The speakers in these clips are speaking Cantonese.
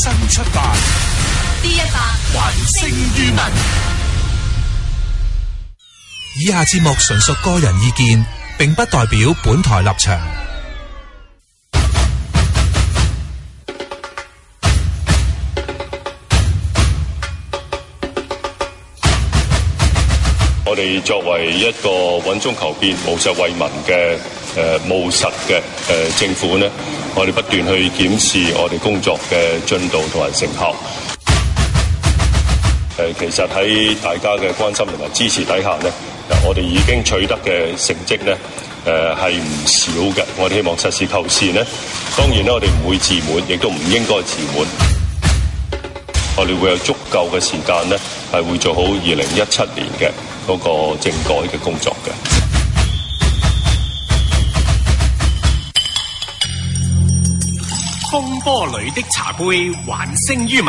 新出發。D100還聲於民。以下節目純屬個人意見，並不代表本台立場。 我哋作為一個穩中求變、務實為民嘅務實嘅政府呢，我哋不斷去檢視我哋工作嘅進度同埋成效。其實喺大家嘅關心同埋支持底下呢，我哋已經取得嘅成績呢係唔少嘅。我哋希望實事求是呢，當然呢，我哋唔會自滿，亦都唔應該自滿。我哋會有足夠嘅時間呢，係會做好2017年嘅嗰個政改嘅工作嘅。 風波裏的茶杯還聲於民。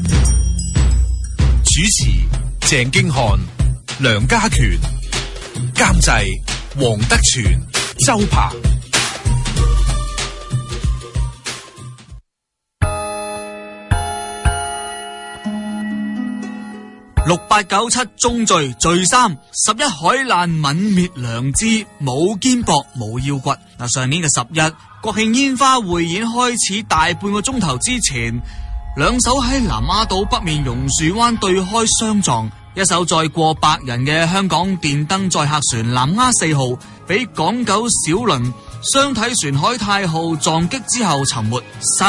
主持鄭經翰、梁家權，監製黃德全、周鵬。 6897中罪罪3 11海難泯滅良知，冇肩膊冇腰骨。上年嘅11國慶煙花匯演開始大半個鐘頭之前，兩艘喺南丫島北面榕樹灣對開相撞，一艘載過100人嘅香港電燈載客船南丫4號俾港九小輪雙體船海泰號撞擊之後沉沒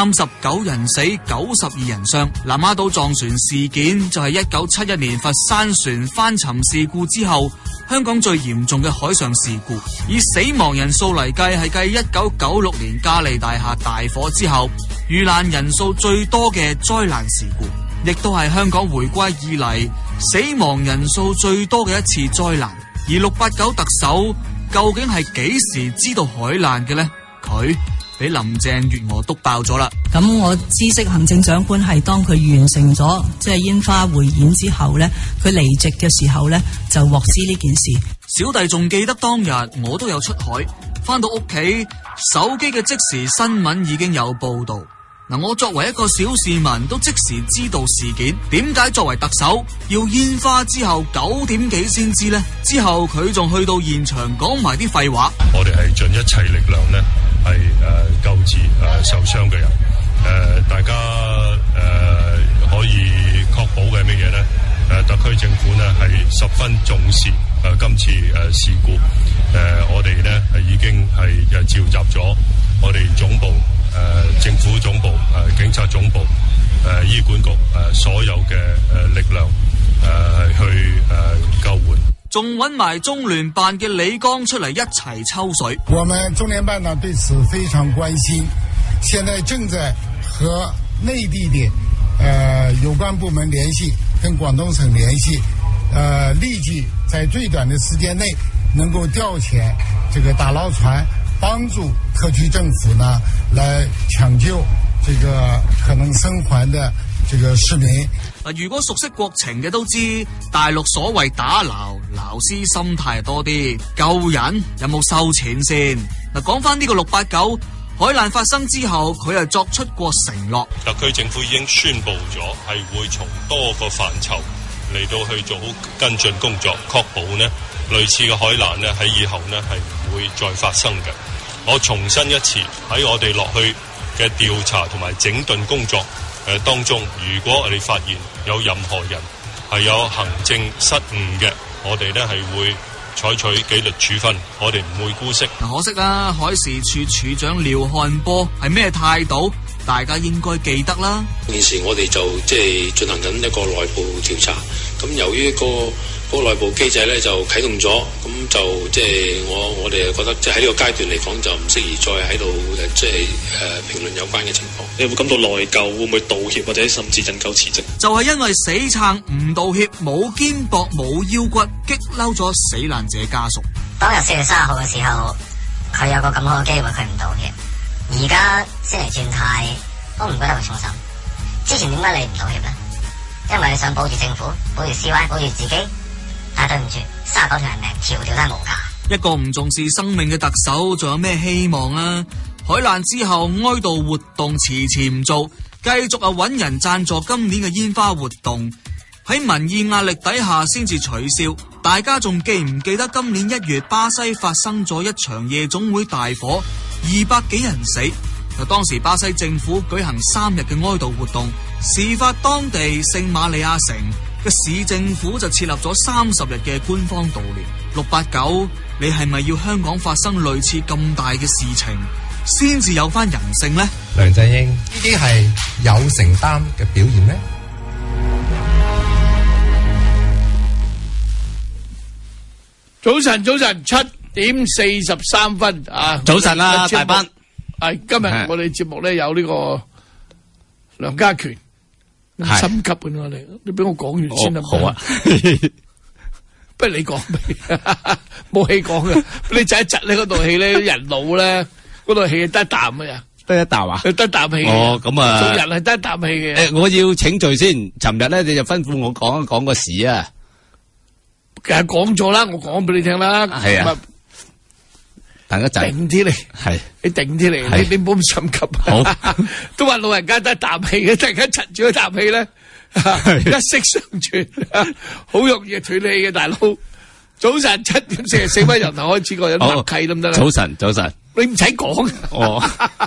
，39人死，92人傷。南丫島撞船事件就係1971年佛山船翻沉事故之後香港最嚴重嘅海上事故，以死亡人數嚟計係繼1996年嘉利大廈大火之後遇難人數最多嘅災難事故，亦都係香港回歸以嚟死亡人數最多嘅一次災難。而689特首究竟係幾時知道海難嘅呢？佢俾林鄭月娥督爆咗啦。 咁我知悉行政長官係當佢完成咗即係煙花匯演之後呢，佢離席嘅時候呢，就獲知呢件事。 小弟仲記得當日我都有出海，翻到屋企手機嘅即時新聞已經有報道。我作為一個小市民都即時知道事件，點解作為特首要煙花之後9點幾先知呢？之後佢仲去到現場講埋啲廢話。 我哋係盡一切力量呢，係救治受傷嘅人。大家可以確保嘅咩嘢呢？特區政府呢係十分重視今次事故。我哋呢已經係召集咗我哋總部。政府總部、警察總部、醫管局所有嘅力量去救援， 仲揾埋中聯辦嘅李剛出嚟一齊抽水。 我們中聯辦呢對此非常關心，現在正在和內地的有關部門聯繫，跟廣東省聯繫，立即在最短的時間內能夠調遣這個打撈船，幫助特區政府呢來搶救這個可能生還的這個市民。 如果熟悉國情嘅都知，大陸所謂打撈屍心態多啲，救人有冇收錢先？講翻呢個689海難發生之後，佢係作出過承諾。 特區政府已經宣布咗係會從多個範疇嚟到去做好跟進工作，確保呢類似嘅海難呢喺以後呢係唔會再發生嘅。我重申一次，喺我哋落去嘅調查同埋整頓工作當中，如果我哋發現有任何人係有行政失誤嘅，我哋呢係會採取紀律處分，我哋唔會姑息。 可惜啦，海事處處長廖漢波係咩態度？大家應該記得啦。 現時我哋就即係進行緊一個內部調查，咁由於個內部機制咧就啟動咗，咁就即係我哋覺得即係喺呢個階段嚟講就唔適宜再喺度即係評論有關嘅情況。你會感到內疚，會唔會道歉或者甚至引咎辭職？ 就係因為死撐唔道歉，冇肩膊冇腰骨，激嬲咗死難者家屬。 當日4月30號嘅時候，佢有個咁好嘅機會，佢唔道歉。而家先嚟轉態，我唔覺得佢重心。之前點解你唔道歉呢？因為你想保住政府，保住 CY， 保住自己。但係對唔住，39條人命，條條都係無價。 一個唔重視生命嘅特首，仲有咩希望啊？海難之後哀悼活動遲遲唔做， 繼續揾人贊助今年嘅煙花活動，喺民意壓力底下先至取消。大家仲記唔記得今年1月巴西發生咗一場夜總會大火，200幾人死。當時巴西政府舉行3日嘅哀悼活動，事發當地聖瑪利亞城嘅市政府就設立咗30日嘅官方悼念。689，你係咪要香港發生類似咁大嘅事情，先至有翻人性呢？ 梁振英呢啲係有承擔嘅表現咩？ 早晨7:43啊！ 早晨啦，大班。 係今日我哋節目咧有呢個梁家權，心急嘅我哋，你俾我講完先啦。 好啊， 不如你講未？冇戲講嘅，你窒一窒你嗰套戲咧，人老咧嗰套戲得一啖嘅呀， 得一啖啊， 得一啖氣。 哦，咁啊， 做人係得一啖氣嘅。 我要請罪先。尋日咧，你就吩咐我講一講個事啊。 其實講咗啦，我講俾你聽啦。 係啊。等一陣， 定啲嚟， 係你定啲嚟，你唔好咁心急。 好， 都話老人家得一啖氣嘅，突然間窒住一啖氣咧，一息尚存，好容易斷氣嘅大佬。早晨7:44由頭開始個人默契得唔得啦？ 早晨， 你唔使講。 哦，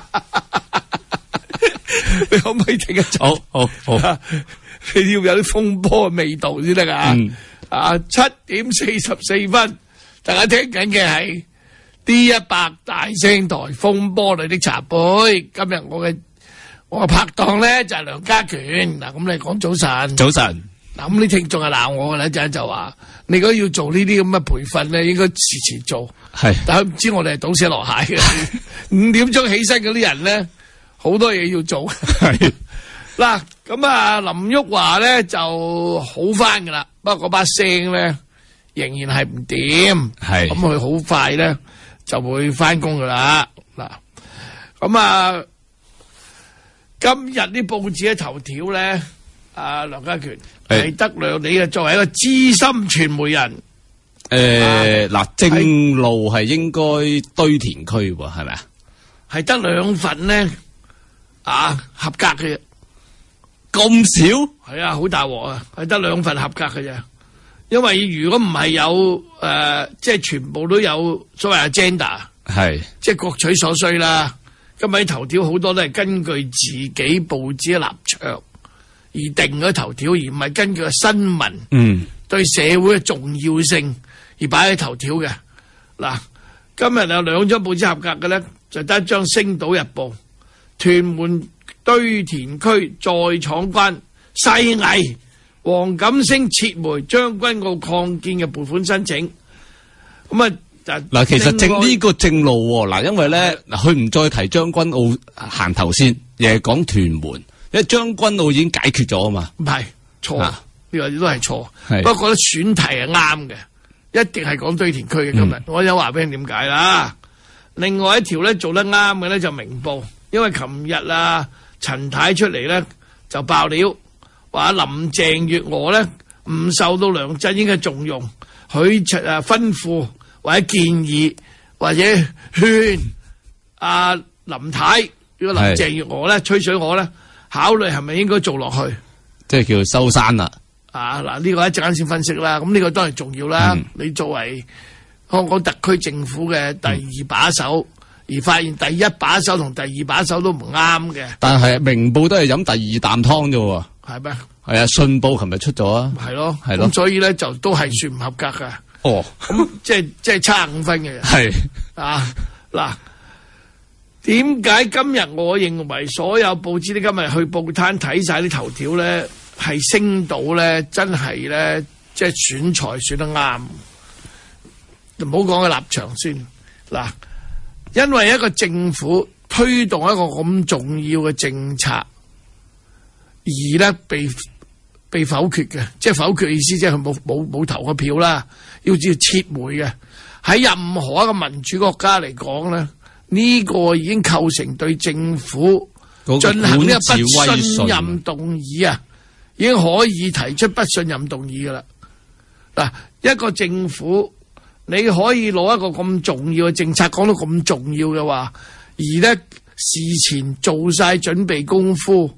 你可唔可以停一陣？ 好， 你要有啲風波嘅味道先得噶。7:44，大家聽緊嘅係。D100 大聲台風波裏的茶杯，今日我嘅拍檔咧就係梁家權。嗱，咁你講早晨。嗱，咁啲聽眾係鬧我噶啦，一陣就話你如果要做呢啲咁嘅培訓咧，應該時做。係，但係唔知我哋係倒瀉籮蟹嘅。5點鐘起身嗰啲人咧，好多嘢要做。係。嗱，咁啊，林旭華咧就好翻噶啦，不過嗰把聲咧仍然係唔掂。係。咁佢好快咧就會翻工噶啦。嗱，咁啊，今日啲報紙嘅頭條咧，梁家權係得兩，你啊作為一個資深傳媒人， 嗱，正路係應該堆填區喎，係咪啊？ 係得2份咧，合格嘅， 咁少？ 係啊，好大鑊啊，係得2份合格嘅啫。因為如果唔係有即係全部都有所謂 agenda， 係即係各取所需啦。今日啲頭條好多都係根據自己報紙嘅立場而定咗頭條，而唔係根據個新聞對社會嘅重要性而擺喺頭條嘅。嗱，今日有2張報紙合格嘅咧，就得一張《星島日報》，屯門堆填區再闖關，世藝黃錦星撤回將軍澳擴建嘅撥款申請。咁啊， 嗱，其實呢個正路喎，嗱，因為咧，佢唔再提將軍澳行頭先，而係講屯門，因為將軍澳已經解決咗啊嘛。 唔係錯，呢個都係錯。不過覺得選題係啱嘅，一定係講堆填區嘅。今日我有話俾你點解啦。另外一條咧做得啱嘅咧就明報，因為琴日陳太出嚟咧就爆料。話林鄭月娥咧唔受到梁振英嘅重用，佢吩咐或者建議或者勸林太，如果林鄭月娥咧吹水我咧，考慮係咪應該做落去， 即係叫收山啦。 嗱，呢個一陣間先分析啦。咁呢個當然重要啦。你作為香港特區政府嘅第2把手，而發現第1把手同第2把手都唔啱嘅。但係明報都係飲第2啖湯啫。係咩？係啊，信報琴日出咗啊。係咯，咁所以咧就都係算唔合格噶。哦，咁即係差5分嘅。係嗱，點解今日我認為所有報紙咧今日去報攤睇晒啲頭條咧，係升到咧真係咧，即係選材選得啱。唔好講個立場先。嗱，因為一個政府推動一個咁重要嘅政策，而咧被否決嘅，即係否決嘅意思，即係佢冇投個票啦，要撤回嘅。喺任何一個民主國家嚟講咧，呢個已經構成對政府進行呢個不信任動議啊，已經可以提出不信任動議噶啦。嗱，一個政府你可以攞一個咁重要嘅政策講到咁重要嘅話，而咧事前做晒準備功夫。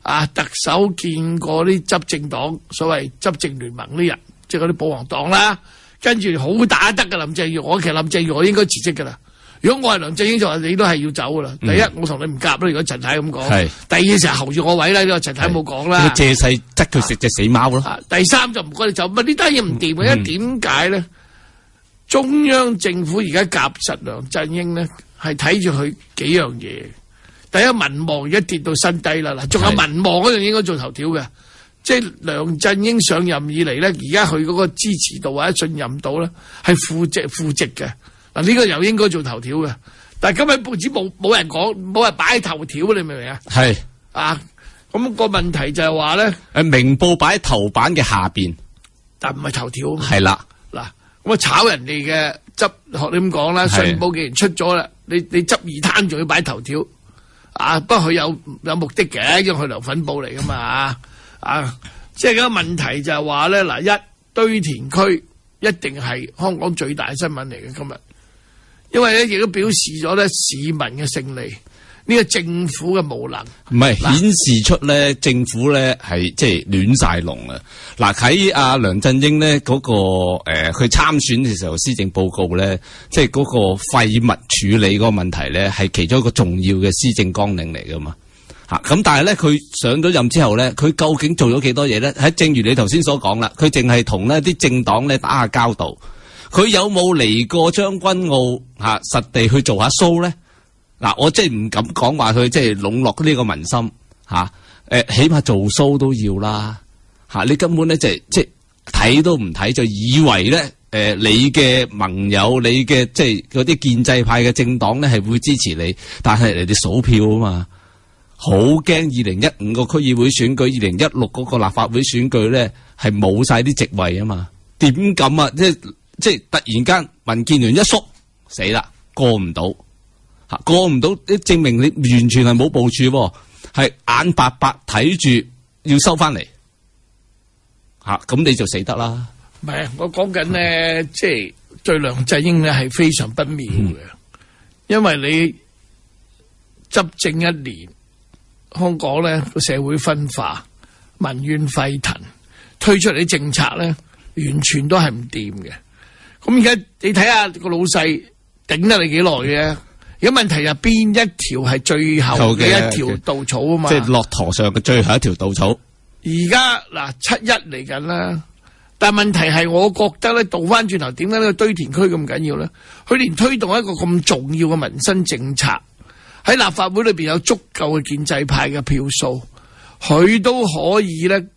特首見過啲執政黨所謂執政聯盟啲人，即係嗰啲保皇黨啦，跟住好打得嘅林鄭月娥，其實林鄭月娥應該辭職噶啦。如果我係梁振英就話你都係要走噶啦。第一，我同你唔夾啦。如果陳太咁講，第二成日候住我位啦。呢個陳太冇講啦。 借勢執佢食隻死貓咯。 第三就唔該你走。呢單嘢唔掂嘅，因為點解咧？中央政府而家夾實梁振英咧，係睇住佢幾樣嘢。第一，民望而家跌到新低啦。嗱，仲有民望嗰樣應該做頭條嘅。即係梁振英上任以嚟咧，而家佢嗰個支持度或者信任度咧係負值嘅。嗱，呢個又應該做頭條嘅，但係今日報紙冇人講，冇人擺喺頭條，你明唔明啊？係啊，咁個問題就係話咧， 明報擺喺頭版嘅下邊， 但唔係頭條。係啦， 嗱，咁啊炒人哋嘅執，學你咁講啦，信報既然出咗啦，你執二攤仲要擺頭條，啊，不過佢有目的嘅，因為佢涼粉報嚟噶嘛，即係個問題就係話咧，嗱，一堆填區一定係香港最大新聞嚟嘅今日。因為咧，亦都表示咗咧市民嘅勝利，呢個政府嘅無能， 唔係顯示出咧政府咧係即係亂晒龍啊！嗱，喺阿梁振英咧嗰個佢參選嘅時候，施政報告咧，即係嗰個廢物處理嗰個問題咧，係其中一個重要嘅施政綱領嚟噶嘛嚇。咁但係咧，佢上咗任之後咧，佢究竟做咗幾多嘢咧？喺正如你頭先所講啦，佢淨係同呢啲政黨咧打下交道。佢有冇嚟過將軍澳實地去做下 show 咧？嗱，我即係唔敢講話佢即係籠絡呢個民心起碼做 show 都要啦你根本咧即係睇都唔睇，就以為咧你嘅盟友、你嘅即係嗰啲建制派嘅政黨咧係會支持你，但係你哋數票啊嘛，好驚2015個區議會選舉、2016嗰個立法會選舉咧係冇晒啲席位啊嘛，點敢啊？即係突然間民建聯一縮死啦，過唔到，證明你完全係冇部署，係眼白白睇住要收翻嚟，咁你就死得啦。 唔係，我講緊呢，即係對梁振英呢係非常不妙嘅，因為你執政一年，香港呢個社會分化、民怨沸騰，推出嚟啲政策呢，完全都係唔掂嘅。咁而家你睇下個老細頂得你幾耐嘅？而家問題係邊一條係最後嘅一條稻草啊嘛？ 即係駱駝上嘅最後一條稻草。 而家嗱7-1嚟緊啦，但係問題係我覺得咧倒翻轉頭，點解呢個堆填區咁緊要咧？佢連推動一個咁重要嘅民生政策喺立法會裏邊有足夠嘅建制派嘅票數，佢都可以咧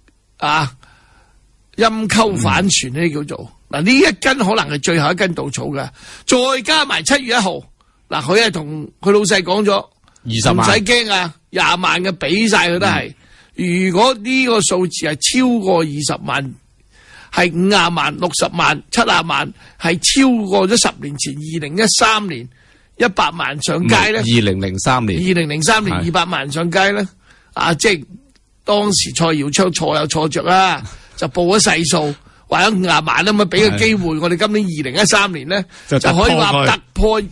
陰溝反船呢叫做。嗱，呢一根可能係最後一根稻草嘅，再加埋7月1號，嗱，佢係同佢老細講咗 20萬， 唔使驚啊，20萬嘅俾晒佢都係。如果呢個數字係超過20萬，係50萬、60萬、70萬，係超過咗10年前2013年100萬上街咧。 2003年 200萬上街咧，即係當時蔡耀昌錯有錯着啦，就報咗細數。或者50萬啊嘛，俾個機會我哋今年2013年咧就可以話突破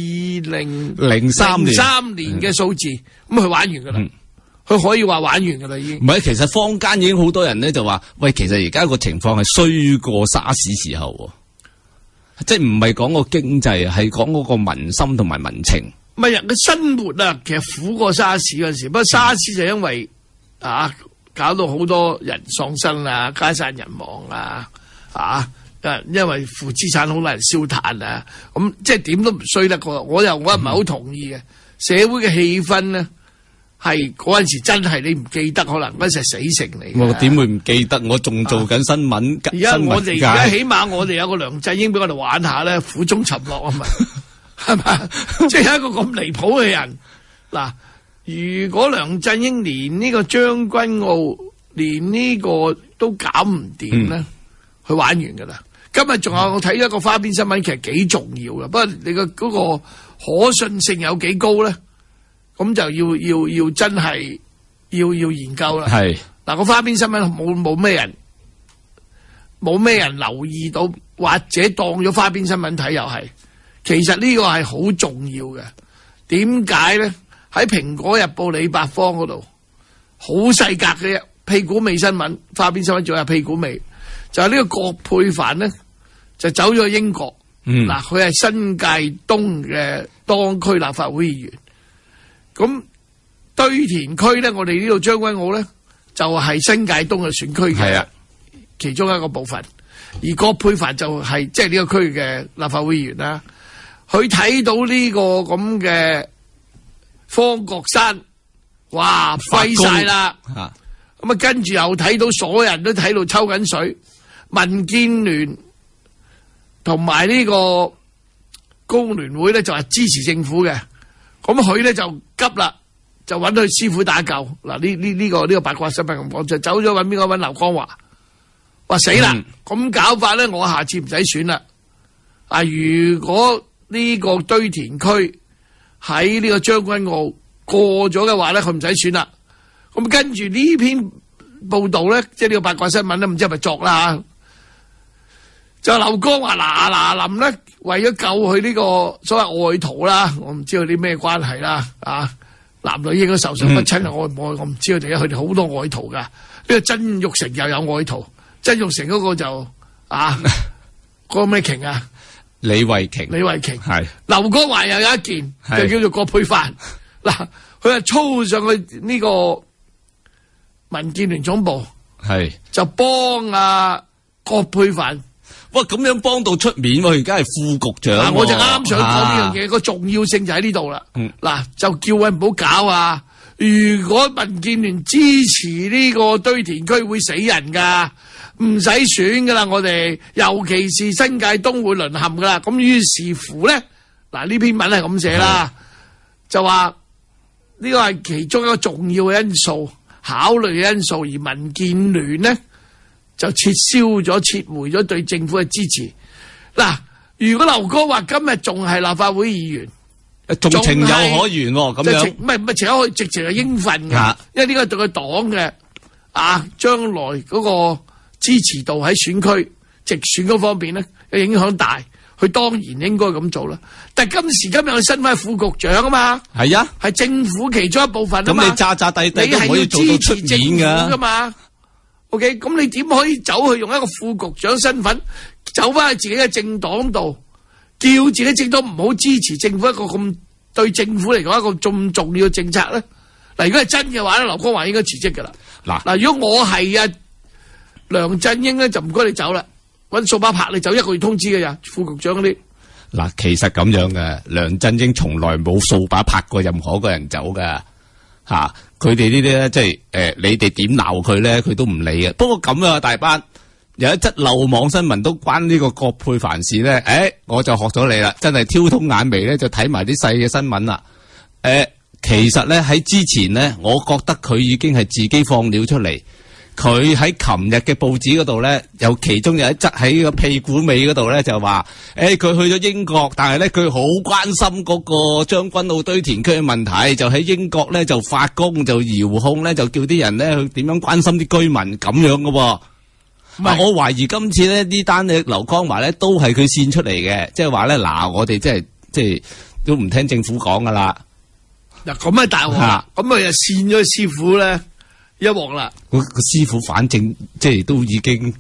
2003年嘅數字，咁佢玩完噶啦，佢可以話玩完噶啦已經。 唔係，其實坊間已經好多人咧就話，喂，其實而家個情況係衰過沙士時候，即係唔係講個經濟，係講嗰個民心同埋民情。 唔係人嘅生活啊，其實苦過沙士嗰陣時，不過沙士就因為搞到好多人喪生啊，家散人亡啊，因為負資產好難人燒炭啊，咁即係點都唔衰得過。我又唔係好同意嘅，社會嘅氣氛呢，係嗰陣時真係你唔記得，可能嗰陣時係死城嚟。 我點會唔記得？我仲做緊新聞。而家我哋而家起碼我哋有個梁振英俾我哋玩下咧，苦中沉落啊嘛，係嘛？即係一個咁離譜嘅人嗱。如果梁振英連呢個將軍澳連呢個都搞唔掂咧，佢玩完噶啦。今日仲有我睇一個花邊新聞，其實幾重要嘅。不過你個嗰個可信性有幾高咧？咁就要真係要研究啦。係嗱，個花邊新聞冇咩人留意到，或者當咗花邊新聞睇又係。其實呢個係好重要嘅。點解咧？喺蘋果日報李百芳嗰度好細格嘅屁股尾新聞，花邊新聞仲有屁股尾，就係呢個葛珮帆呢，就走咗去英國。嗱，佢係新界東嘅當區立法會議員。咁堆填區咧，我哋呢度將軍澳咧，就係新界東嘅選區嘅其中一個部分。而葛珮帆就係即係呢個區嘅立法會議員啦。佢睇到呢個咁嘅方國珊，哇，廢晒啦！咁啊，跟住又睇到所有人都睇到抽緊水，民建聯同埋呢個工聯會咧就係支持政府嘅。咁佢咧就急啦，就揾佢師傅打救。嗱，呢個八卦新聞咁講，就走咗揾邊個？揾劉江華。話死啦！咁搞法咧，我下次唔使選啦。啊，如果呢個堆填區喺呢個將軍澳過咗嘅話咧，佢唔使選啦。咁跟住呢篇報道咧，即係呢個八卦新聞咧，唔知係咪作啦吓？就劉江華嗱臨咧，為咗救佢呢個所謂愛徒啦，我唔知佢啲咩關係啦，啊，男女應該受傷不親啊，愛唔愛我唔知佢哋，佢哋好多愛徒噶。呢個曾鈺成又有愛徒。曾鈺成嗰個就嗰個咩瓊啊？李慧瓊係。劉江華又有一件，就叫做葛珮帆。嗱，佢係操上去呢個民建聯總部，係就幫葛珮帆。 哇，咁樣幫到出面喎，而家係副局長。 我就啱想講呢樣嘢，個重要性就喺呢度啦。嗱，就叫佢唔好搞啊！如果民建聯支持呢個堆填區，會死人噶。唔使選噶啦，我哋尤其是新界東會淪陷噶啦。咁於是乎咧，嗱，呢篇文係咁寫啦，就話呢個係其中一個重要嘅因素，考慮嘅因素，而民建聯呢，就撤回咗對政府嘅支持。嗱，如果劉江華今日仲係立法會議員， 仲情有可原喎，咁樣唔係情有可原，直情係應份嘅，因為呢個對佢黨嘅將來嗰個支持度喺選區直選嗰方面咧嘅影響大，佢當然應該咁做啦。但係今時今日佢身為副局長啊嘛，係啊，係政府其中一部分啊嘛。咁你詐詐諦諦都唔可以做到出面噶嘛？OK， 咁你點可以走去用一個副局長身份走翻去自己嘅政黨度，叫自己政黨唔好支持政府一個咁對政府嚟講一個咁重要嘅政策咧？嗱，如果係真嘅話咧，劉江華應該辭職噶啦。嗱，如果我係梁振英咧，就唔該你走啦，搵掃把拍你走，1個月通知嘅咋，副局長嗰啲。 嗱，其實咁樣嘅，梁振英從來冇掃把拍過任何一個人走噶，吓，佢哋呢啲咧，即係你哋點鬧佢咧，佢都唔理嘅。不過咁啊，大班有一則漏網新聞都關呢個葛珮帆事咧，我就學咗你啦，真係挑通眼眉咧，就睇埋啲細嘅新聞啦。其實咧喺之前咧，我覺得佢已經係自己放料出嚟。佢喺琴日嘅報紙嗰度咧，有其中有一則喺個屁股尾嗰度咧，就話佢去咗英國，但係咧佢好關心嗰個將軍澳堆填區嘅問題，就喺英國咧就發功就遙控咧，就叫啲人咧去點樣關心啲居民咁樣嘅喎。我懷疑今次咧呢單嘅劉江華咧都係佢煽出嚟嘅，即係話咧嗱，我哋即係都唔聽政府講噶啦。 嗱，咁啊大鑊啦，咁啊又煽咗師傅咧。一鑊啦！ 個師傅反正即係都已經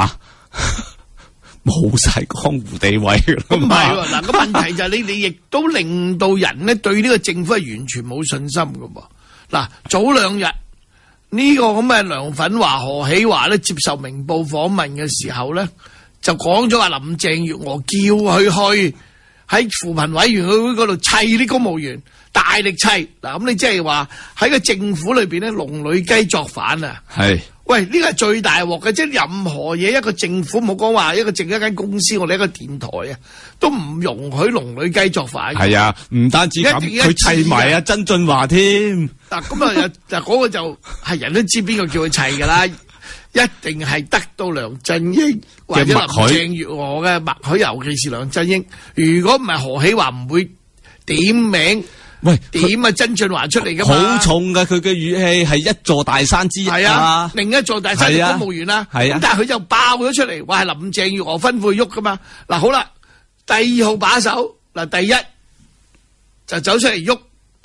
冇晒江湖地位啦。 唔係嗱，個問題就係你亦都令到人咧對呢個政府係完全冇信心噶噃。嗱，早2日呢個咁嘅梁粉華、何喜華咧接受明報訪問嘅時候咧，就講咗話林鄭月娥叫佢去喺扶貧委員會嗰度砌啲公務員。大力砌嗱，咁你即係話喺個政府裏邊咧，龍女雞作反啊！係，喂，呢個係最大鑊嘅，即係任何嘢，一個政府唔好講話一間公司，我哋一個電台啊，都唔容許龍女雞作反。係啊，唔單止咁，佢砌埋阿曾俊華添。嗱，咁啊，嗱嗰個就係人都知邊個叫佢砌噶啦，一定係得到梁振英或者林鄭月娥嘅默許，尤其是梁振英。如果唔係何喜華唔會點名。喂，點啊？曾俊華出嚟噶嘛？好重噶，佢嘅語氣係一座大山之一啊！另一座大山係公務員啦，係啊，但係佢就爆咗出嚟，話係林鄭月娥吩咐喐噶嘛。嗱，好啦，第2號把手嗱，第一就走出嚟喐，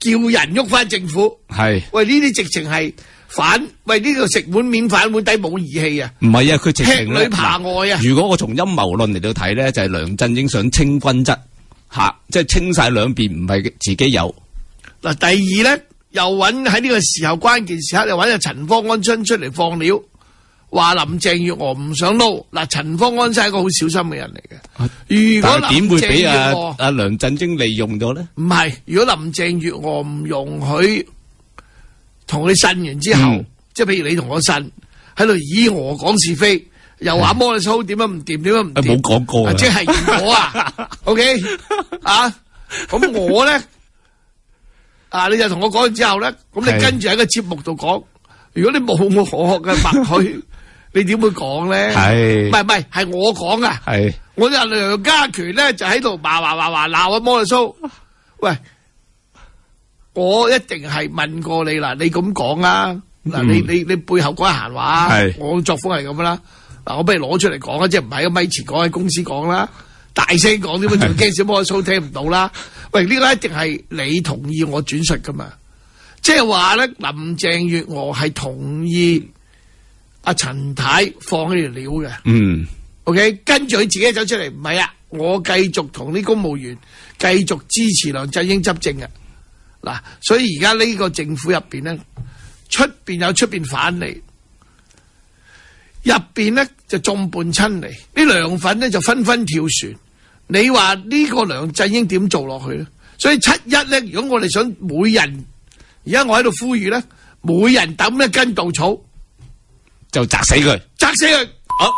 叫人喐翻政府。 係喂，呢啲直情係喂呢個食碗面反碗底冇義氣啊！ 唔係啊，佢直情吃裏扒外啊！ 如果我從陰謀論嚟到睇咧，就係梁振英想清均質吓，即係清晒兩邊，唔係自己有。 嗱，第二咧又揾喺呢個時候關鍵時刻又揾阿陳方安生出嚟放料，話林鄭月娥唔想撈。嗱，陳方安生係一個好小心嘅人嚟嘅。如果林鄭月娥阿梁振英利用咗咧？ 唔係，如果林鄭月娥唔容許同佢呻完之後，即係譬如你同我呻喺度以我講是非，又話摩利蘇點樣唔掂，點樣唔掂， 冇講過即係我啊，OK 啊，咁我咧啊，你就同我講完之後咧，咁你跟住喺個節目度講，如果你冇我嘅默許，你點會講咧？係唔係係我講啊？係我就梁家權咧就喺度話鬧啊摩利蘇，喂！我一定係問過你啦，你咁講啊？嗱，你背後講閒話，我作風係咁啦。嗱，我不如攞出嚟講啊，即係唔喺個咪前講，喺公司講啦，大聲講，點解仲驚小摩蘇聽唔到啦？喂，呢個一定係你同意我轉述噶嘛？即係話咧，林鄭月娥係同意阿陳太放呢條料嘅。OK， 跟住佢自己走出嚟，唔係啊，我繼續同啲公務員繼續支持梁振英執政啊。嗱，所以而家呢個政府入邊咧，出邊有出邊反嚟，入邊咧就眾叛親離，啲梁粉咧就紛紛跳船。你話呢個梁振英點做落去咧？所以7-1咧，如果我哋想每人，而家我喺度呼籲咧，每人抌一根稻草， 就砸死佢， 砸死佢。 好。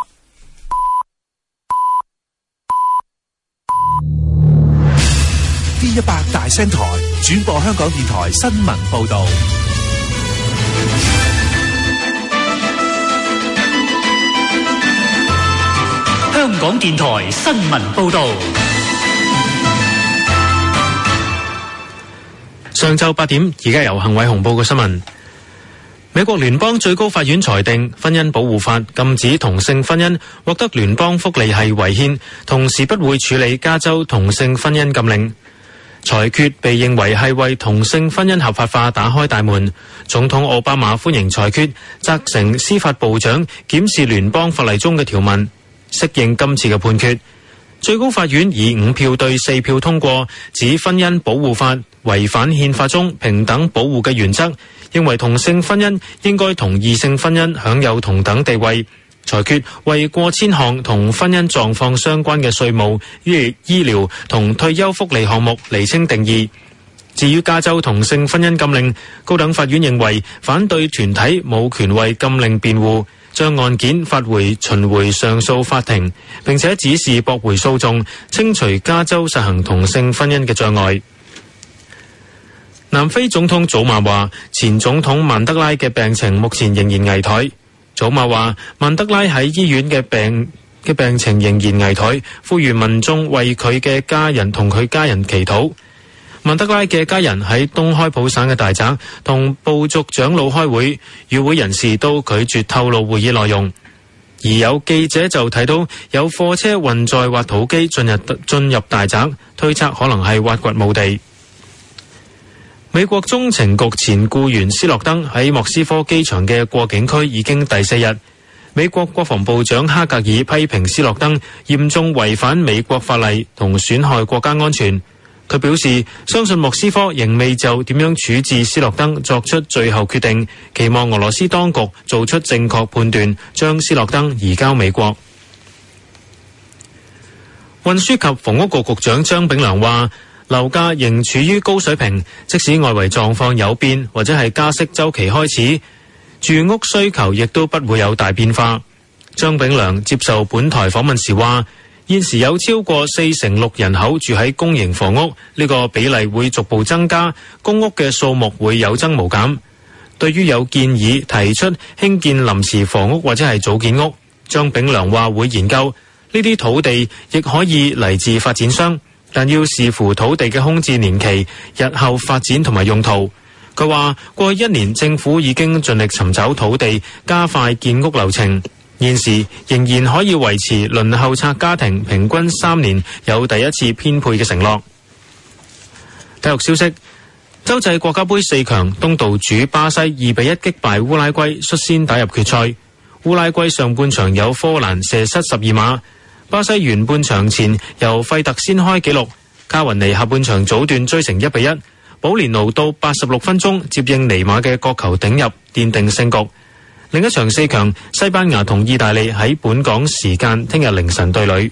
D100大聲台轉播香港電台新聞報道。 香港電台新聞報道。 上晝8點，而家由幸偉雄報告新聞。美國聯邦最高法院裁定，婚姻保護法禁止同性婚姻獲得聯邦福利係違憲，同時不會處理加州同性婚姻禁令。裁決被認為係為同性婚姻合法化打開大門。總統奧巴馬歡迎裁決，責成司法部長檢視聯邦法例中嘅條文，適應今次嘅判決。最高法院以5票對4票通過，指婚姻保護法違反憲法中平等保護嘅原則，認為同性婚姻應該同異性婚姻享有同等地位。裁決為過千項同婚姻狀況相關嘅稅務、醫療同退休福利項目釐清定義。至於加州同性婚姻禁令，高等法院認為反對團體冇權為禁令辯護，將案件發回巡迴上訴法庭，並且指示駁回訴訟，清除加州實行同性婚姻嘅障礙。南非總統祖馬話，前總統曼德拉嘅病情目前仍然危殆。祖馬話，曼德拉喺醫院嘅病情仍然危殆，呼籲民眾為佢嘅家人同佢家人祈禱。曼德拉嘅家人喺東開普省嘅大宅同部族長老開會，與會人士都拒絕透露會議內容。而有記者就睇到有貨車運載挖土機進入大宅，推測可能係挖掘墓地。美國中情局前僱員斯諾登喺莫斯科機場嘅過境區已經第4日。美國國防部長哈格爾批評斯諾登嚴重違反美國法例同損害國家安全。佢表示相信莫斯科仍未就點樣處置斯諾登作出最後決定，期望俄羅斯當局做出正確判斷，將斯諾登移交美國。運輸及房屋局局長張炳良話，樓價仍處於高水平，即使外圍狀況有變或者係加息週期開始，住屋需求亦都不會有大變化。張炳良接受本台訪問時話，現時有超過46%人口住喺公營房屋，呢個比例會逐步增加，公屋嘅數目會有增無減。對於有建議提出興建臨時房屋或者係組建屋，張炳良話會研究，呢啲土地亦可以嚟自發展商，但要視乎土地嘅空置年期、日後發展同埋用途。佢話過去1年政府已經盡力尋找土地，加快建屋流程，現時仍然可以維持輪候冊家庭平均3年有第一次編配嘅承諾。體育消息， 洲際國家盃4強，東道主巴西2比1擊敗烏拉圭，率先打入決賽。烏拉圭上半場有科蘭射失12碼，巴西完半場前由費特先開紀錄，卡雲尼下半場早段追成1比1，保連奴到86分鐘接應尼馬嘅角球頂入，奠定勝局。另一場4強，西班牙同意大利喺本港時間聽日凌晨對壘。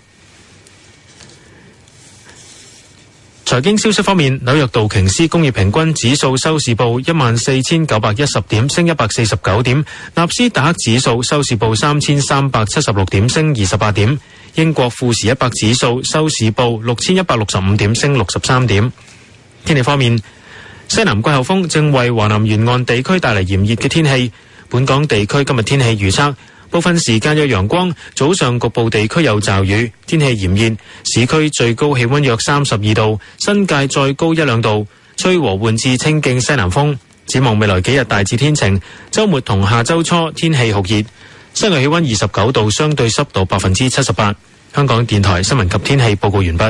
財經消息方面，紐約道瓊斯工業平均指數收市報14,910點，升149點；納斯達克指數收市報3,376點，升28點；英國富時100指數收市報6,165點，升63點。天氣方面，西南季候風正為華南沿岸地區帶嚟炎熱嘅天氣。本港地區今日天氣預測，部分時間有陽光，早上局部地區有驟雨，天氣炎熱，市區最高氣溫約32度，新界再高1-2度，吹和緩至清勁西南風。展望未來幾日大致天晴，週末同下週初天氣酷熱，室外氣溫29度，相對濕度78%。香港電台新聞及天氣報告完畢。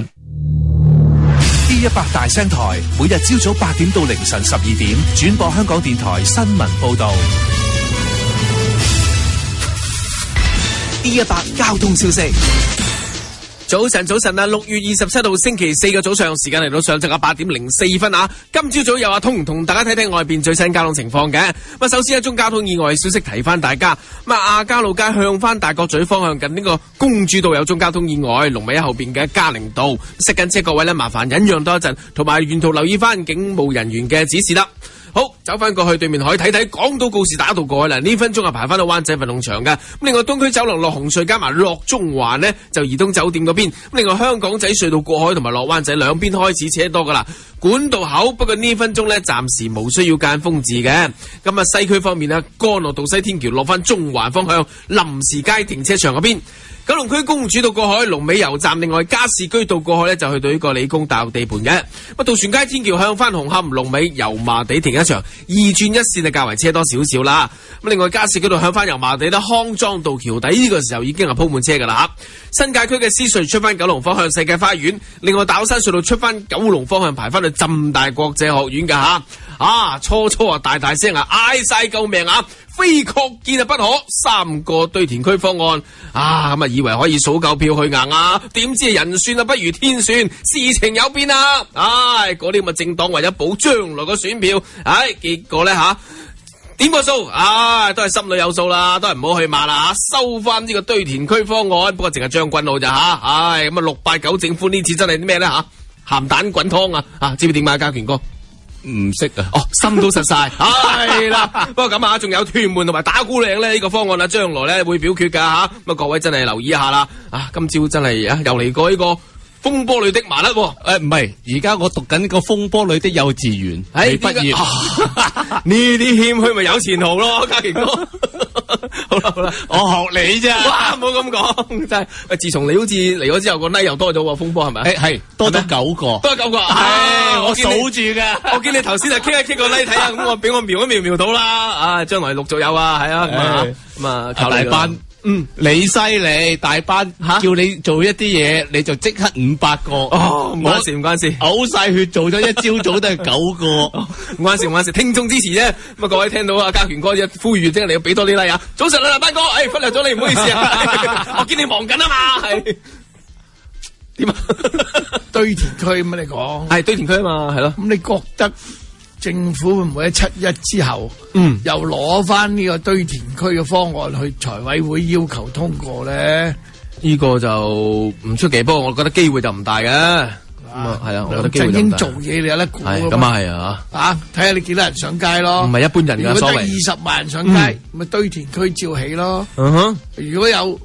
D100 大聲台每日朝早8點到凌晨12點轉播香港電台新聞報道。D100 交通消息。 早晨啊！6月27號星期四嘅早上，時間嚟到上晝嘅8點04分啊！今朝早有阿通同大家睇睇外邊最新交通情況嘅。咁首先一宗交通意外消息提翻大家，咁亞皆老街向翻大角咀方向近呢個公主道有宗交通意外，龍尾喺後邊嘅嘉寧道，塞緊車各位呢，麻煩忍讓多一陣，同埋沿途留意翻警務人員嘅指示啦。好，走翻過去對面海睇睇，港島告士打道過去啦，呢分鐘排翻到灣仔運動場嘅。咁另外東區走廊落紅隧加埋落中環呢，就怡東酒店嗰邊。咁另外香港仔隧道過海同埋落灣仔兩邊開始車多噶啦。管道口不過呢分鐘呢，暫時無需要間封字嘅。咁西區方面呢，干諾道西天橋落翻中環方向林士街停車場嗰邊。九龍區公主道過海，龍尾油站，另外加士居道過海呢，就去到呢個理工大學地盤嘅。渡船街天橋向翻紅磡，龍尾油麻地停車場2轉1線較為車多少少啦。咁另外加士居道向翻油麻地呢，康莊道橋底呢個時候已經係鋪滿車噶啦。新界區嘅獅隧出翻九龍方向世界花園，另外大老山隧道出翻九龍方向排翻去浸大國際學院噶吓。初大聲嗌晒救命啊！非確見不可，3個堆填區方案咁以為可以數夠票去硬啊，點知人算不如天算，事情有變啊！嗰啲咁嘅政黨為咗保將來嘅選票，結果呢點個數，都係心裏有數啦，都係唔好去罵啦，收翻呢個堆填區方案，不過淨係將軍澳咋吓，689政府呢次真係啲咩呢鹹蛋滾湯知唔知點解家權哥？ 唔識啊！ 心都實晒，係啦。不過咁仲有屯門同埋打鼓嶺呢個方案將來咧會表決噶咁各位真係留意一下啦。今朝真係又嚟過呢個風波裏的麻甩。唔係，而家我讀緊呢個風波裏的幼稚園，未畢業。 呢啲謙虛咪有前途咯，家傑哥。好啦， 我學你啫。 哇，唔好咁講，真係。自從你好似嚟咗之後，個 like 又多咗喎，風波係咪？ 係多咗9個， 多咗9個。 我數住嘅。 我見你頭先就傾一傾個 like 睇下，咁我俾我瞄一瞄到啦。將來陸續有啊，係啊，咁靠大班。 你犀利，大班叫你做一啲嘢，你就即刻500個。 唔關事， 嘔晒血做咗一朝早都係9個。 唔關事，聽眾支持啫。咁各位聽到阿家權哥一呼籲，即係你要俾多啲 like 啊！早晨大班哥，忽略咗你，唔好意思啊。我見你忙緊啊嘛，係點啊？ 堆填區咁你講係堆填區啊嘛，係咯。咁你覺得政府會唔會喺7-1之後，又攞翻呢個堆填區嘅方案去財委會要求通過咧？ 呢個就唔出奇，不過我覺得機會就唔大嘅。係啊，我覺得機會就唔大。 梁振英做嘢你有得估啊？ 咁係啊， 睇下你幾多人上街咯。唔係一般人嘅所謂。如果得 20萬人上街，咪堆填區照起咯。如果有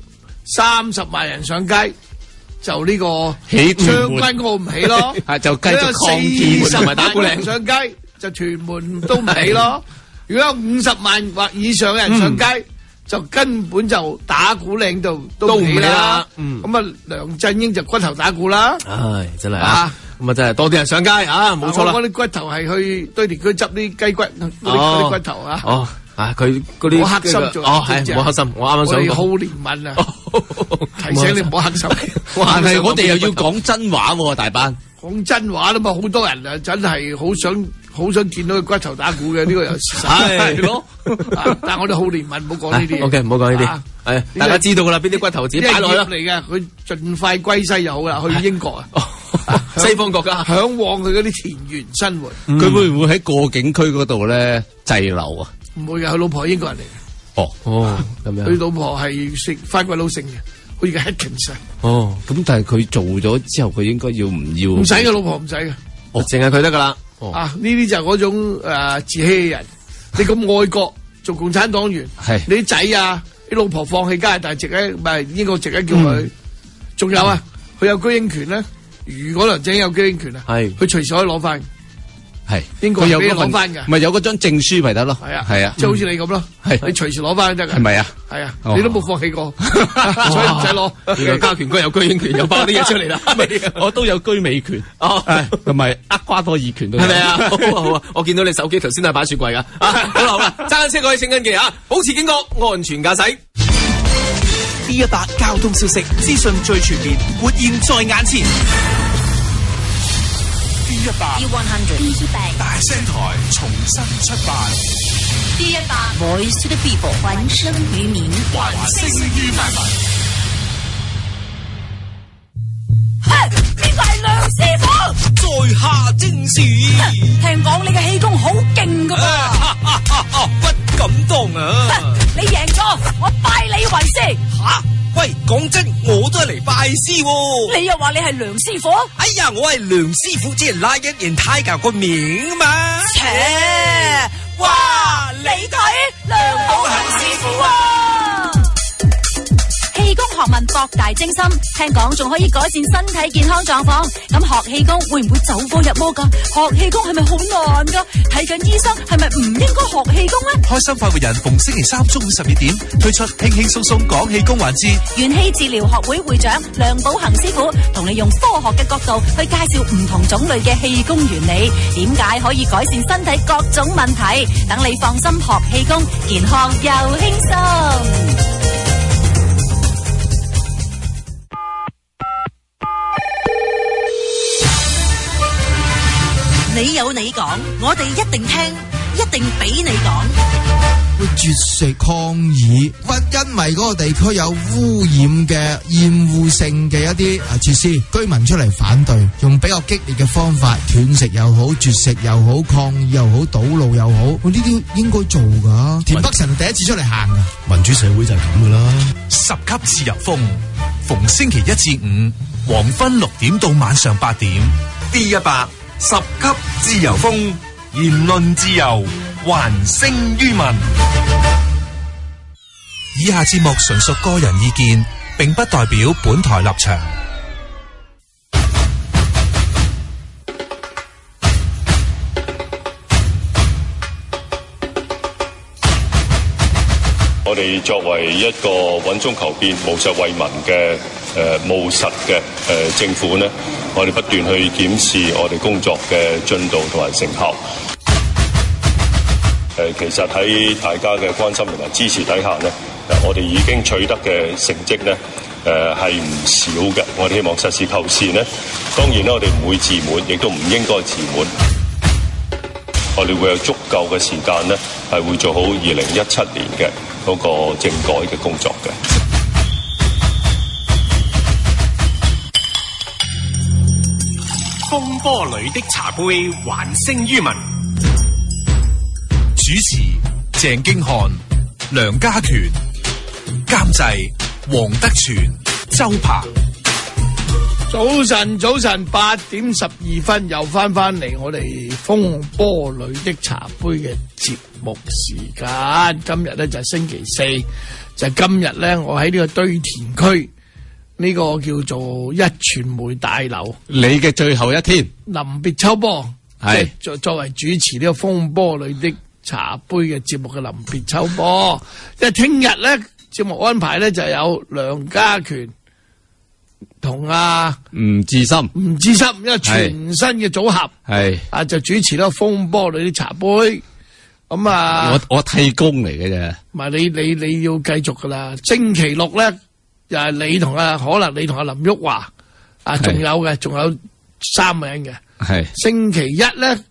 30萬人上街，就呢個將軍澳唔起咯。 就繼續擴建同埋打鼓嶺上街。就屯門都唔起咯，如果有50萬或以上嘅人上街，就根本就打鼓嶺度都唔起啦。咁梁振英就骨頭打鼓啦。 唉，真係咁真係多啲人上街冇錯啦。 我啲骨頭係去堆填區執啲雞骨嗰啲骨頭佢嗰啲冇黑心做係冇黑心，我啱啱想講好憐憫啊！提醒你唔好黑心。 但係我哋又要講真話喎，大班。 講真話啦嘛，好多人真係好想好想見到佢骨頭打鼓嘅，呢個又事實。 係咯， 但係我哋好年民，唔好講呢啲。 OK，唔好講呢啲。係大家知道噶啦，邊啲骨頭自己擺落去啦。 嚟嘅，佢盡快歸西就好啦，去英國啊， 西方國家嚮往佢嗰啲田園生活。 佢會唔會喺過境區嗰度咧滯留啊？ 唔會嘅，佢老婆係英國人嚟嘅。 哦， 咁樣。 佢老婆係食番鬼佬姓嘅，好似個 Atkins 啊。 哦，咁但係佢做咗之後，佢應該要唔要？ 唔使嘅，老婆唔使嘅。 淨係佢得噶啦。 啊，呢啲就係嗰種自欺嘅人。你咁愛國，做共產黨員，你啲仔啊，啲老婆放棄加拿大籍咧，唔係英國籍咧，叫佢。仲有啊，佢有居英權咧。如果梁振英有居英權啊，佢隨時可以攞翻。 係英國俾你攞翻㗎， 咪有嗰張證書咪得咯？ 係啊， 係啊， 即係好似你咁咯，你隨時攞翻得㗎。 係咪啊？ 係啊，你都冇放棄過，所以唔使攞。 原來家權哥有居英權，又包啲嘢出嚟啦。 我都有居美權，同埋厄瓜多爾權都有。 係咪啊？好啊！我見到你手機頭先都係擺雪櫃㗎。好啦好啦，揸緊車過去聖恩記啊，保持警覺，安全駕駛。 D100交通消息，資訊最全面，活現在眼前。D100 大聲台重新出發。 D100 Voice to the People 還聲於民， 還聲於民。 邊個係梁師傅？ 在下正是。 聽講你嘅氣功好勁噶噃。 不敢當啊！ 你贏咗，我拜你為師。 吓？喂，講真，我都係嚟拜師喎。 你又話你係梁師傅？ 哎呀，我係梁師傅，即係拉一人太教個名啊嘛。 切！哇，你睇梁寶恒師傅啊！氣功學問博大精深，聽講仲可以改善身體健康狀況。咁學氣功會唔會走火入魔噶？學氣功係咪好難噶？睇緊醫生係咪唔應該學氣功呢？ 開心快活人逢星期三中午12點推出輕輕鬆鬆講氣功環節。 元氣治療學會會長梁寶恒師傅同你用科學嘅角度去介紹唔同種類嘅氣功原理，點解可以改善身體各種問題，等你放心學氣功，健康又輕鬆。 你有你講，我哋一定聽，一定俾你講。 會絕食抗議，因為嗰個地區有污染嘅厭惡性嘅一啲設施，居民出嚟反對，用比較激烈嘅方法斷食又好，絕食又好，抗議又好，堵路又好，呢啲應該做噶。田北辰第一次出嚟行啊！ 民主社會就係咁噶啦。 十級自由風，逢星期一至五，黃昏6點到晚上8點。 D100 十級自由風，言論自由，還聲於民。 以下節目純屬個人意見，並不代表本台立場。 我哋作為一個穩中求變、務實為民嘅務實嘅政府呢，我哋不斷去檢視我哋工作嘅進度同埋成效。其實喺大家嘅關心同埋支持底下呢，我哋已經取得嘅成績呢係唔少嘅。我哋希望實事求是呢，當然呢，我哋唔會自滿，亦都唔應該自滿。我哋會有足夠嘅時間呢，係會做好2017年嘅嗰個政改嘅工作嘅。 風波裏的茶杯，還聲於民。主持鄭經翰、梁家權，監製黃德全、周鵬。 早晨8點12又翻嚟我哋風波裏的茶杯嘅節目時間。今日咧就係星期四，就係今日咧我喺呢個堆填區呢個叫做壹傳媒大樓， 你嘅最後一天臨別秋波係作為主持呢個風波裏的茶杯嘅節目嘅臨別秋波。因為聽日咧節目安排咧就有梁家權同吳志森， 一個全新嘅組合，係就主持咗風波裏啲茶杯。咁我替工嚟嘅啫。 唔係你要繼續噶啦。星期六咧又係你同可能你同阿林旭華仲有3個人嘅。係星期一咧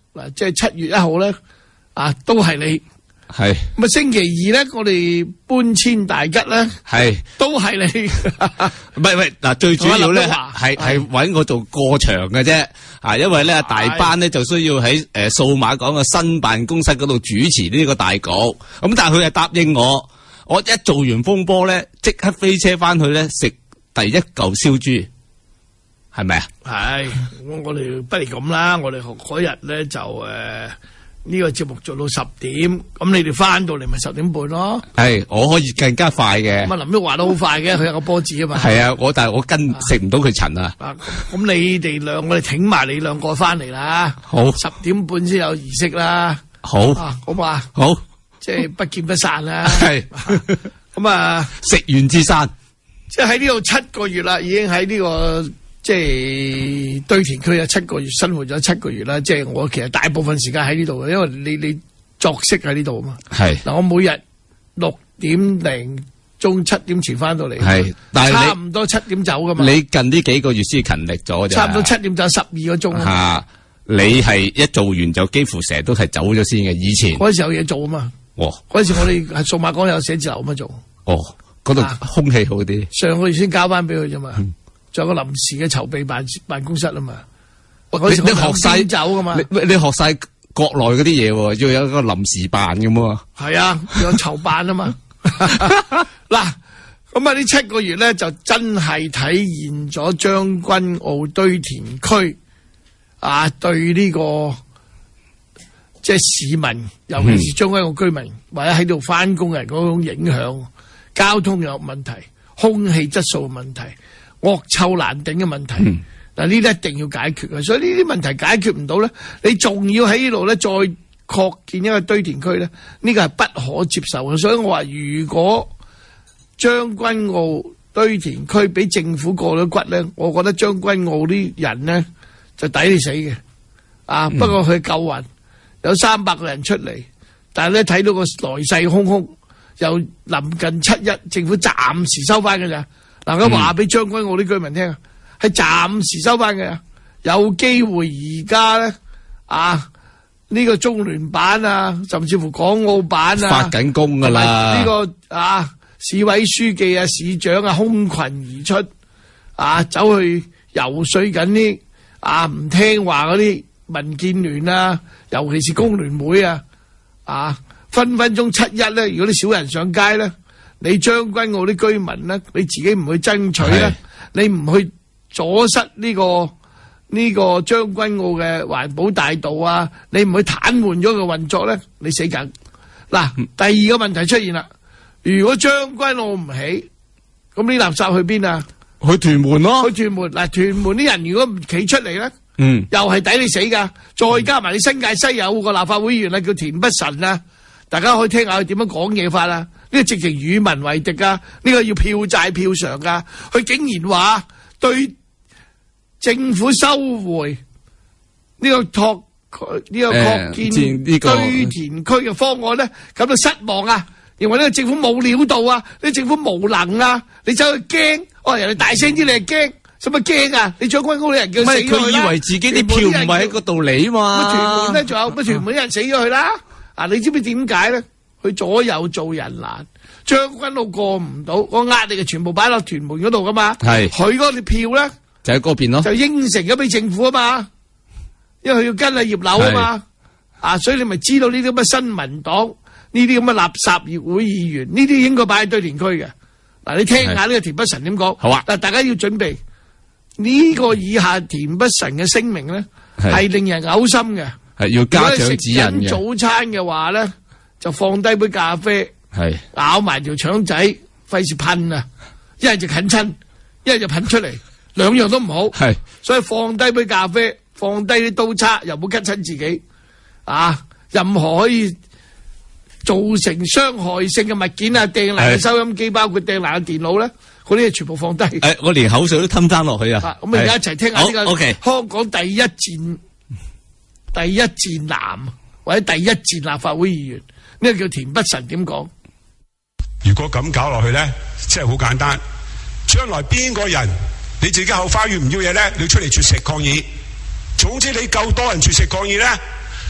嗱，即係7月1號咧，都係你。 係咁啊！星期二咧，我哋搬遷大吉咧， 係都係你。 唔係嗱，最主要咧係揾我做過場嘅啫。因為咧大班咧就需要喺數碼港嘅新辦公室嗰度主持呢個大局。咁但係佢係答應我一做完風波咧，即刻飛車翻去咧食第一嚿燒豬，係咪啊？ 係，我哋不如咁啦，我哋嗰日咧就呢個節目做到10點，咁你哋翻到嚟咪10點半咯。係， 我可以更加快嘅。 咁啊，林旭華都好快嘅，佢有個波子啊嘛。 係啊，但係我食唔到佢塵啊。 咁你哋我哋請埋你兩個翻嚟啦。好，10點半先有儀式啦。好，好嘛。好，即係不見不散啦。係，咁啊， 食完之山， 即係喺呢度7個月啦，已經喺呢個。即係堆填區有7個月生活咗7個月啦，即係我其實大部分時間喺呢度嘅，因為你作息喺呢度啊嘛。係嗱，我每日6點零鐘7點前翻到嚟，係，但係差唔多7點走噶嘛。你近呢幾個月先勤力咗啫。差唔多7點走12個鐘。吓，你係一做完就幾乎成日都係走咗先嘅。以前嗰時有嘢做啊嘛。哦，嗰時我哋係數碼港有寫字樓咁樣做。哦，嗰度空氣好啲。上個月先交翻俾佢啫嘛。仲有個臨時嘅籌備辦公室啊嘛，你學晒走噶嘛？你學晒國內嗰啲嘢，要有一個臨時辦咁啊？係啊，要有籌辦啊嘛。嗱，咁啊呢7個月咧就真係體現咗將軍澳堆填區對呢個即係市民，尤其是將軍澳居民或者喺度翻工嘅人嗰種影響，交通有問題，空氣質素問題。惡臭難頂嘅問題，嗱呢啲一定要解決嘅，所以呢啲問題解決唔到咧，你仲要喺呢度咧再擴建一個堆填區咧，呢個係不可接受嘅。所以我話如果將軍澳堆填區俾政府過咗骨咧，我覺得將軍澳啲人咧就抵你死嘅。不過佢救運有300個人出嚟，但係咧睇到個來勢洶洶，又臨近7·1，政府暫時收翻嘅咋。嗱，我話俾將軍澳啲居民聽，係暫時收翻嘅，有機會而家咧呢個中聯辦甚至乎港澳辦發緊工噶啦，呢個市委書記市長空群而出走去游說緊啲唔聽話嗰啲民建聯尤其是工聯會分分鐘7·1咧，如果啲小人上街咧。你將軍澳啲居民咧，你自己唔去爭取咧，你唔去阻塞呢個將軍澳嘅環保大道你唔去癱瘓咗個運作咧，你死梗。嗱，第二個問題出現啦，如果將軍澳唔起，咁啲垃圾去邊啊？去屯門咯。去屯門嗱，屯門啲人如果唔企出嚟咧，又係抵你死噶。再加埋你新界西有個立法會議員叫田北辰大家可以聽下佢點樣講嘢法呢個直情與民為敵呢個要票債票償噶。佢竟然話對政府收回呢個擴建堆填區嘅方案咧感到失望認為呢個政府冇料到呢個政府無能你走去驚，人哋大聲啲你係驚，使乜驚你將軍澳啲人叫死咗佢啦。佢以為自己啲票唔係喺嗰度嚟嘛。屯門咧仲有乜屯門啲人死咗佢啦。你知唔知點解咧？佢左右做人難，將軍澳過唔到，個壓力就全部擺落屯門嗰度噶嘛。係佢嗰啲票咧就喺嗰邊咯，就應承咗俾政府啊嘛，因為佢要跟葉劉啊嘛。所以你咪知道呢啲咁嘅新民黨，呢啲咁嘅垃圾議會議員，呢啲應該擺喺堆填區嘅。嗱，你聽下呢個田北辰點講。好啊，但大家要準備呢個以下田北辰嘅聲明咧，係令人嘔心嘅。係要家長指引嘅。早餐嘅話咧，就放低杯咖啡，係咬埋條腸仔，費事噴啊！一係就近親，一係就噴出嚟，兩樣都唔好。係，所以放低杯咖啡，放低啲刀叉，又唔好吉親自己。任何可以造成傷害性嘅物件掟爛嘅收音機，包括掟爛嘅電腦咧，嗰啲全部放低。我連口水都吞翻落去啊！咁而家一齊聽下呢個香港第一戰男或者第一戰立法會議員，呢個叫田北辰點講？ 如果咁搞落去咧，真係好簡單。將來邊個人你自己後花園唔要嘢咧，你出嚟絕食抗議。總之你夠多人絕食抗議咧，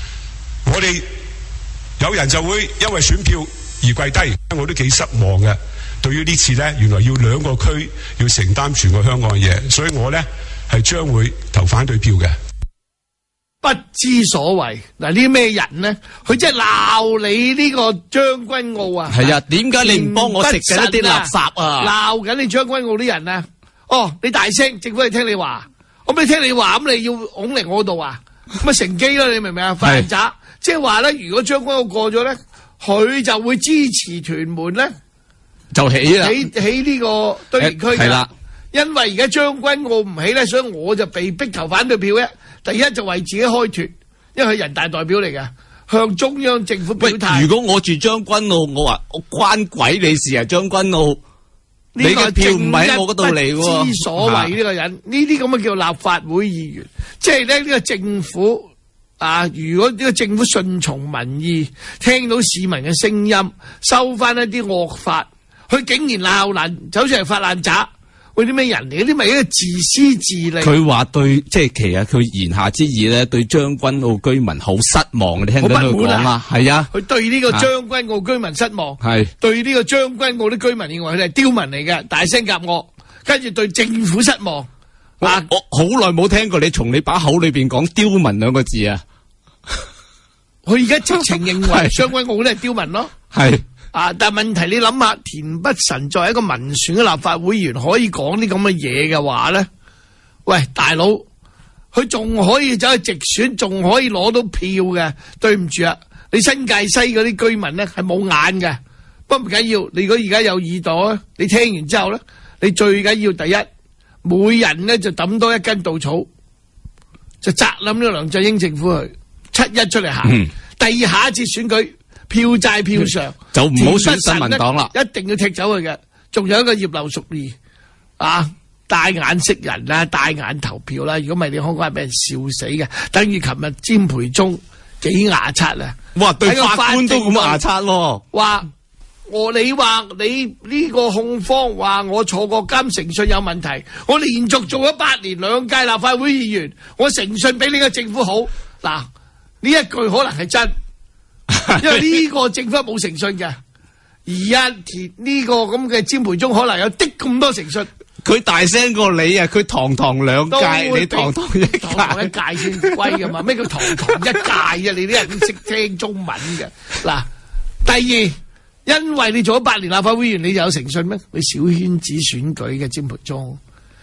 我哋有人就會因為選票而跪低，我都幾失望嘅。對於呢次呢，原來要兩個區要承擔全個香港嘅嘢，所以我呢係將會投反對票嘅。 不知所謂嗱，呢啲咩人呢？佢即係鬧你呢個將軍澳啊！ 係啊，點解你唔幫我食緊一啲垃圾啊？ 鬧緊你將軍澳啲人啊！哦，你大聲，政府係聽你話，我俾你聽你話，咁你要拱嚟我度啊？咁啊乘機啦，你明唔明啊？發爛渣，即係話咧，如果將軍澳過咗咧，佢就會支持屯門咧， 就起啦， 起呢個堆填區係啦。 因為而家將軍澳唔起咧，所以我就被逼投反對票嘅。第一就為自己開脱，因為佢人大代表嚟嘅，向中央政府表態。 如果我住將軍澳，我話我關鬼你事啊！將軍澳，你嘅票唔喺我嗰度嚟喎。 不知所謂呢個人，呢啲咁嘅叫立法會議員，即係咧呢個政府啊！如果呢個政府順從民意，聽到市民嘅聲音，收翻一啲惡法，佢竟然鬧爛，走出嚟發爛渣。佢啲咩人嚟？嗰啲咪一個自私自利。 佢話對，即係其實佢言下之意咧，對將軍澳居民好失望。你聽到佢講啊？係啊， 佢對呢個將軍澳居民失望，係對呢個將軍澳啲居民認為佢哋係刁民嚟嘅，大聲夾惡，跟住對政府失望。 我好耐冇聽過你從你把口裏邊講刁民兩個字啊！ 佢而家直情認為將軍澳都係刁民咯。係。啊！但係問題你諗下，田北辰作為一個民選嘅立法會議員，可以講啲咁嘅嘢嘅話咧，喂，大佬，佢仲可以走去直選，仲可以攞到票嘅。對唔住啊，你新界西嗰啲居民咧係冇眼嘅，不過唔緊要。你如果而家有耳朵，你聽完之後咧，你最緊要第一，每人咧就抌多一根稻草，就責冧呢個梁振英政府去7-1出嚟行。第二，下一次選舉。票債票償就唔好選新民黨啦， 一定要踢走佢嘅。仲有一個葉劉淑儀啊，帶眼識人啦，帶眼投票啦。如果唔係，你香港係俾人笑死嘅。等於琴日詹培忠幾牙刷啊！ 哇，對法官都咁牙刷喎。 話你話你呢個控方話我坐過監誠信有問題，我連續做咗8年2屆立法會議員，我誠信比你個政府好。嗱，呢一句可能係真。因為呢個政府冇誠信嘅，而呢個咁嘅詹培忠可能有啲咁多誠信。佢大聲過你啊！佢堂堂2屆，你堂堂一屆先威噶嘛？咩叫堂堂一屆啊？你啲人都識聽中文嘅。嗱，第二，因為你做咗8年立法會議員，你就有誠信咩？你小圈子選舉嘅詹培忠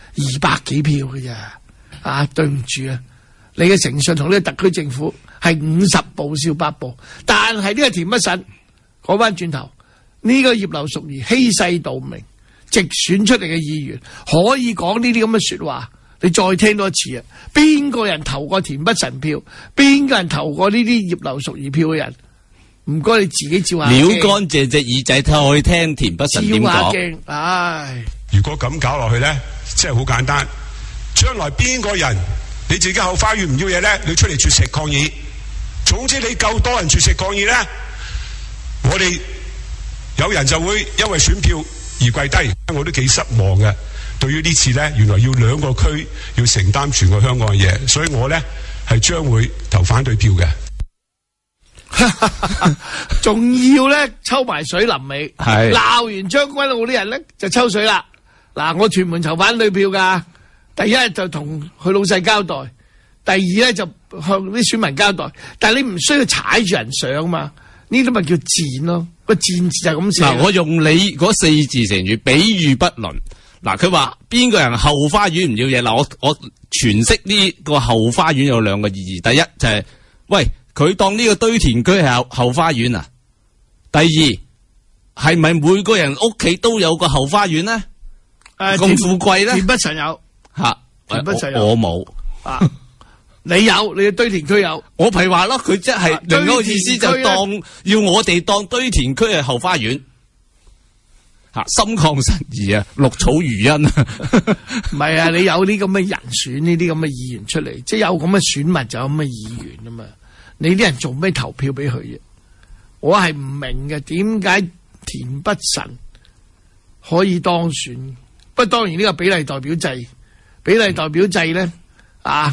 200幾票嘅咋？啊，對唔住啊！你嘅誠信同呢個特區政府係50步笑百步，但係呢個田北辰講翻轉頭，呢個葉劉淑儀欺世盜名，直選出嚟嘅議員可以講呢啲咁嘅說話，你再聽多一次啊！邊個人投過田北辰票？邊個人投過呢啲葉劉淑儀票嘅人？唔該你自己照下鏡， 撩乾淨隻耳仔睇去聽田北辰點講。 唉， 如果咁搞落去咧，真係好簡單。將來邊個人你自己後花園唔要嘢咧，你出嚟絕食抗議。總之你夠多人絕食抗議咧，我哋有人就會因為選票而跪低。我都幾失望嘅。對於呢次咧，原來要2個區要承擔全個香港嘅嘢，所以我咧係將會投反對票嘅。 仲要咧抽埋水臨尾，鬧完將軍澳啲人咧就抽水啦。嗱，我屯門投反對票噶。第一就同佢老細交代，第二咧就向啲選民交代。但係你唔需要踩住人上嘛，呢啲咪叫賤咯。個賤字就咁寫。 嗱，我用你嗰4字成語比喻不倫。嗱，佢話邊個人後花園唔要嘢？嗱，我詮釋呢個後花園有2個意義。第一就係，喂，佢當呢個堆填區係後花園啊。第二係咪每個人屋企都有個後花園呢？咁富貴咧？ 田北辰有。 吓，我冇啊！你有，你嘅堆填區有， 我譬話咯，佢即係另一個意思就當要我哋當堆填區係後花園，吓，心曠神怡啊，綠草如茵啊！ 唔係啊，你有啲咁嘅人選呢啲咁嘅議員出嚟，即係有咁嘅選民就有咁嘅議員啊嘛。你啲人做咩投票俾佢嘅？我係唔明嘅，點解田北辰可以當選？不過當然呢個比例代表制咧，就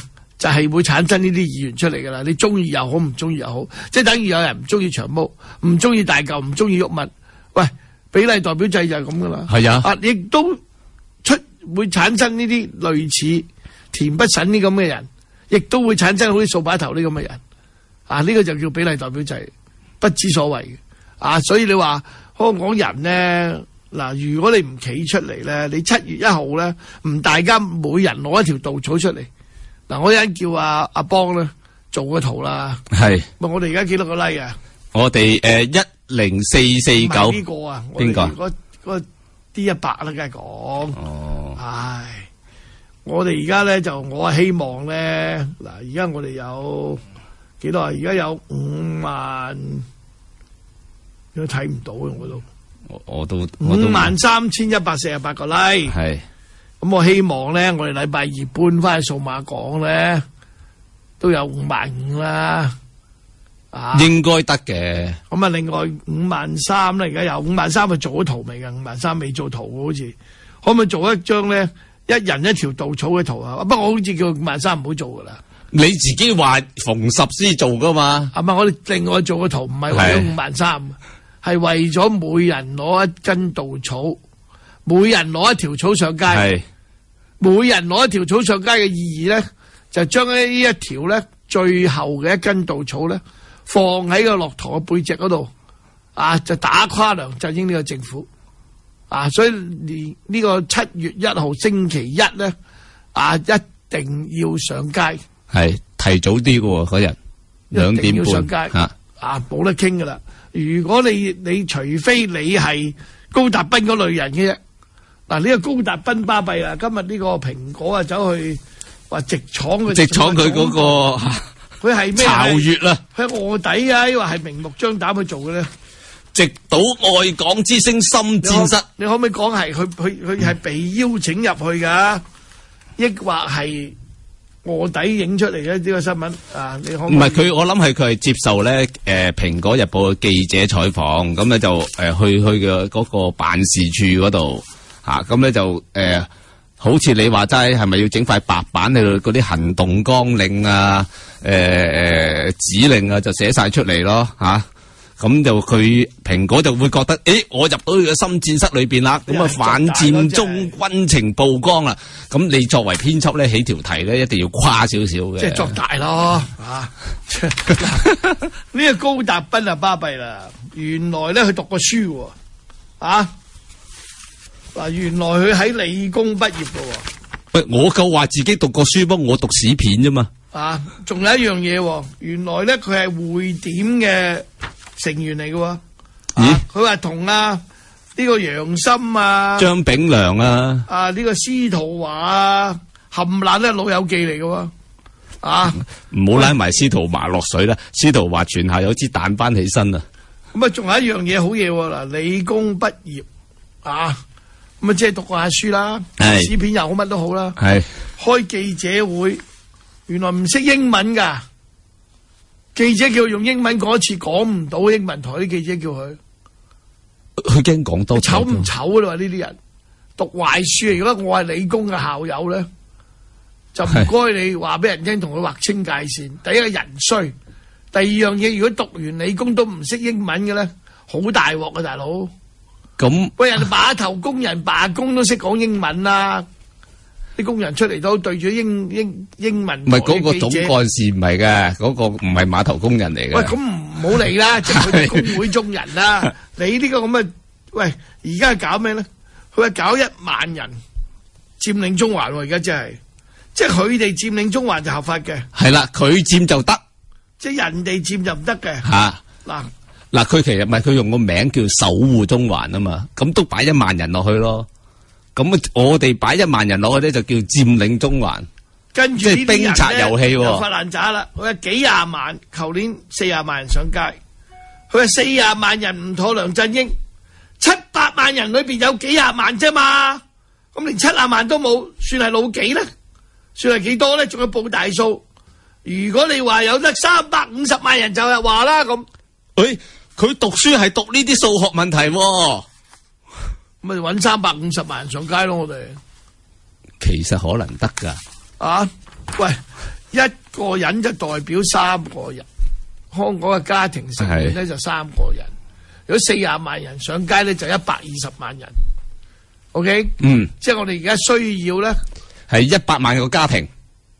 就係會產生呢啲議員出嚟噶啦。你中意又好，唔中意又好，即係等於有人唔中意長毛，唔中意大嚿，唔中意郁物。喂，比例代表制就係咁噶啦。 係啊， 亦都會產生呢啲類似田北辰呢咁嘅人，亦都會產生好似掃把頭呢咁嘅人。呢個就叫比例代表制，不知所謂嘅。所以你話香港人咧，如果你唔企出嚟咧，你7月1號咧，唔大家每人攞一條稻草出嚟。我一陣叫阿邦咧做個圖啦。係。我哋而家幾多個 like 啊？ 我哋10449。唔係呢個啊？邊個？ 嗰 D100 啦，梗係講。哦。唉，我哋而家咧我希望咧，而家我哋有幾多啊？而家有5萬，都睇唔到嘅我都。我都53148個 like。係。咁我希望咧，我哋禮拜二搬翻去數碼港咧，都有55000啦。 應該得嘅。 咁另外53000咧，而家有53000佢做咗圖未㗎？53000未做圖好似，可唔可以做一張咧，一人一條稻草嘅圖啊？不過我好似叫53000唔好做噶啦。你自己話逢10先做噶嘛？我哋另外做個圖，唔係為咗53000，係為咗每人攞一根稻草，每人攞一條草上街。係。每人攞一條草上街嘅意義咧，就將呢一條咧最後嘅一根稻草咧，放喺個駱駝嘅背脊嗰度，就打垮梁振英呢個政府。所以呢個7月1號星期一咧，一定要上街。係提早啲嘅喎，嗰日2點半要上街。冇得傾噶啦。如果你除非你係高達斌嗰類人嘅啫。呢個高達斌巴閉啦！今日呢個蘋果走去話直闖佢嗰個，佢係咩？巢穴啦！佢係臥底啊！抑或係明目張膽去做嘅咧？直搗愛港之星深戰室，你可唔可以講係佢係被邀請入去噶？抑或係臥底影出嚟嘅呢個新聞你可唔係佢？我諗佢係接受咧蘋果日報嘅記者採訪，咁咧就去嘅嗰個辦事處嗰度。咁咧就好似你話齋，係咪要整塊白板喺度？嗰啲行動綱領指令就寫晒出嚟咯，咁就佢蘋果就會覺得，我入到佢嘅深戰室裏邊啦，咁反戰中軍情曝光啦。咁你作為編輯咧，起條題咧一定要誇少少嘅，即係作大咯，呢個高達斌巴閉啦，原來咧佢讀過書喎，原來佢喺理工畢業嘅喎。喂，我夠話自己讀過書，不過我讀史片啫嘛。仲有一樣嘢，原來咧佢係匯點嘅成員嚟嘅喎。咦？佢話同呢個楊森張炳良呢個司徒華冚唪唥咧老友記嚟嘅喎。唔好拉埋司徒華落水啦，司徒華泉下有支彈翻起身啦。咁仲有一樣嘢好嘢喎，理工畢業咁即係讀過下書啦，史片又好，乜都好啦。開記者會，原來唔識英文噶，記者叫佢用英文講一次，講唔到英文台啲記者叫佢驚講多。醜唔醜啊？你話呢啲人讀壞書，如果我係理工嘅校友咧，就唔該你話俾人聽，同佢劃清界線。第一個人衰，第二樣嘢，如果讀完理工都唔識英文嘅咧，好大鑊啊，大佬。喂，人哋碼頭工人罷工都識講英文啦，啲工人出嚟都對住英文。唔係嗰個總幹事唔係嘅，嗰個唔係碼頭工人嚟嘅。喂，咁唔好理啦，即係佢哋工會中人啦。你呢個咁嘅，喂，而家係搞咩咧？佢係搞1萬人佔領中環，而家即係佢哋佔領中環就合法嘅。係啦，佢佔就得，即係人哋佔就唔得嘅。嗱，佢其實唔係佢用個名叫守護中環啊嘛，咁都擺1萬人落去咯。咁我哋擺1萬人落去咧，就叫佔領中環。跟住即係冰賊遊戲喎。發爛渣啦！佢係幾廿萬，舊年40萬人上街。佢係40萬人唔妥梁振英，700萬人裏邊有幾廿萬啫嘛。咁連70萬都冇，算係老幾咧？算係幾多咧？仲要報大數。如果你話有得350萬人就係話啦咁。佢讀書係讀呢啲數學問題，咁咪搵350萬人上街咯。我哋其實可能得噶。喂， 一個人就代表3個人，香港嘅家庭成員咧就3個人。如果40萬人上街咧，就120萬人。OK， 即係我哋而家需要咧係100萬個家庭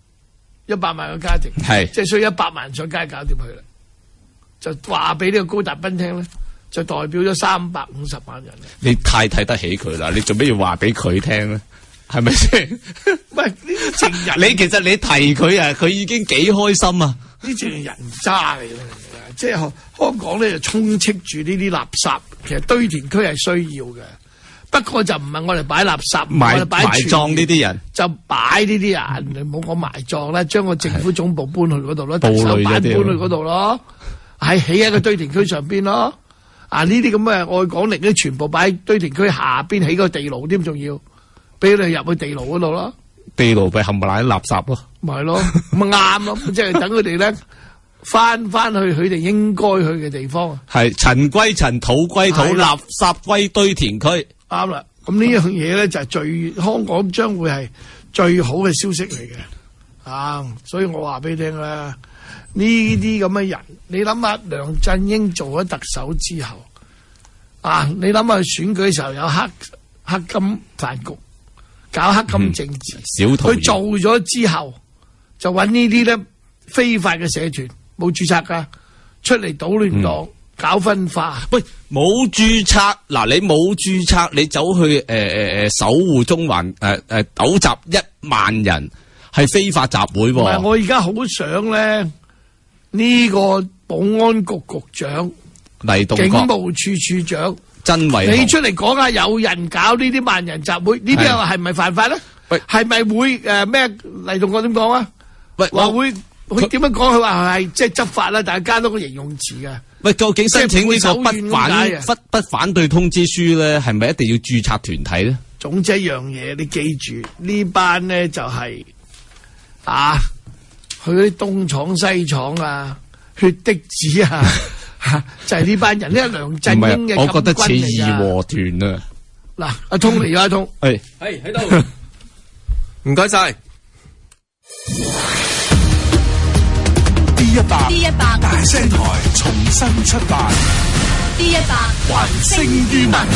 ，100萬個家庭係， 即係需要100萬人上街搞掂佢啦。就話俾呢個高達斌聽咧，就代表咗350萬人。 你太睇得起佢啦！你做咩要話俾佢聽咧？係咪先？ 喂，呢啲淨人， 你其實你提佢啊，佢已經幾開心啊！ 呢淨係人渣嚟嘅，即係香港咧就充斥住呢啲垃圾。其實堆填區係需要嘅，不過就唔係我哋擺垃圾， 埋葬呢啲人， 就擺呢啲人。你唔好講埋葬啦，將個政府總部搬去嗰度咯，特首辦搬去嗰度咯，係起喺個堆填區上邊咯。啊，呢啲咁嘅愛港力咧，全部擺喺堆填區下邊起個地牢添，仲要俾你入去地牢嗰度咯。地牢咪冚唪唥啲垃圾咯，咪係咯，咁啱咯，即係等佢哋咧翻去佢哋應該去嘅地方。 係塵歸塵，土歸土，垃圾歸堆填區。 啱啦，咁呢樣嘢咧就係香港將會係最好嘅消息嚟嘅。啊，所以我話俾你聽啦，呢啲咁嘅人，你諗下梁振英做咗特首之後，啊，你諗下選舉嘅時候有黑金飯局，搞黑金政治，佢做咗之後就揾呢啲咧非法嘅社團冇註冊噶，出嚟搗亂黨，搞分化。 喂，冇註冊嗱，你冇註冊，你走去守護中環糾集1萬人係非法集會喎。 唔係，我而家好想咧呢個保安局局長、 黎棟國、 警務處處長曾偉雄， 你出嚟講下，有人搞呢啲萬人集會，呢啲又係咪犯法咧？ 喂， 係咪會咩？黎棟國點講啊？ 喂， 話會佢點樣講？佢話係即係執法啦，但係加多個形容詞嘅。 喂，究竟申請呢個不反對通知書咧，係咪一定要註冊團體咧？ 總之一樣嘢，你記住呢班咧就係去嗰啲東廠西廠啊，血滴子啊，就係呢班人。呢個梁振英嘅， 我覺得似義和團啊。 嗱，阿通嚟咗，阿通， 係喺度，唔該晒。 D100 大聲台重新出發。D100 還聲於民。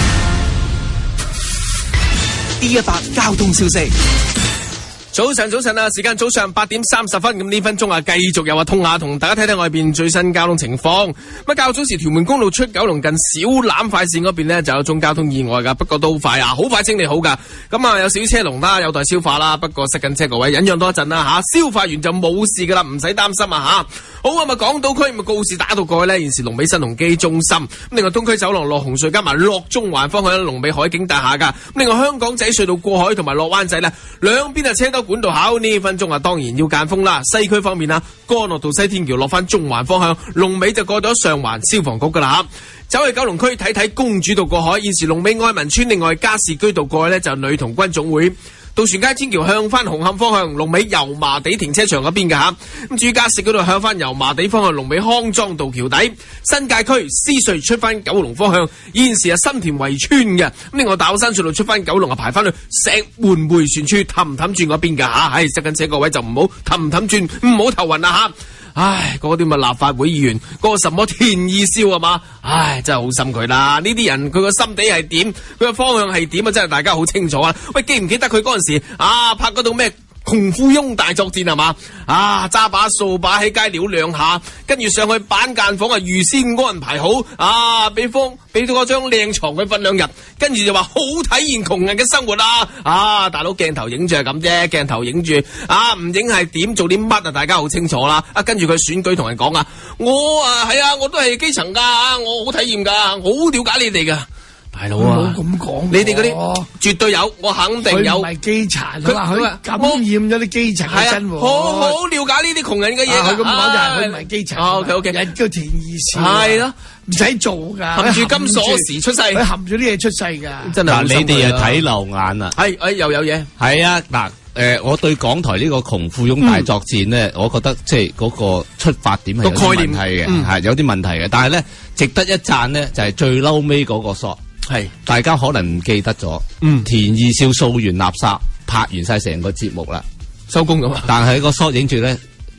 D100 交通消息。早晨啊！時間早上8點30分，咁呢分鐘啊，繼續有通下同大家睇睇外邊最新交通情況。咁較早時屯門公路出九龍近小欖快線嗰邊呢，就有宗交通意外噶，不過都快啊，好快清理好噶。咁啊有少車龍啦，有待消化啦，不過塞緊車個位忍讓多一陣啦吓，消化完就冇事噶啦，唔使擔心啊吓。好啊，港島區告示打到過去呢，現時龍尾新鴻基中心。咁另外東區走廊落紅隧加埋落中環方向龍尾海景大廈噶。咁另外香港仔隧道過海同埋落灣仔呢，兩邊啊車多管道口，呢分鐘啊當然要間封啦。西區方面啊，干諾道西天橋落翻中環方向，龍尾就過咗上環消防局噶啦吓。走去九龍區睇睇公主道過海，現時龍尾愛民村，另外加士居道過去呢，就女童軍總會。渡船街天橋向翻紅磡方向，龍尾油麻地停車場嗰邊嘅吓。咁至於加士居道向翻油麻地方向，龍尾康莊道橋底。新界區獅隧出翻九龍方向，現時係新田圍村嘅。咁另外大老山隧道出翻九龍啊，排翻去石門迴旋處氹氹轉嗰邊嘅吓。唉，塞緊車各位就唔好氹氹轉，唔好頭暈啦吓。唉，嗰啲咪立法會議員，嗰個什麼田二少係嘛？唉，真係好心佢啦！呢啲人佢個心地係點，佢個方向係點啊？真係大家好清楚啊！喂，記唔記得佢嗰陣時拍嗰套咩窮富翁大作戰係嘛？揸把掃把喺街撩兩下，跟住上去板間房預先安排好俾到嗰張靚床佢瞓2日，跟住就話好體現窮人嘅生活啦！大佬鏡頭影住係咁啫，鏡頭影住唔影係點做啲乜啊？大家好清楚啦！跟住佢選舉同人講我都係基層噶，我好體驗噶，我好了解你哋噶。大佬啊， 冇咁講， 你哋嗰啲絕對有，我肯定有。 佢唔係基層，佢話佢感染咗啲基層嘅生活。 好了解呢啲窮人嘅嘢。 佢咁講就係佢唔係基層。 OK， 人叫田二少。 係咯， 唔使做噶， 含住金鎖匙出世， 佢含住啲嘢出世噶。 真係你哋又睇漏眼啦。 又有嘢。 係啊，嗱，我對港台呢個窮富翁大作戰呢，我覺得即係嗰個出發點係有啲問題嘅，係有啲問題嘅。但係咧，值得一讚呢，就係最嬲尾嗰個索。係，大家可能唔記得咗。田二少掃完垃圾，拍完晒成個節目啦， 收工咁啊！ 但係個 shot 影住咧，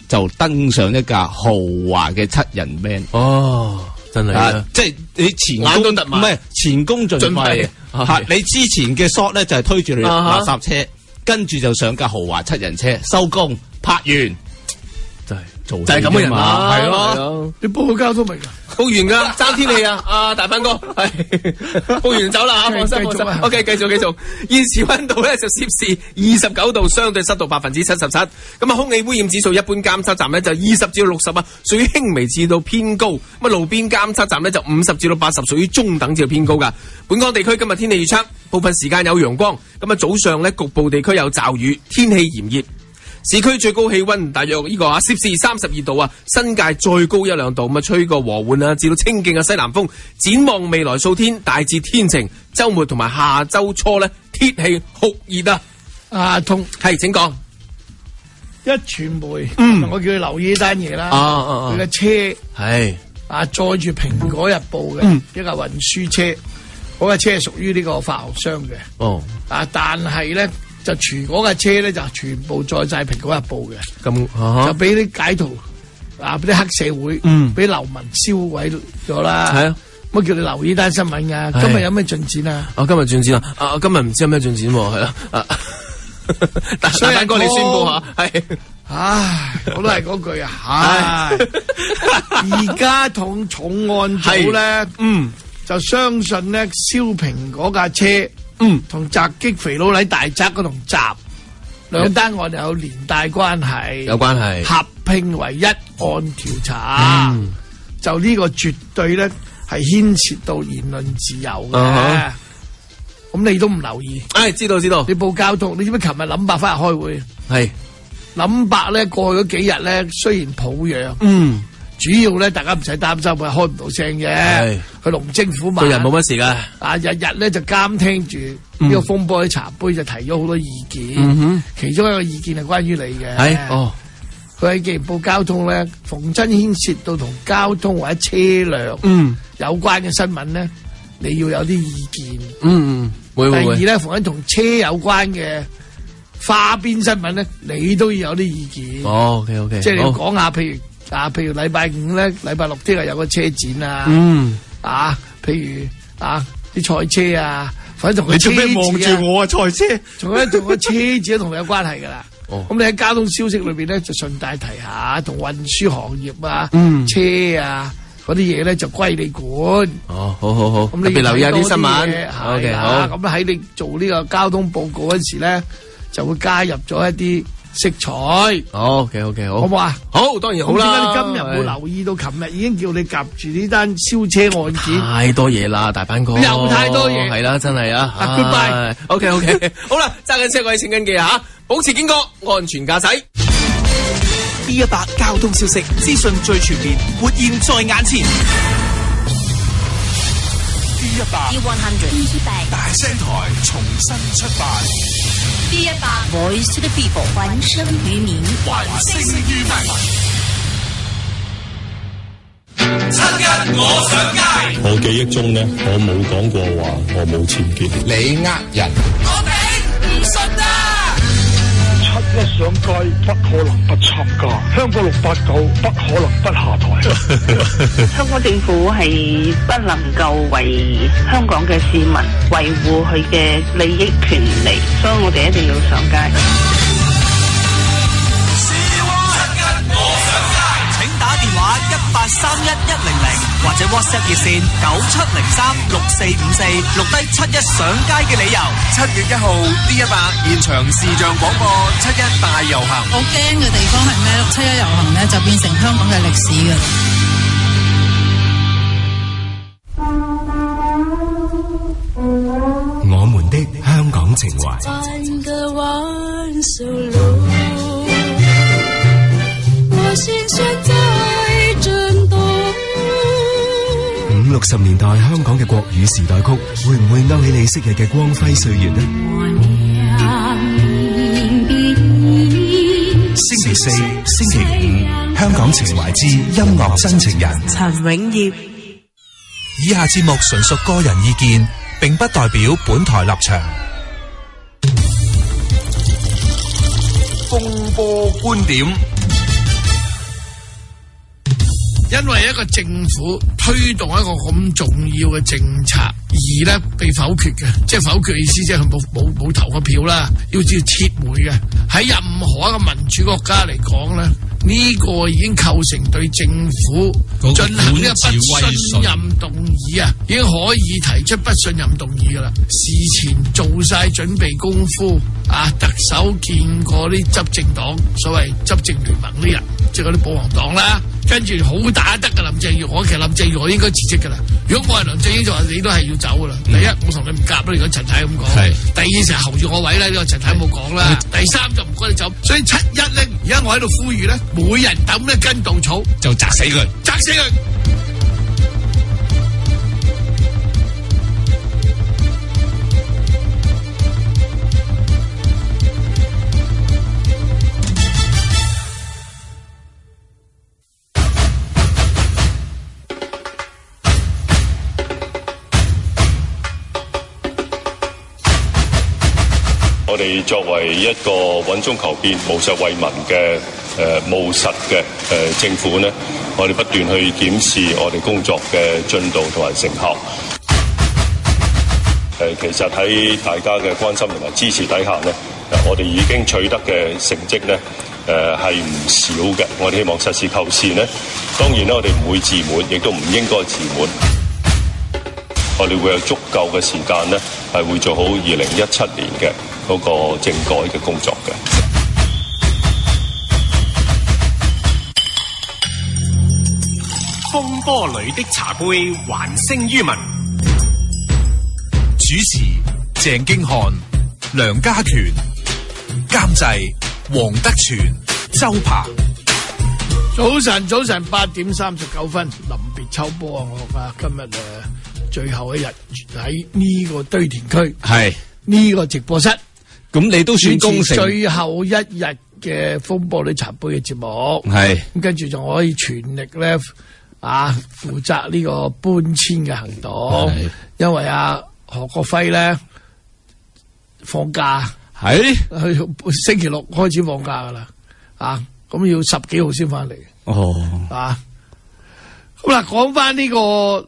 就登上一架豪華嘅7人 van。 哦，真係啊！ 即係你前眼都突埋， 唔係前功盡廢嚇。你之前嘅 shot 咧就係推住你垃圾車，跟住就上架豪華7人車，收工拍完就係做就係咁嘅人嘛， 係咯。你報個交通未㗎？ 報完㗎，爭天氣啊！阿大芬哥係報完走啦嚇，放心放心。OK， 繼續。現時溫度咧就攝氏29度，相對濕度77%。咁啊，空氣污染指數一般監測站咧就20至60啊，屬於輕微至到偏高。咁啊，路邊監測站咧就50至到80，屬於中等至到偏高㗎。本港地區今日天氣預測，部分時間有陽光，咁啊早上咧局部地區有驟雨，天氣炎熱。市區最高氣溫大約攝氏32度啊，新界再高1-2度，咁啊吹個和緩啊至到清勁嘅西南風。展望未來數天大致天晴，週末同埋下週初咧天氣酷熱啊！ 阿通係請講。 一傳媒，我叫佢留意呢單嘢啦。佢嘅車係載住《蘋果日報》嘅一架運輸車，嗰架車係屬於呢個發行商嘅。 哦， 但係咧。就全嗰架車咧就全部載晒《蘋果日報》嘅， 咁就俾啲歹徒俾啲黑社會，俾流民燒毀咗啦。係啊，乜叫你留意單新聞㗎？今日有咩進展啊？ 今日進展啊！今日唔知有咩進展喎，係啦。大芬哥，你宣佈下，係。 唉，我都係嗰句啊！唉，而家同重案組咧，就相信咧燒蘋果架車。同襲擊肥佬黎大宅嗰同襲兩單案有連帶關係， 有關係合併為一案調查，就呢個絕對咧係牽涉到言論自由嘅。咁你都唔留意？ 知道。 你報交通，你知唔知琴日林伯翻嚟開會？ 係林伯咧過去嗰幾日咧，雖然抱恙，主要咧，大家唔使擔心，佢開唔到聲嘅。佢龍精虎猛，個人冇乜事噶。 日日咧就監聽住呢個風波喺茶杯，就提咗好多意見。其中一個意見係關於你嘅。佢喺既然報交通咧，逢真牽涉到同交通或者車輛有關嘅新聞咧，你要有啲意見。 會。 第二咧，逢真同車有關嘅花邊新聞咧，你都要有啲意見。 OK。 即係你要講下，譬如禮拜5咧，禮拜6聽日有個車展啊，譬如啲賽車啊，反正同佢車子啊，你做咩望住我啊？賽車，仲有個車子同你有關係噶啦。咁你喺交通消息裏邊咧，就順帶提下，同運輸行業啊、車啊嗰啲嘢咧就歸你管。 好。 咁你特別留意下啲新聞。 OK， 好。咁喺你做呢個交通報告嗰時咧，就會加入咗一啲色彩。 OK， 好。 好唔好啊？ 好，當然好啦。 點解你今日冇留意到？琴日已經叫你夾住呢單燒車案件。 太多嘢啦，大班哥。 又太多嘢。 係啦，真係啊。 Goodbye。 OK， 好啦，揸緊車各位請緊記吓，保持警覺，安全駕駛。 D100交通消息，資訊最全面，活現在眼前。D100 大聲台重新出發。 D100 Voice to the People， 還聲於民， 還聲於民。7-1我上街。 我記憶中呢，我冇講過話，我冇僭建。 你人。 我頂唔順啊 ！7-1上街不可能不參加，香港689不可能不下台。 香港政府係不能夠為香港嘅市民維護佢嘅利益權利，所以我哋一定要上街。 7-1我上街，請打電話1831-100或者 WhatsApp 熱線9703-6454，錄低7-1上街嘅理由。7月1號 D100現場視像廣播7-1大遊行。 我驚嘅地方係咩？7-1遊行咧就變成香港嘅歷史嘅。 我們的香港情懷。50-60年代香港嘅國語時代曲，會唔會勾起你昔日嘅光輝歲月呢？星期4、星期5，香港情懷之音樂真情人陳永業。 以下節目純屬個人意見，並不代表本台立場。 風波觀點。 因為一個政府推動一個咁重要嘅政策而咧被否決嘅，即係否決嘅意思即係佢冇投個票啦，要撤回嘅。喺任何一個民主國家嚟講咧，呢個已經構成對政府進行呢個不信任動議啊，已經可以提出不信任動議噶啦。事前做晒準備功夫啊，特首見過啲執政黨所謂執政聯盟啲人，即係嗰啲保皇黨啦。跟住好打得嘅林鄭月娥，其實林鄭月娥應該辭職噶啦。如果我係梁振英就話你都係要走噶啦。第一，我同你唔夾啦。如果陳太咁講，第二成日候住我位咧，呢個陳太冇講啦。第三就唔該你走。所以7-1咧，而家我喺度呼籲咧，每人抌一根稻草就砸死佢， 砸死佢。 我哋作為一個穩中求變、務實為民嘅務實嘅政府呢，我哋不斷去檢視我哋工作嘅進度同埋成效。其實喺大家嘅關心同埋支持底下呢，我哋已經取得嘅成績呢係唔少嘅。我哋希望實事求是呢，當然呢，我哋唔會自滿，亦都唔應該自滿。我哋會有足夠嘅時間呢，係會做好2017年嘅嗰個政改嘅工作嘅。 風波裏的茶杯，還聲於民。主持鄭經翰、梁家權，監製黃德全、周鵬。 早晨8:39，臨別秋波啊！我今日最後一日喺呢個堆填區，係呢個直播室。咁你都算功成最後一日嘅風波裏茶杯嘅節目，係咁跟住就可以全力咧負責呢個搬遷嘅行動，因為何國輝咧放假，係星期六開始放假噶啦，咁要10幾號先翻嚟。咁嗱，講翻呢個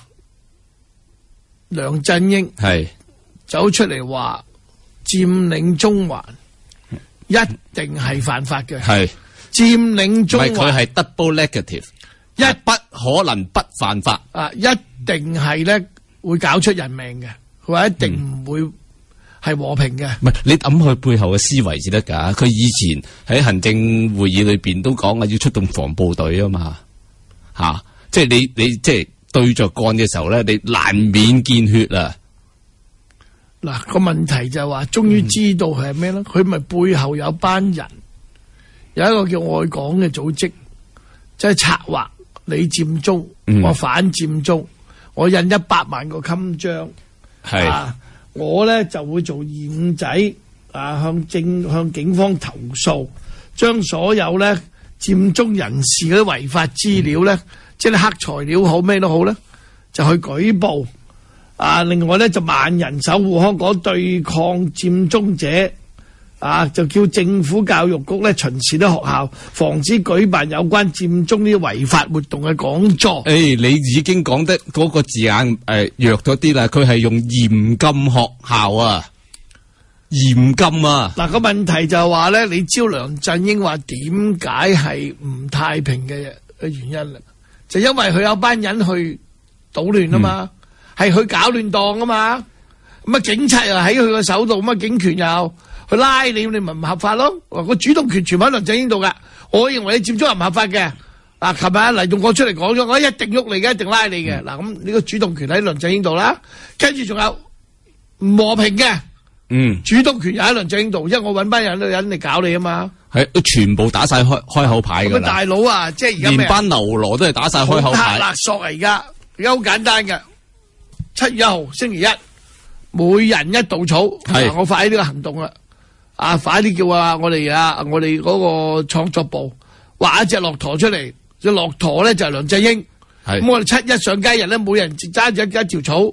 梁振英係走出嚟話佔領中環一定係犯法嘅，係佔領中環， 佢係 double negative， 不可能不犯法一定係咧會搞出人命嘅，佢話一定唔會係和平嘅。 唔係你諗佢背後嘅思維至得㗎，佢以前喺行政會議裏邊都講要出動防暴隊啊嘛，即係你即係對着幹嘅時候咧，你難免見血啊！ 嗱，個問題就係話，終於知道係咩咧？佢咪背後有班人，有一個叫愛港嘅組織，即係策劃你佔中，我反佔中，我印100萬個襟章，係我咧就會做二五仔，向警方投訴，將所有咧佔中人士嗰啲違法資料咧，即係黑材料好咩都好咧，就去舉報。另外咧就萬人守護香港對抗佔中者，就叫政府教育局咧巡視啲學校，防止舉辦有關佔中呢啲違法活動嘅講座。 你已經講得嗰個字眼弱咗啲啦，佢係用嚴禁學校啊，嚴禁啊。嗱，個問題就係話咧，你知梁振英話點解係唔太平嘅原因啦，就因為佢有班人去搗亂啊嘛。係佢搞亂檔啊嘛，咁警察又喺佢個手度，咁警權又去拉你，你咪唔合法咯。個主動權全喺梁振英度噶，我認為你佔中係唔合法嘅。琴日黎棟國出嚟講咗，我一定喐你嘅，一定拉你嘅。咁呢個主動權喺梁振英度啦，跟住仲有唔和平嘅，主動權又喺梁振英度，因為我搵班人嚟搞你啊嘛。係都全部打晒開口牌噶啦。大佬啊，即係而家連班流羅都係打晒開口牌。勒索而家好簡單嘅。7月1號星期一，每人一稻草，我發起呢個行動啦。快啲叫我哋嗰個創作部畫一隻駱駝出嚟，隻駱駝咧就係梁振英。咁我哋7-1上街日咧，每人揸住一條草，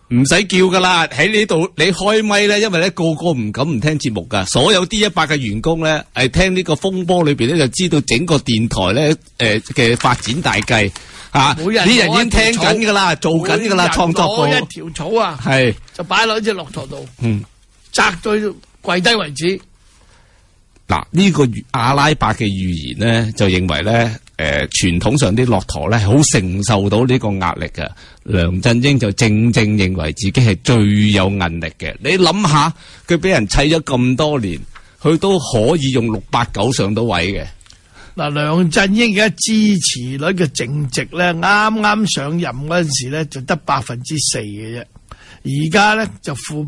唔使叫噶啦，喺呢度你開咪咧，因為咧個個唔敢唔聽節目噶，所有 D100嘅員工咧係聽呢個風波裏邊咧就知道整個電台咧嘅發展大計啊！啲人已經聽緊噶啦，做緊噶啦，創作部一條草啊，係就擺落隻駱駝度，摘到跪低為止。 嗱，呢個阿拉伯嘅預言咧就認為咧。傳統上啲駱駝咧係好承受到呢個壓力嘅，梁振英就正認為自己係最有韌力嘅。你諗下，佢俾人砌咗咁多年，佢都可以用689上到位嘅。 嗱，梁振英而家支持率嘅淨值咧，啱啱上任嗰陣時咧就得4%嘅啫，而家咧就負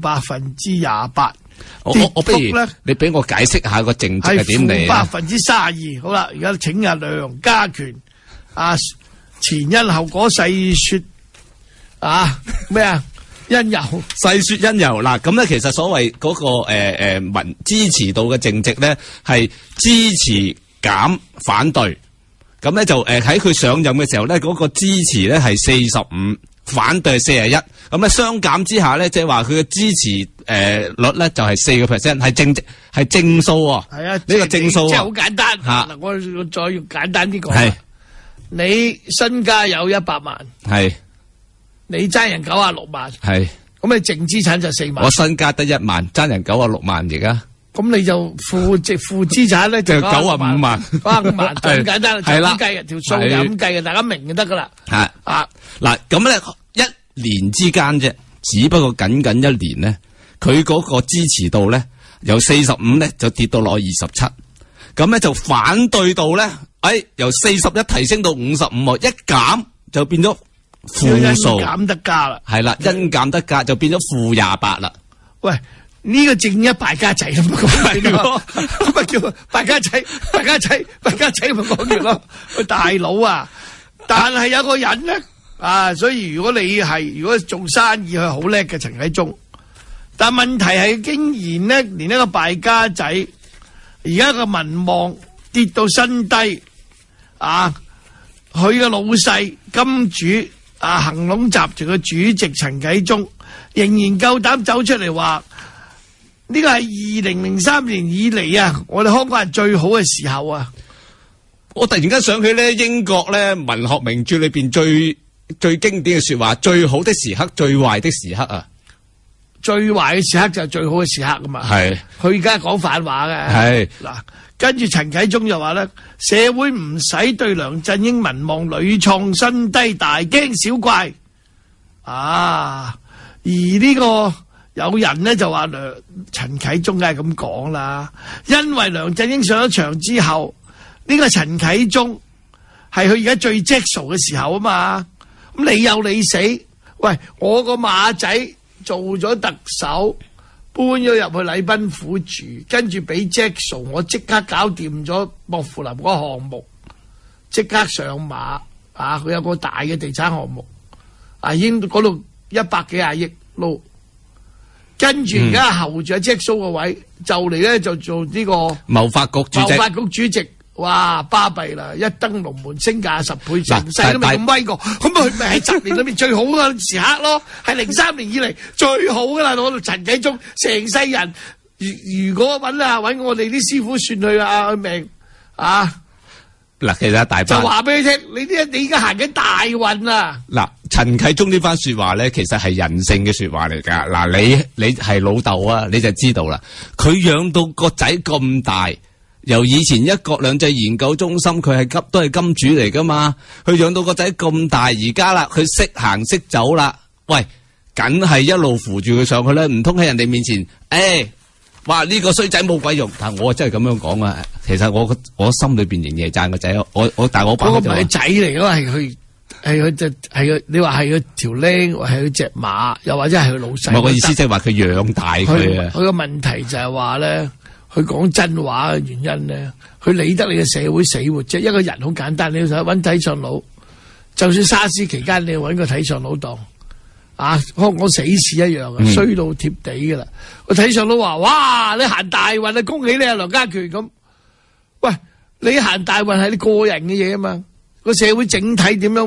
28%。 我不如你俾我解釋下個淨值係點嚟啊 ？32%。好啦，而家請阿梁家權前因後果細說咩啊？因由細說因由嗱，咁咧其實所謂嗰個民支持度嘅淨值咧係支持減反對，咁咧就喺佢上任嘅時候咧嗰個支持咧係45。反對係41，咁咧相減之下咧，即係話佢嘅支持率咧就係4%，係正數喎。係啊，呢個正數即係好簡單。嗱，我再要簡單啲講。係你身家有100萬，係你爭人96萬，係咁你淨資產就4萬。 我身家得1萬，爭人96萬而家。 咁你就負資產咧就 95萬 ，95萬就咁簡單，就咁計嘅條數就咁計嘅，大家明就得噶啦。 嗱咁咧。一年之間啫，只不過僅僅一年咧，佢嗰個支持度咧由45咧就跌到落27，咁咧就反對度咧，由41提升到55，一減就變咗負數， 減得加啦， 係啦，因減得加就變咗負28啦。 喂，呢個正一敗家仔咁講咯，咁咪叫敗家仔咪講完咯。喂，大佬啊，但係有個人咧。所以如果做生意係好叻嘅陳啟宗，但問題係竟然咧，連一個敗家仔，而家個民望跌到新低，佢嘅老細金主恒隆集團嘅主席陳啟宗，仍然夠膽走出嚟話，呢個係2003年以嚟我哋香港人最好嘅時候啊！ 我突然間想起咧，英國咧文學名著裏邊最經典嘅說話，最好的時刻，最壞的時刻啊！ 最壞嘅時刻就係最好嘅時刻啊嘛！係佢而家講反話嘅。係嗱，跟住陳啟宗就話咧，社會唔使對梁振英民望屢創新低大驚小怪而呢個有人咧就話陳啟宗梗係咁講啦，因為梁振英上咗場之後，呢個陳啟宗係佢而家最 Jackson 嘅時候啊嘛。咁你有你死，喂！我個馬仔做咗特首，搬咗入去禮賓府住，跟住俾 Jackson，我即刻搞掂咗薄扶林嗰個項目，即刻上馬佢有個大嘅地產項目，已經嗰度100幾廿億撈，跟住而家候住阿 Jackson 個位，就嚟咧就做呢個貿發局主席。哇，巴閉啦！一登龍門升價10倍，成世都未咁威過。咁佢咪係10年裏面最好嘅時刻咯？係03年以嚟最好噶啦！我陳啟宗成世人，如果揾我哋啲師傅算佢命嗱，其實大班就話俾你聽，你而家行緊大運啊！ 嗱，陳啟宗呢番說話咧，其實係人性嘅說話嚟噶。嗱，你係老豆啊，你就知道啦。佢養到個仔咁大。由以前一國兩制研究中心，佢都係金主嚟噶嘛，佢養到個仔咁大，而家啦，佢識行識走啦，喂，梗係一路扶住佢上去啦，唔通喺人哋面前，話呢個衰仔冇鬼用，但我真係咁樣講啊，其實我心裏邊仍然係讚個仔，但係我爸就話，嗰個唔係仔嚟噶嘛，係佢，你話係佢條僆，或係佢隻馬，又或者係佢老細。我嘅意思即係話佢養大佢啊。佢個問題就係話咧。佢講真話嘅原因咧，佢理得你嘅社會死活啫。一個人好簡單，你要揾睇相佬，就算沙士期間你揾個睇相佬當香港死市一樣啊，衰到貼地噶啦。個睇相佬話：哇，你行大運啊，恭喜你啊，梁家權咁。喂，你行大運係你個人嘅嘢啊嘛，個社會整體點樣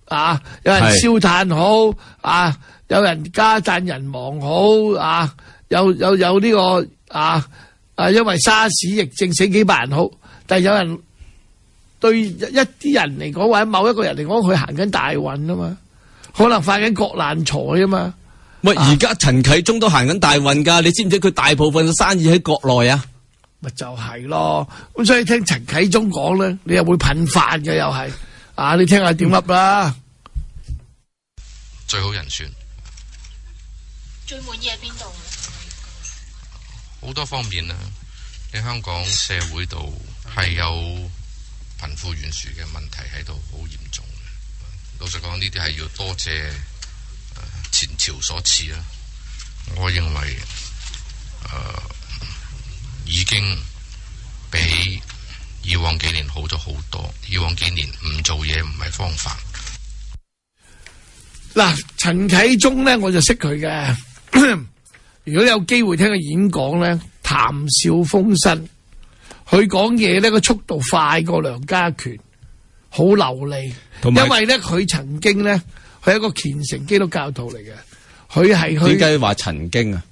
有人燒炭好有人家賺人亡好有呢個因為沙士疫症死幾百人好，但係有人對一啲人嚟講或者某一個人嚟講，佢行緊大運啊嘛，可能發緊國難財啊嘛。 喂，而家陳啟宗都行緊大運㗎，你知唔知佢大部分嘅生意喺國內啊？ 咪就係咯，咁所以聽陳啟宗講咧，你又會噴飯嘅又係你聽下點噏啦。 最好人選， 最滿意喺邊度？ 好多方面啦，喺香港社會度係有貧富懸殊嘅問題喺度，好嚴重嘅。老實講，呢啲係要多謝前朝所賜啦。我認為已經比以往幾年好咗好多。以往幾年唔做嘢唔係方法。 嗱，陳啟宗咧我就識佢嘅，如果你有機會聽佢演講咧，談笑風生，佢講嘢咧個速度快過梁家權，好流利。因為咧佢曾經咧，佢係一個虔誠基督教徒嚟嘅，佢係去。 點解話曾經啊？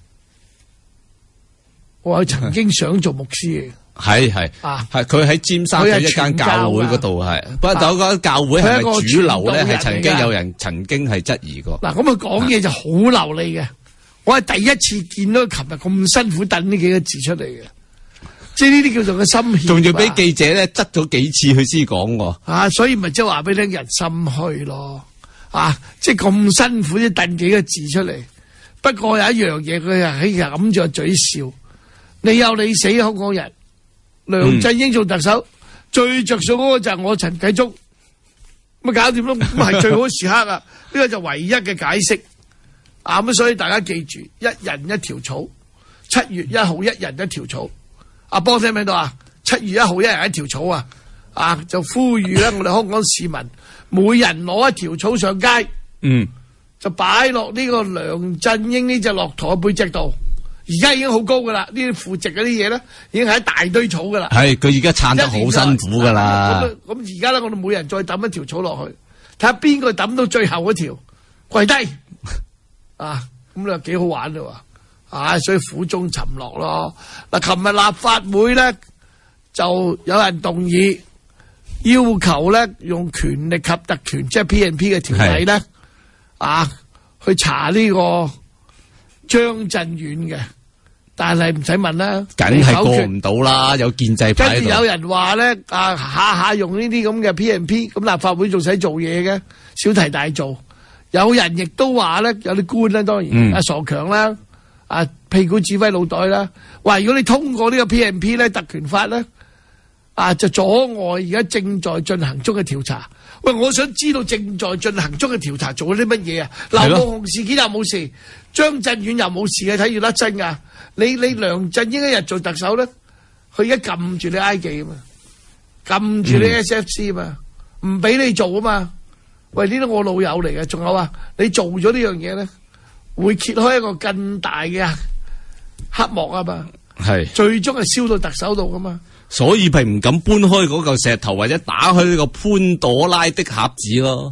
我曾經想做牧師嘅。 係佢喺尖沙咀一間教會嗰度係，不過嗰間教會係咪主流咧？係曾經有人曾經係質疑過。 嗱，咁佢講嘢就好流利嘅，我係第一次見到佢琴日咁辛苦掟呢幾個字出嚟嘅，即係呢啲叫做個心血。 仲要俾記者咧質咗幾次佢先講喎。 所以咪即係話俾你聽，人心虛咯。即係咁辛苦啲掟幾個字出嚟。不過有一樣嘢，佢係喺揞住個嘴笑。你有你死，香港人。梁振英做特首，最着數嗰個就係我陳啟宗，咁搞掂咯，咁係最好嘅時刻啊！呢個就唯一嘅解釋。咁所以大家記住，一人一條草，7月1號一人一條草。阿波聽唔聽到啊？7月1號一人一條草啊！就呼籲咧，我哋香港市民每人攞一條草上街，就擺落呢個梁振英呢隻駱駝嘅背脊度。而家已經好高噶啦，呢啲腐殖嗰啲嘢咧，已經係一大堆草噶啦。係佢而家撐得好辛苦噶啦。咁而家咧，我哋每人再抌一條草落去，睇下邊個抌到最後嗰條跪低。咁你話幾好玩咯？所以苦中沉落咯。嗱，琴日立法會咧就有人動議要求咧用權力及特權，即係 P&P 嘅條例咧，去查呢個張震遠嘅。但係唔使問啦， 梗係過唔到啦，有建制派喺度。 跟住有人話咧，下下用呢啲咁嘅 P&P， 咁立法會仲使做嘢嘅，小題大做。有人亦都話咧，有啲官咧，當然阿傻強啦，屁股指揮腦袋啦，話如果你通過呢個 P&P 咧，特權法咧，就阻礙而家正在進行中嘅調查。喂，我想知道正在進行中嘅調查做咗啲乜嘢啊？劉夢熊事件又冇事，張震遠又冇事嘅，睇住甩真噶。你梁振英一日做特首咧，佢而家撳住你 I 記啊嘛，撳住你 SFC 啊嘛，唔俾你做啊嘛。喂，呢啲我老友嚟嘅，仲有你做咗呢樣嘢咧，會揭開一個更大嘅黑幕啊嘛。係，最終係燒到特首度噶嘛。 所以咪唔敢搬開嗰嚿石頭，或者打開呢個潘朵拉的盒子咯。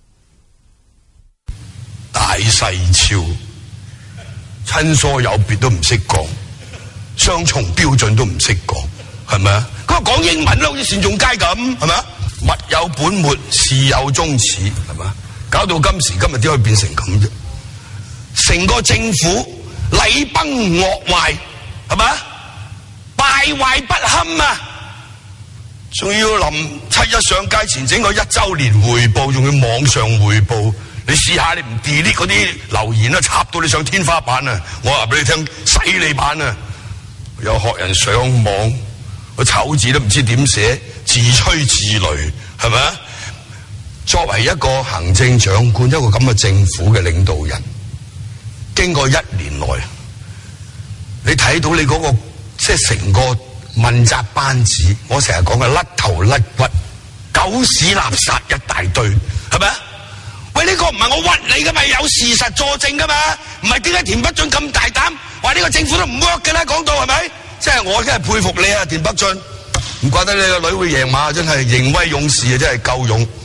大細超，親疏有別都唔識講，雙重標準都唔識講，係咪啊？佢講英文啦，好似單仲偕咁，係咪啊？物有本末，事有終始，係咪啊？搞到今時今日點可以變成咁啫？成個政府禮崩樂壞，係咪啊？敗壞不堪啊！仲要臨7·1上街前整個1週年匯報，仲要網上匯報。你試下你唔 delete 嗰啲留言啊，插到你上天花板啊！我話俾你聽，洗你版啊！有學人上網，個醜字都唔知點寫，自吹自擂，係咪啊？作為一個行政長官，一個咁嘅政府嘅領導人，經過1年內，你睇到你嗰個即係成個問責班子，我成日講嘅甩頭甩骨、狗屎垃圾一大堆，係咪啊？喂，呢個唔係我屈你噶嘛，有事實佐證噶嘛，唔係點解田北俊咁大膽話呢個政府都唔 work 嘅啦？講到係咪？即係我真係佩服你啊，田北俊，唔怪得你個女會贏馬，真係型威勇士啊，真係夠勇。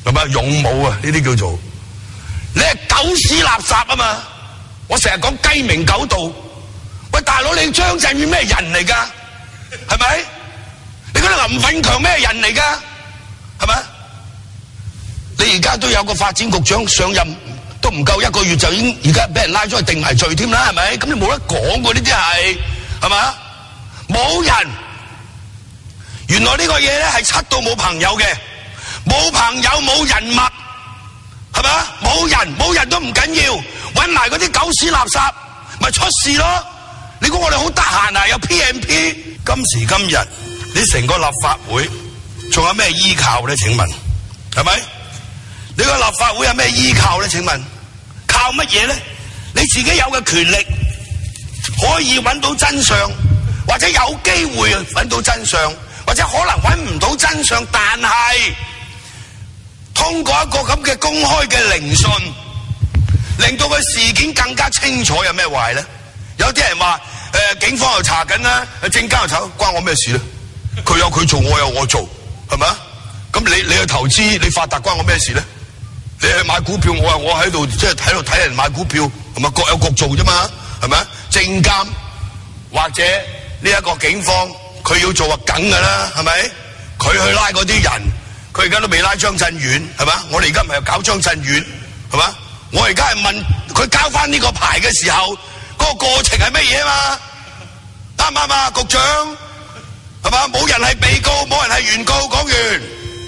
係咪勇武啊？呢啲叫做你係狗屎垃圾啊嘛！我成日講雞鳴狗盜，喂大佬，你張振宇咩人嚟㗎？係咪？你覺得林奮強咩人嚟㗎？係咪？你而家都有個發展局長上任都唔夠1個月就已經而家俾人拉咗去定埋罪添啦，係咪？咁你冇得講喎，呢啲係嘛？冇人，原來呢個嘢咧係柒到冇朋友嘅，冇朋友冇人脈，係咪？冇人都唔緊要，搵埋嗰啲狗屎垃圾，咪出事咯！你估我哋好得閒啊？有 PMP， 今時今日你成個立法會仲有咩依靠咧？請問係咪？你個立法會有咩依靠咧？請問靠乜嘢咧？你自己有嘅權力可以揾到真相，或者有機會揾到真相，或者可能揾唔到真相，但係通過一個咁嘅公開嘅聆訊，令到個事件更加清楚，有咩壞咧？有啲人話警方又查緊啦，證監又查，關我咩事咧？佢有佢做，我有我做，係咪啊？咁你去投資，你發達關我咩事咧？你去買股票，我喺度即係喺度睇人買股票，係咪各有各做啫嘛？係咪？證監或者呢一個警方，佢要做啊梗㗎啦，係咪？佢去拉嗰啲人，佢而家都未拉張震遠，係嘛？我哋而家唔係搞張震遠，係嘛？我而家係問佢交翻呢個牌嘅時候，嗰個過程係乜嘢嘛？啱唔啱啊，局長？係嘛？冇人係被告，冇人係原告。講完。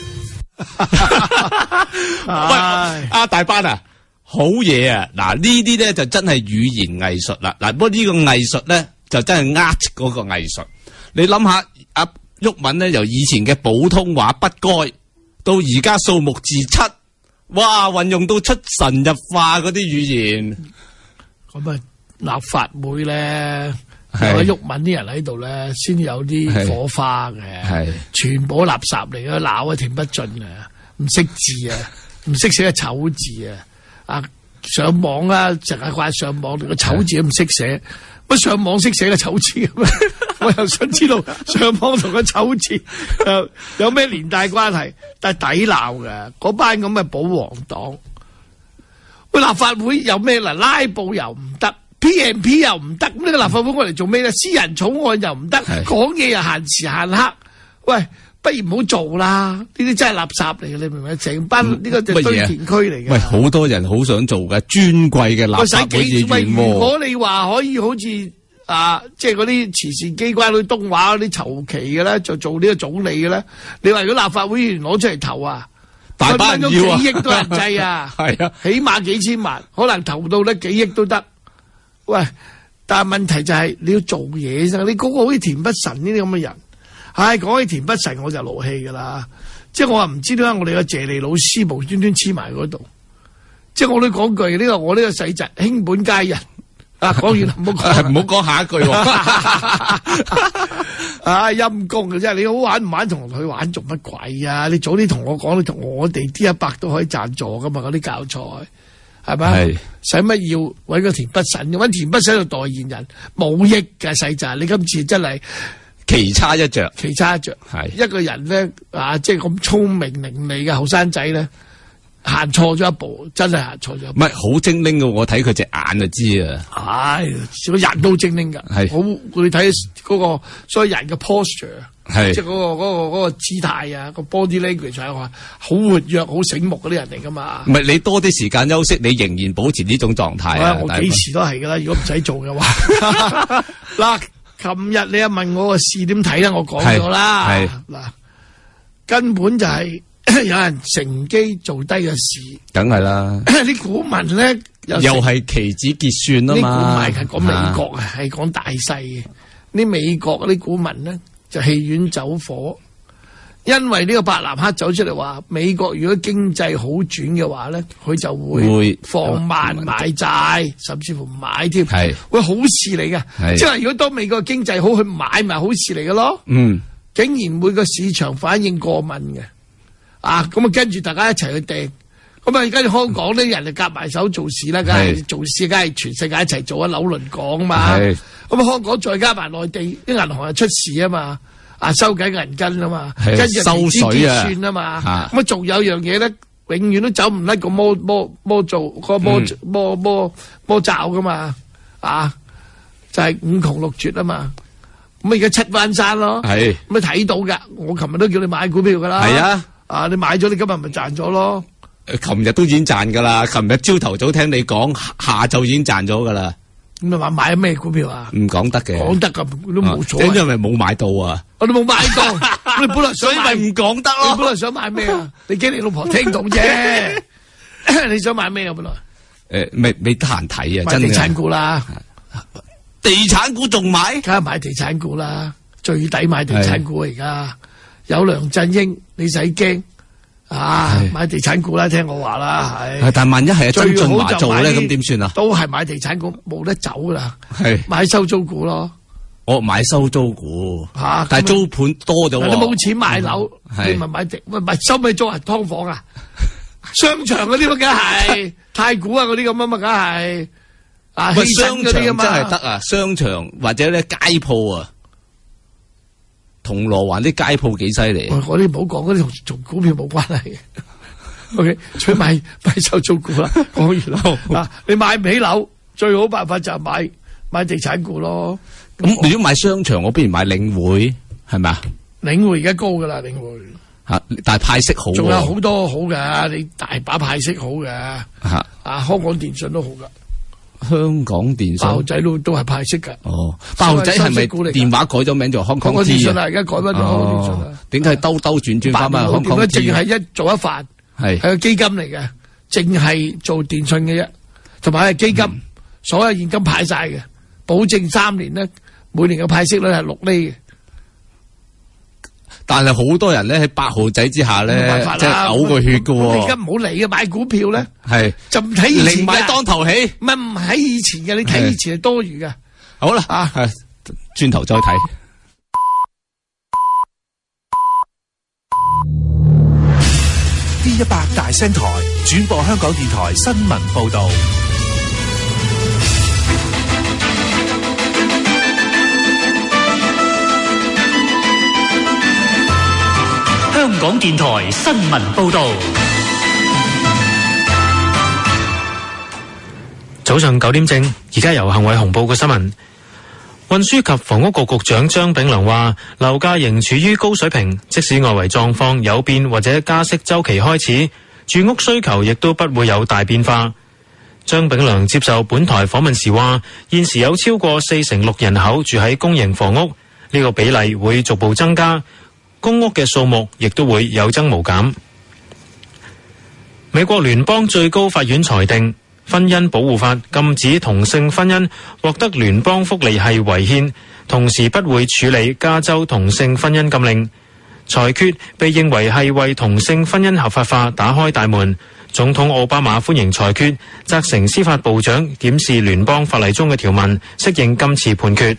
喂，阿大班啊，好嘢啊！嗱，呢啲咧就真係語言藝術啦。嗱，不過呢個藝術咧就真係呃嗰個藝術。你諗下，阿毓民咧由以前嘅普通話不該，到而家數目字7，哇，運用到出神入化嗰啲語言。 咁啊，立法會咧。有毓民啲人喺度咧，先有啲火花嘅，全部垃圾嚟嘅，鬧啊田北俊啊，唔識字啊，唔識寫個醜字啊，上網啊，淨係掛上網，連個醜字都唔識寫，乜上網識寫個醜字咁啊？我又想知道上網同個醜字有咩連帶關係？但係抵鬧嘅，嗰班咁嘅保皇黨，喂，立法會有咩嗱？拉布又唔得。PMP 又唔得，咁呢個立法會我嚟做咩咧？私人草案又唔得，講嘢又限時限刻，喂，不如唔好做啦！呢啲真係垃圾嚟嘅，你明唔明？成班呢個就堆填區嚟嘅。 喂，好多人好想做嘅尊貴嘅立法會議員。 如果你話可以好似即係嗰啲慈善機關嗰啲東華嗰啲籌旗嘅咧，就做呢個總理嘅咧，你話如果立法會議員攞出嚟投啊？大班人要啊，幾億都人制啊，係啊，起碼幾千萬，可能投到咧幾億都得。喂，但係問題就係你要做嘢啫，你嗰個好似田北辰呢啲咁嘅人，講起田北辰我就勞氣噶啦，即係我話唔知點解我哋個謝利老師無端端黐埋嗰度，即係我都講句呢個我呢個細侄卿本佳人講完唔好講， 唔好講下一句喎， 陰公嘅啫，你好玩唔玩同佢玩做乜鬼啊？你早啲同我講，你同我哋D100都可以贊助噶嘛，嗰啲教材。係咪？使乜要搵個田北辰？搵田北辰做代言人冇益嘅細侄，你今次真係奇差一着， 奇差一着。係一個人咧即係咁聰明伶俐嘅後生仔咧，行錯咗一步，真係行錯咗一步。 唔係好精靈嘅，我睇佢隻眼就知啊。 個人都精靈噶，好佢睇嗰個所有人嘅 posture。即係嗰個姿態啊，個 body language 係話好活躍、好醒目嗰啲人嚟噶嘛。唔係你多啲時間休息，你仍然保持呢種狀態啊。 我幾時都係噶啦，如果唔使做嘅話。嗱，琴日你又問我個事點睇咧，我講咗啦。嗱，根本就係有人乘機做低嘅事。梗係啦。啲股民咧又係期指結算啊嘛。 啲股民係講美國啊，係講大細嘅。啲美國嗰啲股民咧。就戲院走火，因為呢個伯南克走出嚟話，美國如果經濟好轉嘅話咧，佢就會放慢買債，甚至乎唔買添，會好事嚟嘅。即係如果當美國經濟好，佢買咪好事嚟嘅咯。竟然每個市場反應過敏嘅，咁啊跟住大家一齊去掟，咁啊而家香港啲人就夾埋手做事啦，梗係做事，梗係全世界一齊做啊，紐倫港嘛。咁啊，香港再加埋內地啲銀行又出事啊嘛，收緊銀根啊嘛，跟住電子結算啊嘛，咁啊仲有樣嘢咧， 永遠都走唔甩個魔罩噶嘛，啊，就係五窮六絕啊嘛。咁而家七彎山咯， 係咁你睇到噶。我琴日都叫你買股票噶啦， 係啊， 啊你買咗，你今日咪賺咗咯。 琴日都已經賺噶啦，琴日朝頭早聽你講，下晝已經賺咗噶啦。 咁你話買咩股票啊？ 唔講得嘅， 講得噶，都冇錯。 因為冇買到啊， 我都冇買到，你本來想買， 所以咪唔講得咯。 你本來想買咩啊？你驚你老婆聽到啫。你想買咩啊？本來未得閒睇啊，真係。 買地產股啦， 地產股仲買？ 梗係買地產股啦，最抵買地產股而家。有梁振英，你使驚啊？買地產股啦，聽我話啦，係。 但萬一係曾俊華做咧，咁點算啊？ 都係買地產股，冇得走噶啦。 係買收租股咯。 我買收租股吓， 但係租盤多咗。 你冇錢買樓，你咪買地，咪收咪租人劏房啊？商場嗰啲乜梗係太古啊，嗰啲咁啊嘛，梗係啊， 商場真係得啊！商場或者咧街鋪啊，銅鑼灣啲街鋪幾犀利。 嗰啲唔好講，嗰啲同股票冇關係嘅。OK， 所以買收租股啦。講完啦，你買唔起樓，最好辦法就係買地產股咯。 咁如果買商場，我不如買領匯，係咪啊？ 領匯而家高噶啦，領匯。 吓，但係派息好， 仲有好多好噶，你大把派息好嘅。吓，香港電訊都好噶。 香港電訊爆仔都係派息噶。 哦，爆仔係咪電話改咗名做香港電訊啊？而家改翻咗香港電訊啦。 點解兜轉翻翻香港電訊？ 淨係一做一範，係個基金嚟嘅，淨係做電訊嘅啫，同埋係基金，所有現金派晒嘅，保證3年咧，每年嘅派息率係6厘嘅。 但係好多人咧喺8號仔之下咧，即係嘔個血噶。 你而家唔好嚟嘅買股票咧， 係就唔睇以前， 寧買當頭起， 唔係以前嘅，你睇以前係多餘嘅。 好啦，轉頭再睇。 D100大聲台轉播香港電台新聞報道。 香港電台新聞報道。 早上9點正，而家由幸偉雄報嘅新聞。運輸及房屋局局長張炳良話，樓價仍處於高水平，即使外圍狀況有變或者加息週期開始，住屋需求亦都不會有大變化。張炳良接受本台訪問時話，現時有超過46%人口住喺公營房屋，呢個比例會逐步增加。公屋嘅數目亦都會有增無減。美國聯邦最高法院裁定，婚姻保護法禁止同性婚姻獲得聯邦福利係違憲，同時不會處理加州同性婚姻禁令。裁決被認為係為同性婚姻合法化打開大門。總統奧巴馬歡迎裁決，責成司法部長檢視聯邦法例中嘅條文，適應今次判決。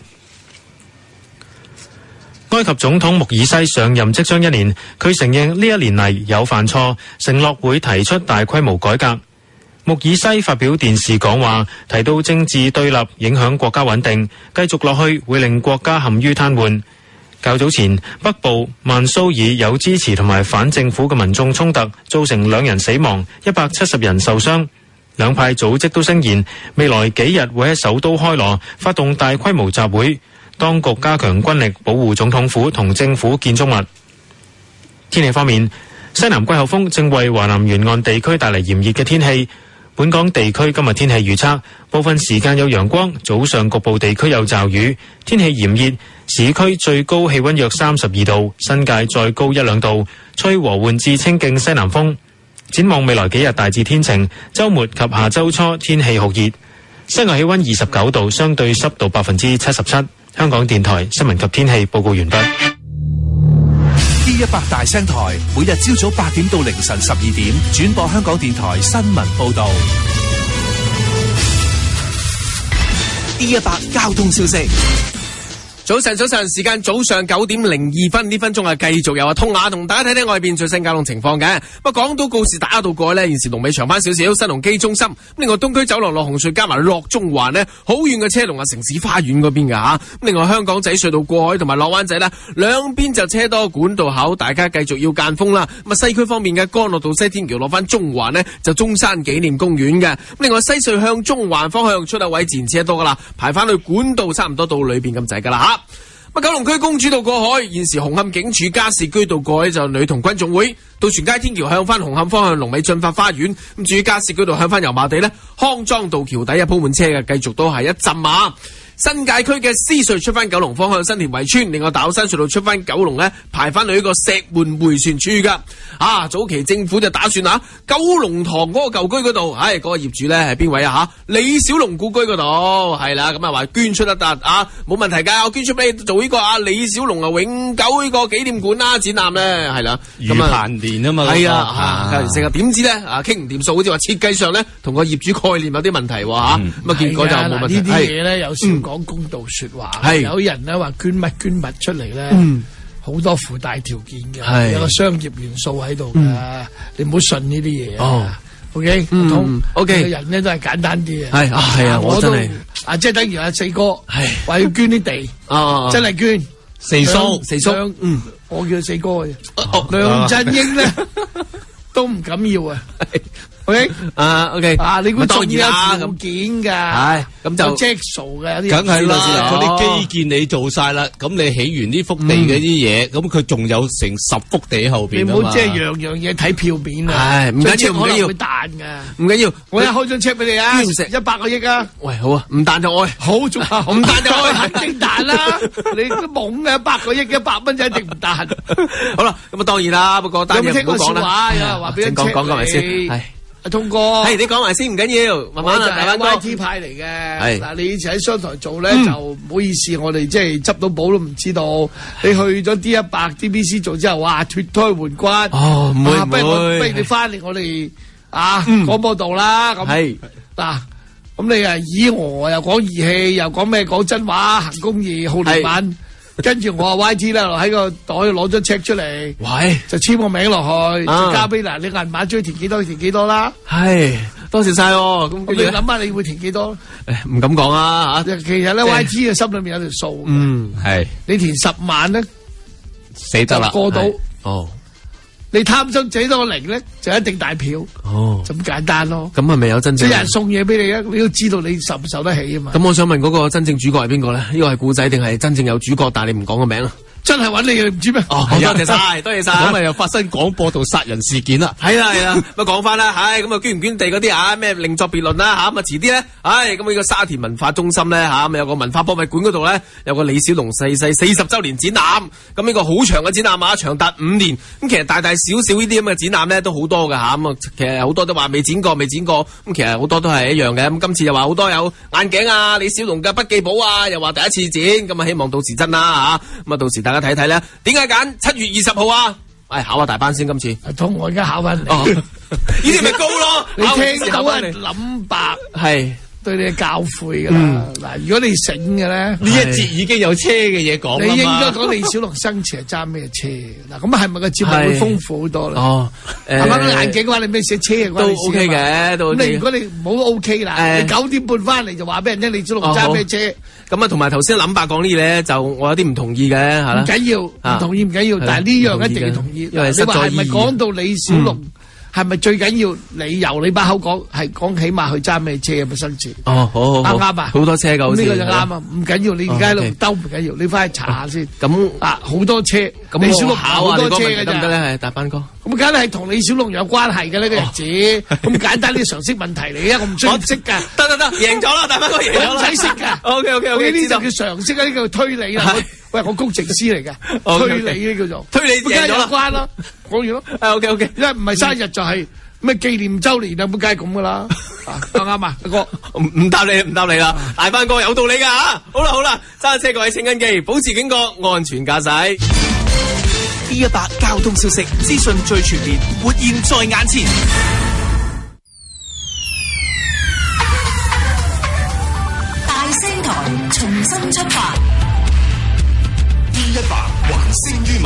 埃及總統穆爾西上任即將1年，佢承認呢1年嚟有犯錯，承諾會提出大規模改革。穆爾西發表電視講話，提到政治對立影響國家穩定，繼續落去會令國家陷於癱瘓。較早前，北部曼蘇爾有支持同埋反政府嘅民眾衝突，造成2人死亡，170人受傷。兩派組織都聲言，未來幾日會喺首都開羅發動大規模集會。當局加強軍力保護總統府同政府建築物。天氣方面，西南季候風正為華南沿岸地區帶嚟炎熱嘅天氣。本港地區今日天氣預測，部分時間有陽光，早上局部地區有驟雨，天氣炎熱，市區最高氣溫約32度，新界再高1-2度，吹和緩至清勁西南風。展望未來幾日大致天晴，週末及下週初天氣酷熱，室外氣溫29度，相對濕度77%。香港電台新聞及天氣報告完畢。 D100大聲台每日朝早8點到凌晨12點轉播香港電台新聞報道。D100交通消息。 早晨，時間早上9:02呢分鐘啊，繼續有通雅同大家睇睇外邊最新交通情況嘅。咁港島告士打道過呢，現時龍尾長翻少少，新鴻基中心。另外東區走廊落紅隧加埋落中環呢，好遠嘅車龍啊，城市花園嗰邊㗎吓。另外香港仔隧道過海同埋落灣仔呢，兩邊就車多，管道口，大家繼續要間風啦。咁啊西區方面嘅干諾道西天橋落翻中環呢，就中山紀念公園嘅。另外西隧向中環方向出口位自然車多噶啦，排翻去管道差唔多到裏邊咁滯噶啦吓。九龍區公主道過海，現時紅磡警署加士居道過海就女童軍總會，渡船街天橋向翻紅磡方向龍尾進發花園。咁至於加士居道向翻油麻地呢，康莊道橋底鋪滿車嘅，繼續都係一浸啊！新界區嘅獅隧出翻九龍方向新田圍村，另外大老山隧道出翻九龍呢，排翻去呢個石門迴旋處噶。早期政府就打算九龍塘嗰個舊居嗰度，嗰個業主呢係邊位啊？李小龍故居嗰度係啦，咁話捐出一笪冇問題噶，我捐出俾你做呢個李小龍永久呢個紀念館啦展覽呢，係啦。 余彭年啊嘛， 係成日點知呢傾唔掂數，好似話設計上呢同個業主概念有啲問題喎嚇，咁結果就冇問題。 呢啲嘢呢有時講公道說話，有人咧話捐物出嚟咧，好多附帶條件嘅，有個商業元素喺度噶，你唔好信呢啲嘢啊。OK， OK，人咧都係簡單啲嘅。 係啊，我真係即係等於阿四哥話要捐啲地，真係捐四叔， 我叫佢四哥嘅。梁振英咧都唔敢要啊。OK， OK， 你估當然有條件噶，咁就 Jack 嘅， 梗係啦，嗰啲基建你做晒啦，咁你起完呢幅地嗰啲嘢，咁佢仲有成10幅地喺後邊。 你唔好即係樣嘢睇票面啊， 唔緊要，唔緊要， 會彈噶， 唔緊要， 我一開張 check 俾你啊，100個億啊， 喂，好啊，唔彈就愛， 好仲唔彈就愛，肯定彈啦，你都懵嘅100個億100蚊就一定唔彈。 好啦，咁當然啦，不過單嘢唔好講啦， 話俾人講埋先，係。 阿通哥， 你講埋先唔緊要，慢慢大班哥 YT 派嚟嘅。嗱，你以前喺商台做咧，就唔好意思，我哋即係執到寶都唔知道。你去咗 D100、DBC 做之後，哇，脫胎換骨。 唔會， 不如你翻嚟我哋廣播道啦。咁係嗱，咁你以我又講義氣，又講咩講真話，行公義，好憐憫。跟住我話 YT 啦，喺個袋攞咗 check 出嚟， 喂， 就簽個名落去，就交俾嗱你銀碼追填幾多填幾多啦。 係，多謝晒。咁你諗下你會填幾多？ 唔敢講啊吓。 其實咧 YT 嘅心裏面有條數。 係。 你填10萬咧， 死得啦， 過到。 哦。 你貪心幾多個零咧，就一定大票。就咁簡單咯。 咁係咪有真正？ 即係人送嘢俾你啊，你都知道你受唔受得起啊嘛。 咁我想問嗰個真正主角係邊個咧？呢個係故仔定係真正有主角，但係你唔講個名啊？ 真係揾你嘅，你唔知咩？ 多謝晒，多謝晒。 咁咪又發生廣播道殺人事件啦？ 係啦。咁講翻啦，咁捐唔捐地嗰啲咩另作別論啦吓。咁遲啲咧，咁呢個沙田文化中心咧咁有個文化博物館嗰度咧有個李小龍逝世40周年展覽。咁呢個好長嘅展覽啊，長達5年。咁其實大大小小呢啲咁嘅展覽咧都好多噶吓。咁其實好多都話未展過。咁其實好多都係一樣嘅。咁今次又話好多有眼鏡啊，李小龍嘅筆記簿啊，又話第一次展。咁希望到時真啦吓。咁到時大家睇睇咧，點解揀7月20號啊？考下大班先，今次。 同我而家考翻你。 呢啲咪高咯？ 你聽到人諗白係對你嘅教誨噶啦。嗱，如果你醒嘅咧， 呢一節已經有車嘅嘢講啦嘛。 你應該講李小龍生前係揸咩車？嗱，咁係咪個節目會豐富好多咧？係咪眼鏡嘅話，你咩寫車嘅都 OK 嘅，都。 咁你如果你唔好 OK 啦，你9點半翻嚟就話俾人聽李小龍揸咩車？ 咁同埋頭先諗白講呢啲咧，就我有啲唔同意嘅，係啦。 唔緊要，唔同意唔緊要，但係呢樣一定要同意。你話係咪講到李小龍係咪最緊要？你由你把口講係講起碼佢揸咩車有冇生前？ 好啱啊！ 好多車㗎， 呢個就啱啊！唔緊要，你而家喺度兜唔緊要，你翻去查下先。 咁好多車，李小龍好多車嘅得唔得咧？係大班哥。 咁梗係同李小龍有關係嘅呢個日子，咁簡單啲常識問題嚟啊！我唔需要識噶， 得，贏咗啦，大班哥贏咗啦， 唔使識噶。OK， 呢啲就叫常識啊，呢個叫推理啦。喂，我工程師嚟嘅，推理呢叫做推理贏咗啦， 關啦，講完咯。 OK， 因為唔係生日就係咩紀念周年啊，咁梗係咁噶啦。啱啊，哥， 唔答你啦，大班哥有道理噶吓。好啦，揸車各位請緊記，保持警覺，安全駕駛。 D100交通消息資訊最全面，活現在眼前。 大聲台重新出發， 100還聲於民。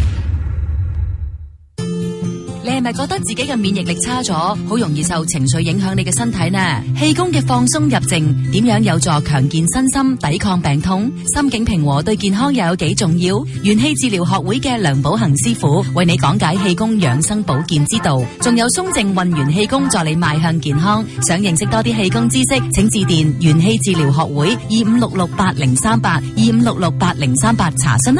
你係咪覺得自己嘅免疫力差咗，好容易受情緒影響你嘅身體呢？氣功嘅放鬆入靜，點樣有助強健身心，抵抗病痛？心境平和對健康又有幾重要？元氣治療學會嘅梁寶恒師傅為你講解氣功養生保健之道，仲有鬆靜運元氣功助你邁向健康。想認識多啲氣功知識，請致電元氣治療學會2566803825668038查詢啦。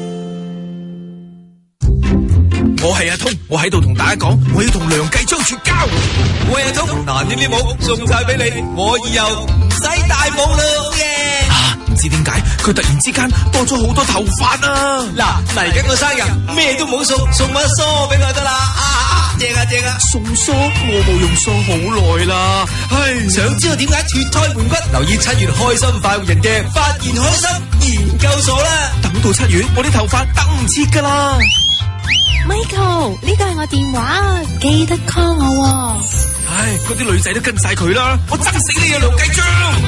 我係阿通，我喺度同大家講，我要同梁繼昌絕交。我係阿通，嗱呢啲帽送晒俾你，我以後唔使戴帽啦，好嘢！唔知點解佢突然之間多咗好多頭髮啊！嗱，嚟緊個生日咩都冇送，送把梳俾佢得啦！正啊正啊！送梳我冇用梳好耐啦，唉！想知道點解脫胎換骨？留意7月開心快活人嘅發現開心研究所啦！等到7月，我啲頭髮等唔切噶啦！ Michael， 呢個係我電話，記得 call 我喎。 唉，嗰啲女仔都跟晒佢啦，我憎死你啊，梁繼昌！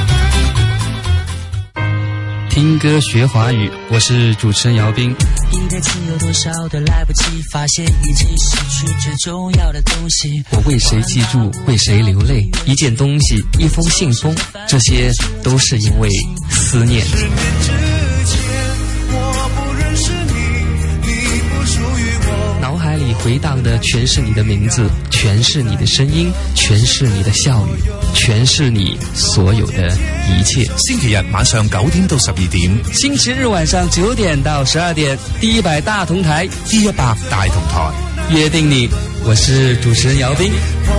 聽歌學華語，我是主持人姚斌。 一輩子有多少的來不及，發現已經失去最重要的東西。 我為誰記住，為誰流淚？一件東西，一封信封，這些都是因為思念。腦海裡回盪的全是你的名字，全是你的聲音，全是你的笑語，全是你所有的一切。 星期日晚上9點到12點， 星期日晚上9點到12點，第100大同台 ，D100大同台， 約定你。我是主持人姚斌。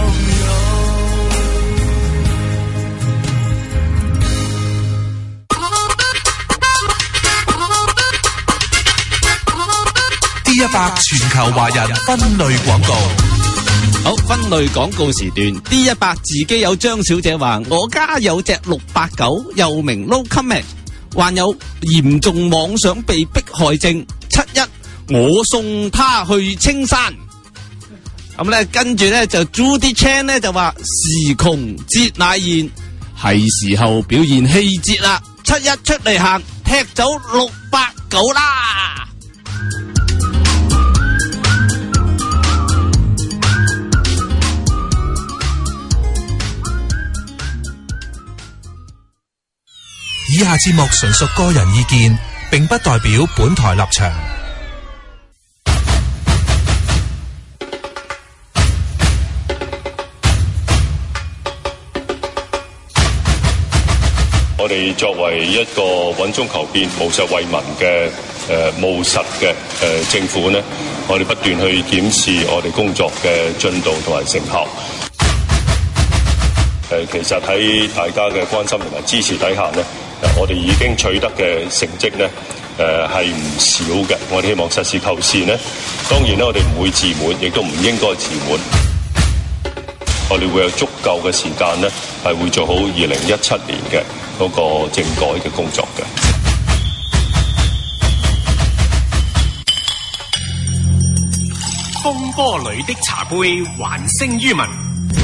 D100全球華人分類廣告。 好，分類廣告時段 ，D100 自己有張小姐話：我家有隻689，又名 No Comment， 患有嚴重妄想被迫害症。71，我送他去青山。咁咧，跟住咧就 Judy Chan 咧就話：時窮節乃現，係時候表現氣節啦。71出嚟行，踢走689啦。 以下節目純屬個人意見，並不代表本台立場。 我哋作為一個穩中求變、務實為民嘅務實嘅政府呢，我哋不斷去檢視我哋工作嘅進度同埋成效。其實喺大家嘅關心同埋支持底下呢，我哋已經取得嘅成績呢，係唔少嘅。我哋希望實事求是呢，當然呢，我哋唔會自滿，亦都唔應該自滿。我哋會有足夠嘅時間呢，係會做好2017年嘅嗰個政改嘅工作嘅。 風波裏的茶杯，還聲於民。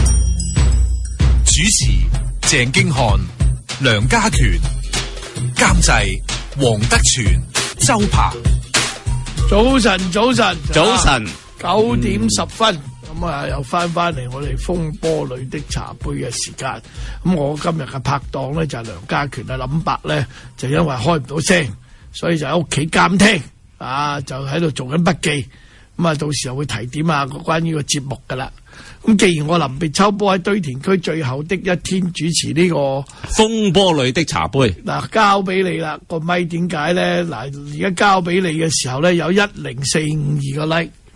主持鄭經翰、梁家權，監製黃德全、周鵬。 早晨，早晨， 早晨 ，9點10分，咁啊又翻嚟我哋風波裏的茶杯嘅時間。咁我今日嘅拍檔咧就係梁家權啊，林伯咧就因為開唔到聲，所以就喺屋企監聽啊，就喺度做緊筆記。咁啊，到時候會提點啊關於個節目噶啦。咁既然我臨別秋波喺堆填區最後的一天主持呢個風波裏的茶杯，嗱交俾你啦個咪，點解咧？嗱而家交俾你嘅時候咧有10452個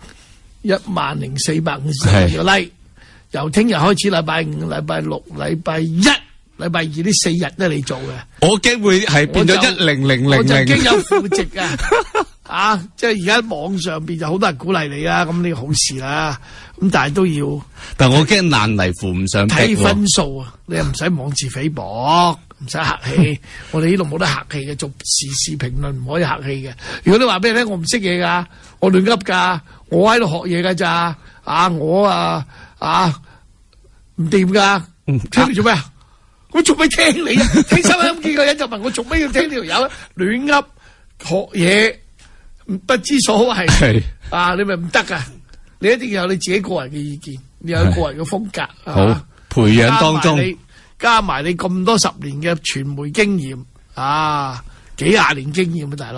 like，10452個 like，由聽日開始禮拜5、禮拜6、禮拜1、禮拜2呢4日咧你做嘅， 我驚會係變咗10000， 我就驚有負值啊！啊，即係而家網上邊就好多人鼓勵你啦，咁呢個好事啦。咁但係都要， 但我驚爛泥扶唔上壁睇分數啊！你又唔使妄自菲薄，唔使客氣。我哋呢度冇得客氣嘅，做時事評論唔可以客氣嘅。如果你話俾你聽，我唔識嘢噶，我亂噏噶，我喺度學嘢噶咋？啊，我唔掂噶，聽你做咩啊？我做咩聽你啊？聽收音機嘅人就問我做咩要聽呢條友亂噏學嘢。 不知所謂。 係啊，你咪唔得噶，你一定要有你自己個人嘅意見，你有個人嘅風格。 好培養當中， 加埋你咁多10年嘅傳媒經驗啊，幾廿年經驗啊，大佬。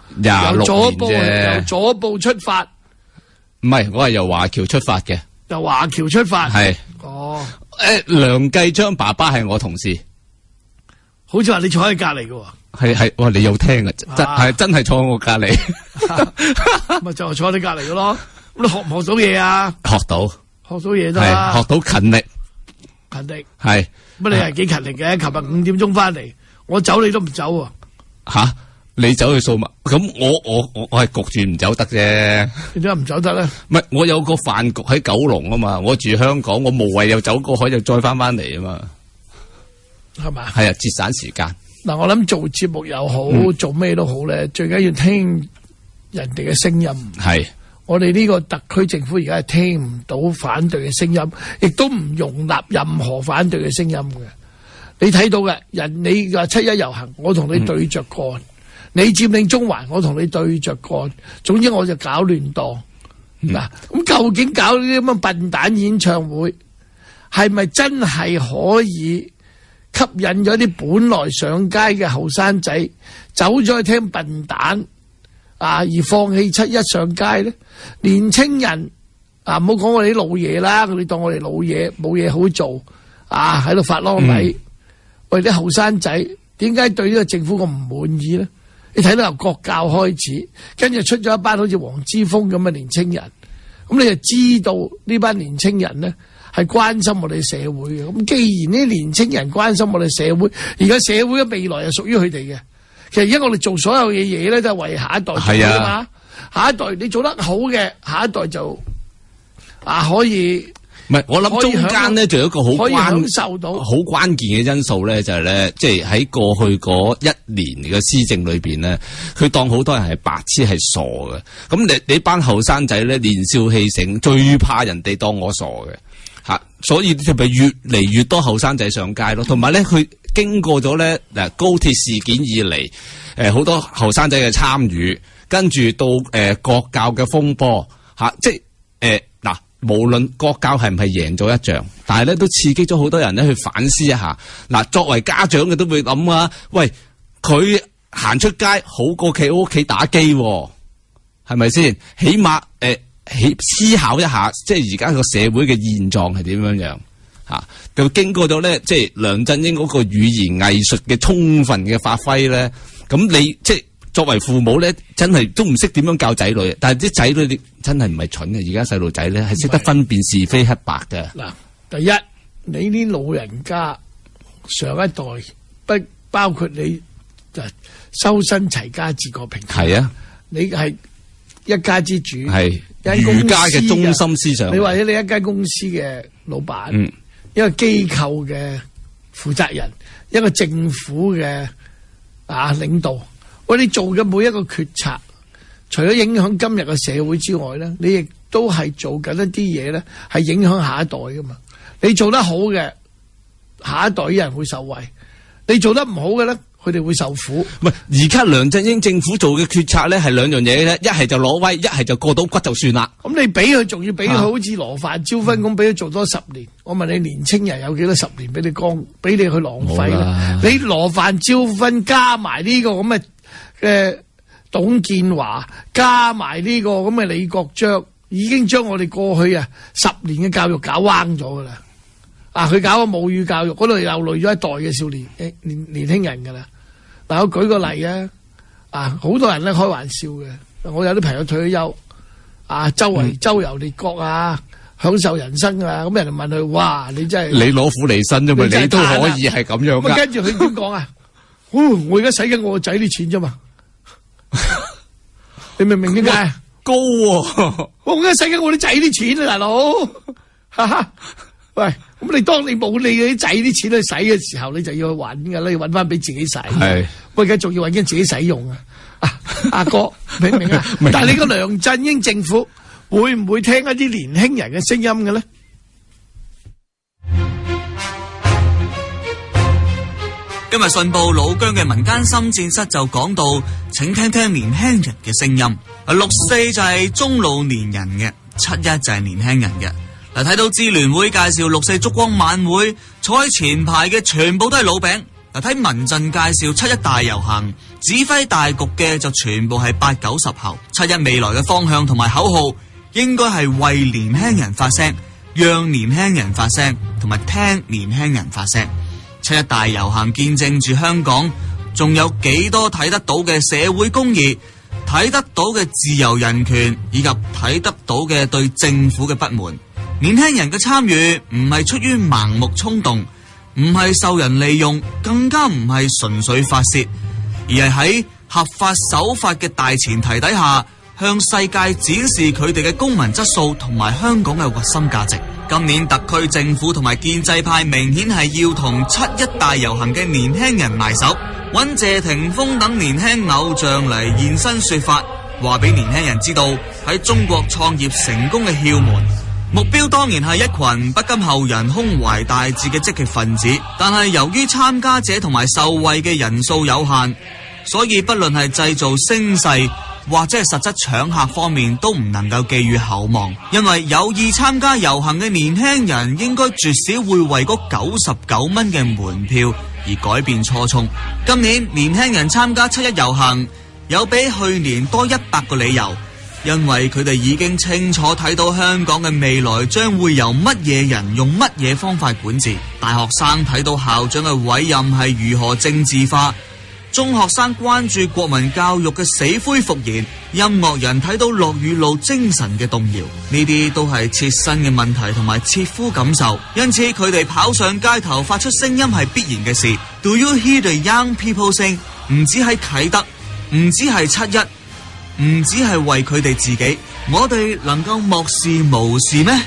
26年啫。 由左部出發。 唔係，我係由華僑出發嘅。 由華僑出發。 係。 哦。 梁繼章爸爸係我同事。 好似話你坐喺隔籬嘅。 係，哇！你有聽嘅，真係坐我隔籬。 咪就係坐你隔籬嘅咯。咁你學唔學到嘢啊？ 學到嘢得啦。 學到勤力。係。 乜你係幾勤力嘅？琴日5點鐘翻嚟，我走你都唔走啊？ 吓？你走去掃碼？咁我係焗住唔走得啫。 你點解唔走得咧？ 唔係，我有個飯局喺九龍啊嘛，我住香港，我無謂又走過海又再翻嚟啊嘛。 係嘛？ 係啊，節省時間。 嗱，我諗做節目又好，做咩都好咧，最緊要聽人哋嘅聲音。 係。我哋呢個特區政府而家係聽唔到反對嘅聲音，亦都唔容納任何反對嘅聲音嘅。你睇到嘅你話7·1遊行，我同你對着幹；你佔領中環，我同你對着幹。總之我就搞亂檔。嗱，咁究竟搞呢啲咁嘅笨蛋演唱會，係咪真係可以吸引咗啲本來上街嘅後生仔走咗去聽笨蛋而放棄7·1上街咧？年青人唔好講我哋啲老嘢啦，你當我哋老嘢冇嘢好做喺度發啷禮。喂，啲後生仔點解對呢個政府咁唔滿意咧？你睇到由國教開始，跟住出咗一班好似黃之鋒咁嘅年青人，咁你就知道呢班年青人咧係關心我哋社會嘅。咁既然呢啲年青人關心我哋社會，而家社會嘅未來係屬於佢哋嘅。其實而家我哋做所有嘅嘢咧，都係為下一代做㗎嘛。下一代你做得好嘅，下一代就可以。 唔係，我諗中間咧，仲有一個好關鍵嘅因素咧，就係咧，即係喺過去嗰1年嘅施政裏邊咧，佢當好多人係白痴係傻嘅。咁你班後生仔咧，年少氣盛，最怕人哋當我傻嘅嚇，所以就咪越嚟越多後生仔上街咯。同埋咧，佢經過咗咧高鐵事件以嚟，好多後生仔嘅參與，跟住到國教嘅風波嚇，即係嗱。無論國教係唔係贏咗一仗，但係咧都刺激咗好多人咧去反思一下。嗱，作為家長嘅都會諗啊，喂，佢行出街好過企喺屋企打機，係咪先？起碼思考一下，即係而家個社會嘅現狀係點樣樣吓？就經過咗咧，即係梁振英嗰個語言藝術嘅充分嘅發揮咧，咁你即係。作為父母咧，真係都唔識點樣教仔女，但係啲仔女真係唔係蠢嘅。而家細路仔咧係識得分辨是非黑白嘅。嗱， 第一，你啲老人家上一代包括你就修身齊家治國平天下。係啊，你係一家之主，係儒家嘅中心思想。你或者你一間公司嘅老闆，一個機構嘅負責人，一個政府嘅領導。我哋做嘅每一個決策，除咗影響今日嘅社會之外咧，你亦都係做緊一啲嘢咧，係影響下一代噶嘛。你做得好嘅，下一代啲人會受惠；你做得唔好嘅咧，佢哋會受苦。 唔係，而家梁振英政府做嘅決策咧係兩樣嘢咧，一係就攞威，一係就過到骨就算啦。 咁你俾佢，仲要俾佢好似羅范椒芬咁，俾佢做多10年。我問你，年青人有幾多10年俾你去浪費啦？你羅范椒芬加埋呢個咁嘅董建華加埋呢個咁嘅李國章，已經將我哋過去10年嘅教育搞彎咗噶啦。佢搞個母語教育嗰度又累咗一代嘅少年年輕人噶啦。嗱，我舉個例好多人咧開玩笑嘅。我有啲朋友退咗休，周圍周遊列國享受人生咁人哋問佢：哇，你真係你攞苦離身啫嘛？你都可以係咁樣噶。 跟住佢點講我而家使緊我個仔啲錢啫嘛。你明唔明點解？ 高喎！ 我而家使緊我啲仔啲錢啊，大佬！喂，咁你當你冇你啲仔啲錢去使嘅時候，你就要去搵噶啦，要搵翻俾自己使。係，喂，而家仲要搵緊自己使用啊！阿哥，明唔明啊？但係你個梁振英政府會唔會聽一啲年輕人嘅聲音嘅咧？ 今日信報老姜嘅民間心戰室就講到， 請聽聽年輕人嘅聲音。6·4就係中老年人嘅，7·1就係年輕人嘅。嗱，睇到支聯會介紹6·4燭光晚會，坐喺前排嘅全部都係老餅。嗱，睇民陣介紹7·1大遊行，指揮大局嘅就全部係8、9、10後。7·1未來嘅方向同埋口號，應該係為年輕人發聲，讓年輕人發聲，同埋聽年輕人發聲。7·1大遊行見證住香港仲有幾多睇得到嘅社會公義，睇得到嘅自由人權，以及睇得到嘅對政府嘅不滿。年輕人嘅參與唔係出於盲目衝動，唔係受人利用，更加唔係純粹發洩，而係喺合法守法嘅大前提底下，向世界展示佢哋嘅公民質素同埋香港嘅核心價值。今年特區政府同埋建制派明顯係要同7·1大遊行嘅年輕人埋手，揾謝霆鋒等年輕偶像嚟現身說法，話俾年輕人知道喺中國創業成功嘅竅門。目標當然係一群不甘後人胸懷大志嘅積極分子，但係由於參加者同埋受惠嘅人數有限，所以不論係製造聲勢或者係實質搶客方面都唔能夠寄予厚望，因為有意參加遊行嘅年輕人應該絕少會為嗰99蚊嘅門票而改變初衷。今年年輕人參加7·1遊行有比去年多100個理由，因為佢哋已經清楚睇到香港嘅未來將會由乜嘢人用乜嘢方法管治。大學生睇到校長嘅委任係如何政治化，中學生關注國民教育嘅死灰復燃，音樂人睇到落雨路精神嘅動搖，呢啲都係切身嘅問題同埋切膚感受，因此佢哋跑上街頭發出聲音係必然嘅事。Do you hear the young people sing？ 唔止喺啟德，唔止係7·1，唔止係為佢哋自己，我哋能夠漠視無視咩？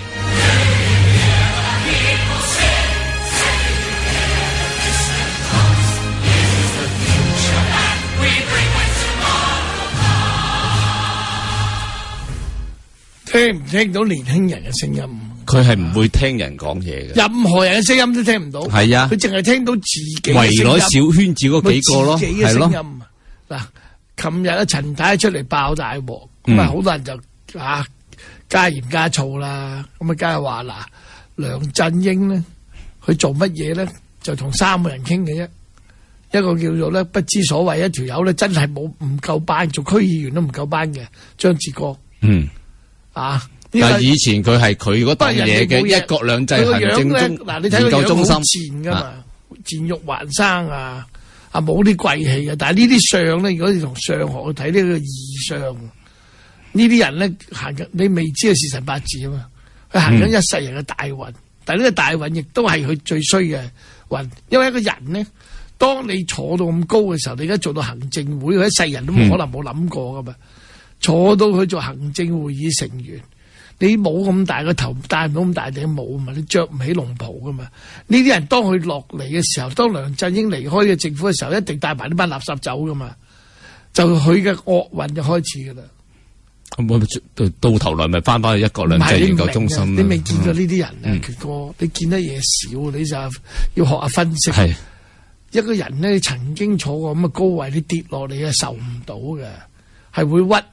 聽唔聽到年輕人嘅聲音？ 佢係唔會聽人講嘢嘅， 任何人嘅聲音都聽唔到。係啊，佢淨係聽到自己嘅聲音， 圍內小圈子嗰幾個咯，係咯。 嗱，琴日啊，陳太出嚟爆大鑊，咁啊，好多人就加鹽加醋啦。咁啊，梗係話嗱，梁振英咧，佢做乜嘢咧？就同3個人傾嘅啫。一個叫做咧不知所謂，一條友咧真係唔夠班，做區議員都唔夠班嘅張志剛。但係以前佢係佢嗰檔嘢嘅一國兩制行政中研究中心賤噶嘛，賤肉還生冇啲貴氣嘅。但係呢啲相咧，如果你同相學去睇呢個異相，呢啲人咧行緊，你未知嘅時辰八字啊嘛，佢行緊一世人嘅大運，但係呢個大運亦都係佢最衰嘅運，因為一個人咧，當你坐到咁高嘅時候，你而家做到行政會，佢一世人都冇可能冇諗過噶嘛。坐到去做行政會議成員，你冇咁大個頭，戴唔到咁大頂帽嘛，你着唔起龍袍噶嘛。呢啲人當佢落嚟嘅時候，當梁振英離開嘅政府嘅時候，一定帶埋呢班垃圾走噶嘛，就佢嘅惡運就開始噶啦。咁到頭來咪翻返去一國兩制研究中心。你未見過呢啲人啊，傑哥，你見得嘢少，你就要學下分析。係一個人咧，曾經坐過咁嘅高位，你跌落嚟係受唔到嘅。係會鬱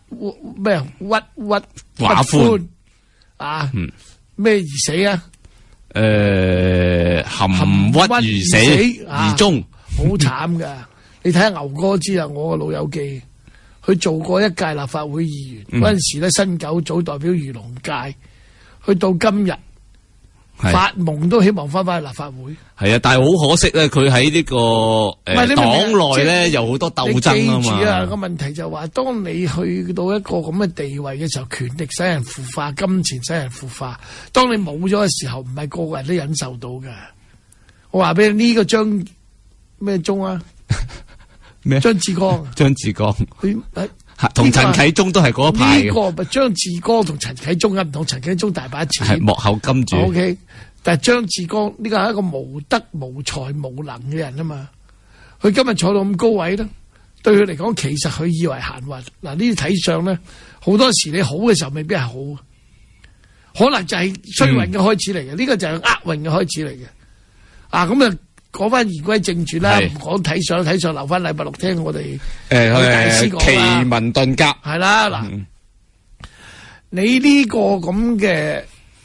寡歡咩而死啊？含鬱而死而終，好慘噶！你睇下牛哥知啊，我個老友記，佢做過一屆立法會議員，嗰陣時咧新九組代表漁農界，去到今日發夢都希望翻返去立法會。係啊，但係好可惜咧，佢喺呢個黨內咧有好多鬥爭啊嘛。你記住啊，個問題就話，當你去到一個咁嘅地位嘅時候，權力使人腐化，金錢使人腐化。當你冇咗嘅時候，唔係個個人都忍受到㗎。我話俾你呢個張咩忠啊？咩？張志剛。張志剛。佢同陳啟宗都係嗰一派嘅。呢個咪張志剛同陳啟宗唔同，陳啟宗大把錢。係幕後金主。OK。但係張志剛呢個係一個無德無才無能嘅人啊嘛，佢今日坐到咁高位咧，對佢嚟講其實佢以為閒運。嗱，呢啲睇相咧，好多時你好嘅時候未必係好，可能就係衰運嘅開始嚟嘅，呢個就係厄運嘅開始嚟嘅。咁啊講翻言歸正傳啦，唔講睇相留翻禮拜六聽我哋大師講奇聞遁甲係啦嗱，你呢個咁嘅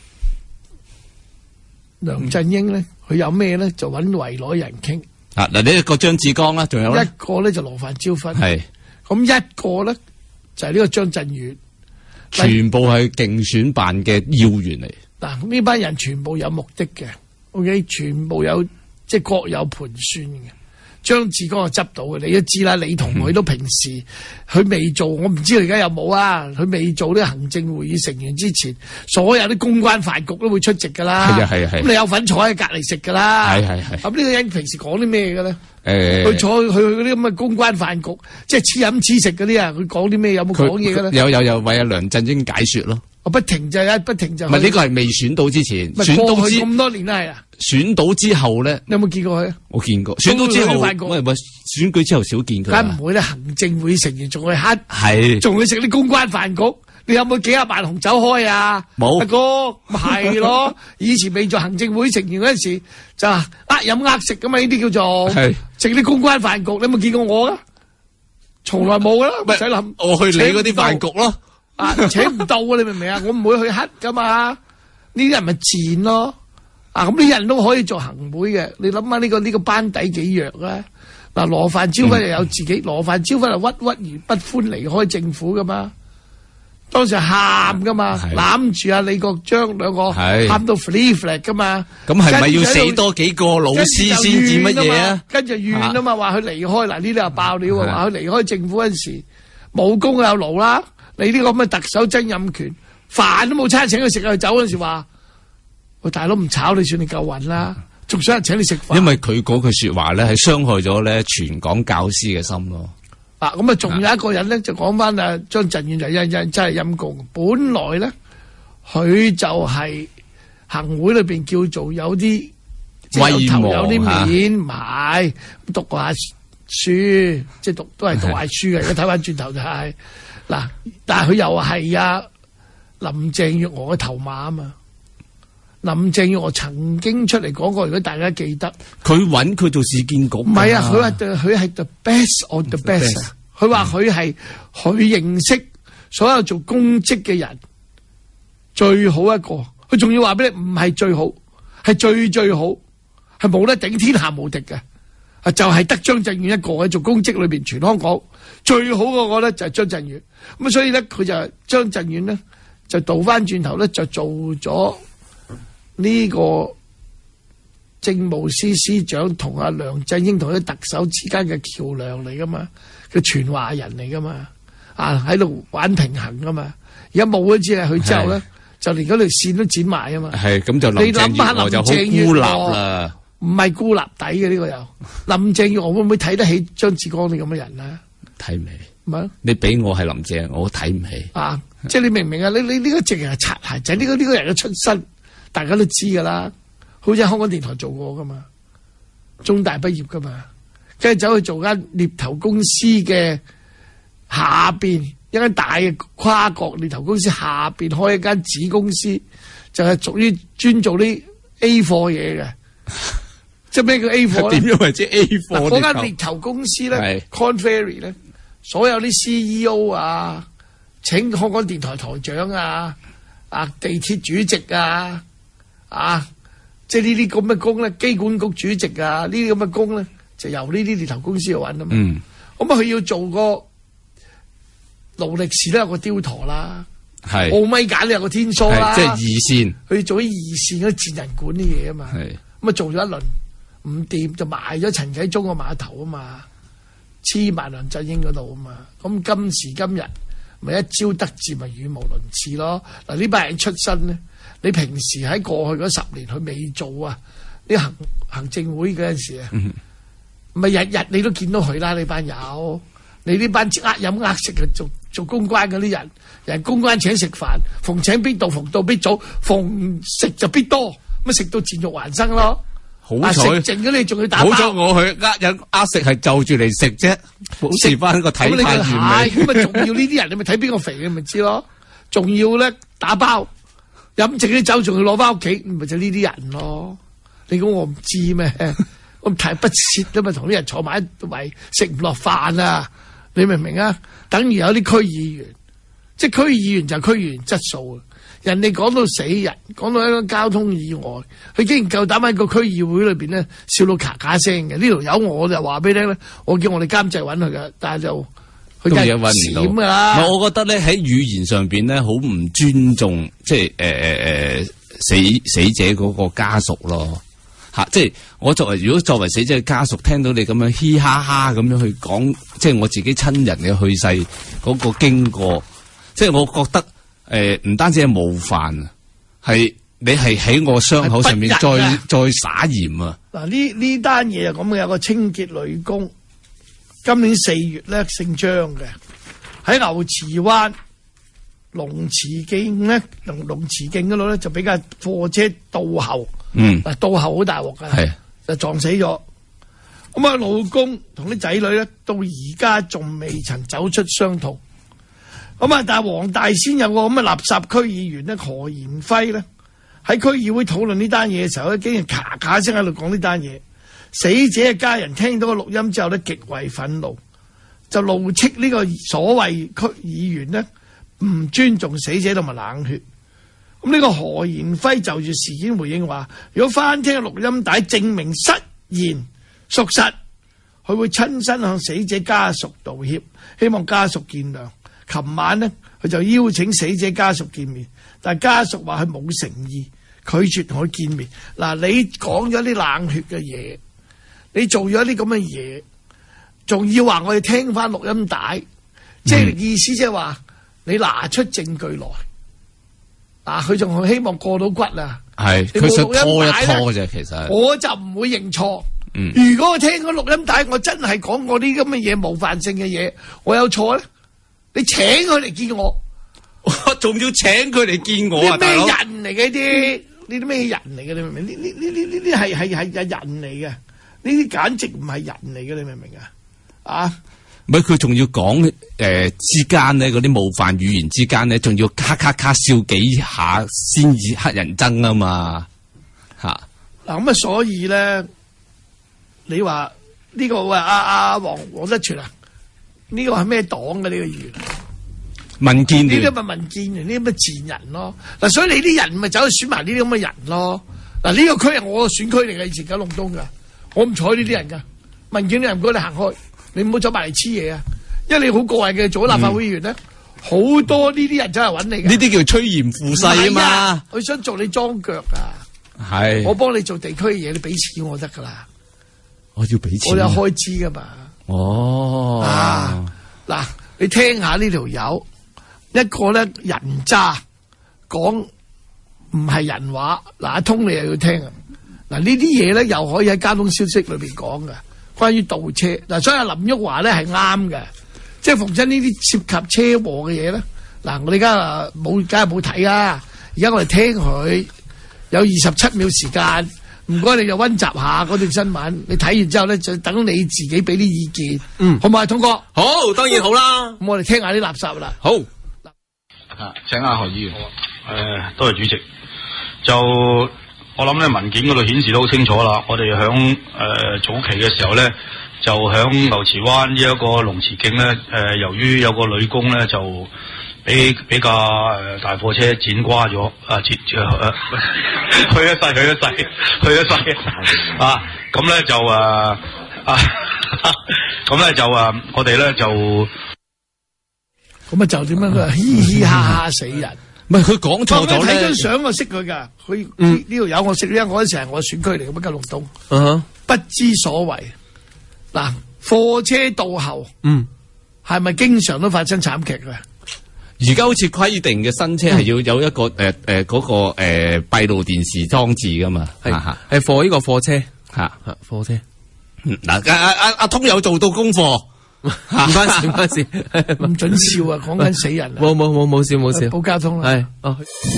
梁振英咧，佢有咩咧就揾圍內人傾啊嗱，呢個張志剛啦，仲有一個咧就羅范椒芬， 係咁一個咧就係呢個張震遠， 全部係競選辦嘅要員嚟。 嗱，呢班人全部有目的嘅 ，OK， 全部有即係各有盤算嘅。張志剛就執到嘅，你都知啦。你同佢都平時佢未做，我唔知佢而家有冇啊。佢未做呢個行政會議成員之前，所有啲公關飯局都會出席噶啦。係啊。咁你有份坐喺隔離食噶啦。係。咁呢個人平時講啲咩嘅咧？佢坐去嗰啲咁嘅公關飯局，即係黐飲黐食嗰啲啊。佢講啲咩？有冇講嘢嘅咧？ 有為阿梁振英解說咯。 我不停就。唔係呢個係未選到之前，選到咁多年啦係啊。 選到之後咧， 你有冇見過佢？ 我見過。選到之後，選舉之後少見佢。 梗唔會啦，行政會成員仲去黑， 係仲去食啲公關飯局。你有冇幾廿萬紅酒開啊？冇。阿哥咪係咯，以前未做行政會成員嗰陣時就飲呃食噶嘛，呢啲叫做食啲公關飯局。你有冇見過我啊？從來冇啦，唔使諗。 我去你嗰啲飯局咯。 請唔到啊！你明唔明啊？我唔會去黑噶嘛。呢啲人咪賤咯。咁呢啲人都可以做行會嘅。你諗下呢個班底幾弱啊？嗱，羅范椒芬又有自己，羅范椒芬係鬱鬱而不歡離開政府噶嘛。當時係喊噶嘛，攬住阿李國章兩個喊到 free flag 噶嘛。咁係咪要死多幾個老師先至乜嘢啊？跟住怨啊嘛，話佢離開嗱，呢啲又爆料啊，話佢離開政府嗰陣時冇功有勞啦。你呢個咁嘅特首曾蔭權飯都冇餐請佢食，佢走嗰陣時話：喂，大佬唔炒你算你夠運啦，仲想人請你食飯。因為佢嗰句說話咧，係傷害咗咧全港教師嘅心咯。咁啊，仲有一個人咧，就講翻啊張震遠就真係陰公。本來咧，佢就係行會裏邊叫做有啲威頭有啲面，唔係讀下書，即係都係讀下書嘅。而家睇翻轉頭就係。嗱，但係佢又係林鄭月娥嘅頭馬啊嘛。林鄭月娥曾經出嚟講過，如果大家記得，佢揾佢做市建局，唔係啊，佢係 the best of the best。佢話佢係佢認識所有做公職嘅人最好一個。佢仲要話俾你，唔係最好，係最好，係冇得頂，天下無敵嘅。就係得張震遠一個喺做公職裏邊，全香港最好嗰個咧就係張震遠。咁所以咧，佢就張震遠咧就倒翻轉頭咧就做咗呢個政務司司長同阿梁振英同啲特首之間嘅橋梁嚟噶嘛，佢傳話人嚟噶嘛，喺度玩平衡噶嘛。而家冇咗之後，佢之後咧就連嗰條線都剪埋啊嘛。係咁就林鄭月娥就好孤立啦。唔係孤立底嘅呢個又，林鄭月娥會唔會睇得起張志剛呢咁嘅人啊？睇唔起，咪你俾我係林鄭，我睇唔起。即係你明唔明啊？你呢個淨係擦鞋仔，呢個人嘅出身，大家都知噶啦。好似香港電台做過噶嘛，中大畢業噶嘛，跟住走去做間獵頭公司嘅下邊一間大嘅跨國獵頭公司下邊開一間子公司，就係屬於專做啲 A 貨嘢嘅。即係咩叫 A 貨咧？點樣為之 A 貨？嗰間獵頭公司咧 Korn Ferry 咧，所有啲 CEO 啊，請香港電台台長啊，地鐵主席啊，即係呢啲咁嘅工咧，機管局主席啊，呢啲咁嘅工咧，就由呢啲獵頭公司去揾啊嘛。咁佢要做個勞力士都有個雕陀啦，奧米茄都有個天梭啦，即係二線。佢要做啲二線嗰啲賤人館啲嘢啊嘛。咁做咗一輪唔掂，就賣咗陳啟宗個碼頭啊嘛，黐埋梁振英嗰度啊嘛。咁今時今日咪一朝得志，咪語無倫次咯。嗱，呢班人出身咧，你平時喺過去嗰10年佢未做啊，啲行政會嗰陣時啊，咪日日你都見到佢啦。呢班友，你呢班呃飲呃食嘅做公關嗰啲人公關請食飯，逢請必到，逢到必早，逢食就必多。乜食到賤肉還生咯？好彩食剩咗你仲要打包。好彩我去呃人呃食係就住嚟食啫，保持翻個體態完美。咁啊，仲要呢啲人你咪睇邊個肥你咪知咯。仲要咧打包飲剩啲酒，仲要攞翻屋企，咪就呢啲人咯。你估我唔知咩？ 咁太不屑啊嘛，同啲人坐埋一圍食唔落飯啊！你明唔明啊？等於有啲區議員，即係區議員就係區議員質素啊！人哋講到死人，講到一個交通意外，佢竟然夠膽喺個區議會裏邊咧笑到咔咔聲嘅。呢條友我就話俾你聽咧，我叫我哋監製揾佢嘅，但係就佢梗係閃㗎啦。 我覺得咧喺語言上邊咧好唔尊重，即係死者嗰個家屬咯。吓，即係我如果作為死者嘅家屬，聽到你咁樣嘻哈哈咁樣去講，即係我自己親人嘅去世嗰個經過，即係我覺得唔單止係冒犯啊，係你係喺我傷口上面再灑鹽啊！ 嗱，呢單嘢就咁嘅，有個清潔女工，今年4月咧姓張嘅，喺牛池灣龍池徑咧，龍池徑嗰度咧就俾架貨車倒後。倒後好大鑊噶，就撞死咗。咁啊，老公同啲仔女咧，到而家仲未曾走出傷痛。咁啊，但係黃大仙有個咁嘅垃圾區議員咧，何賢輝咧，喺區議會討論呢單嘢嘅時候咧，竟然咔咔聲喺度講呢單嘢。死者嘅家人聽到個錄音之後咧，極為憤怒，就怒斥呢個所謂區議員咧，唔尊重死者同埋冷血。咁呢個何賢輝就住事件回應話，如果翻聽錄音帶證明失言屬實，佢會親身向死者家屬道歉，希望家屬見諒。琴晚呢，佢就邀請死者家屬見面，但係家屬話佢冇誠意，拒絕同佢見面。嗱，你講咗啲冷血嘅嘢，你做咗啲咁嘅嘢，仲要話我哋聽翻錄音帶，即係意思即係話你拿出證據來。佢仲希望過到骨啊！ 係，佢想拖一拖啫，其實我就唔會認錯。如果我聽嗰錄音帶，我真係講過啲咁嘅嘢，冒犯性嘅嘢，我有錯咧？你請佢嚟見我， 我仲要請佢嚟見我啊！ 咩人嚟嘅啲？呢啲咩人嚟嘅？你明唔明？呢啲係人嚟嘅，呢啲簡直唔係人嚟嘅，你明唔明啊？ 唔係佢仲要講之間咧，嗰啲冒犯語言之間咧，仲要咔咔咔笑幾下先至乞人憎啊嘛吓！ 嗱咁啊，所以咧，你話呢個喂阿黃德全啊，呢個係咩黨嘅呢個議員？ 民建聯呢啲咪民建聯呢啲咁嘅賤人咯。嗱，所以你啲人咪走去選埋呢啲咁嘅人咯。嗱，呢個區係我嘅選區嚟嘅，以前九龍東噶，我唔睬呢啲人噶。民建聯唔該你行開。你唔好走埋嚟黐嘢啊！因為你好過癮嘅，做咗立法會議員咧，好多呢啲人走嚟揾你嘅。呢啲叫趨炎附勢啊嘛！ 佢想做你裝腳啊！ 係， 我幫你做地區嘅嘢，你俾錢我得噶啦。 我要俾錢， 我有開支噶嘛。 哦， 嗱，你聽下呢條友一個咧人渣講唔係人話，嗱，阿通你又要聽啊！嗱，呢啲嘢咧又可以喺交通消息裏邊講噶。關於倒車嗱，所以阿林旭華咧係啱嘅，即係逢親呢啲涉及車禍嘅嘢咧，嗱，我哋而家冇，梗係冇睇啊！而家我哋聽佢有27秒時間，唔該你就溫習下嗰段新聞，你睇完之後咧就等你自己俾啲意見，好唔好啊，通哥？ 好，當然好啦。 咁我哋聽下啲垃圾啦。 好， 請阿何議員。多謝主席。就我諗咧，文件嗰度顯示得好清楚啦。我哋響早期嘅時候咧，就響牛池灣呢一個龍池徑咧，由於有個女工咧就俾架大貨車剪瓜咗，去一世啊！咁咧就咁咧就我哋咧就咁啊就點樣？佢話嘻嘻哈哈死人。 唔係佢講錯咗咧。 睇張相我識佢噶，佢呢條友我識，因為我嗰時係我選區嚟嘅，乜九龍東。不知所謂。嗱，貨車倒後，係咪經常都發生慘劇嘅？ 而家好似規定嘅新車係要有一個嗰個閉路電視裝置噶嘛？ 係貨呢個貨車貨車。 嗱，阿通有做到功課。 唔關事，唔關事， 唔准笑啊！講緊死人啊！ 冇笑， 報交通啦。 係哦。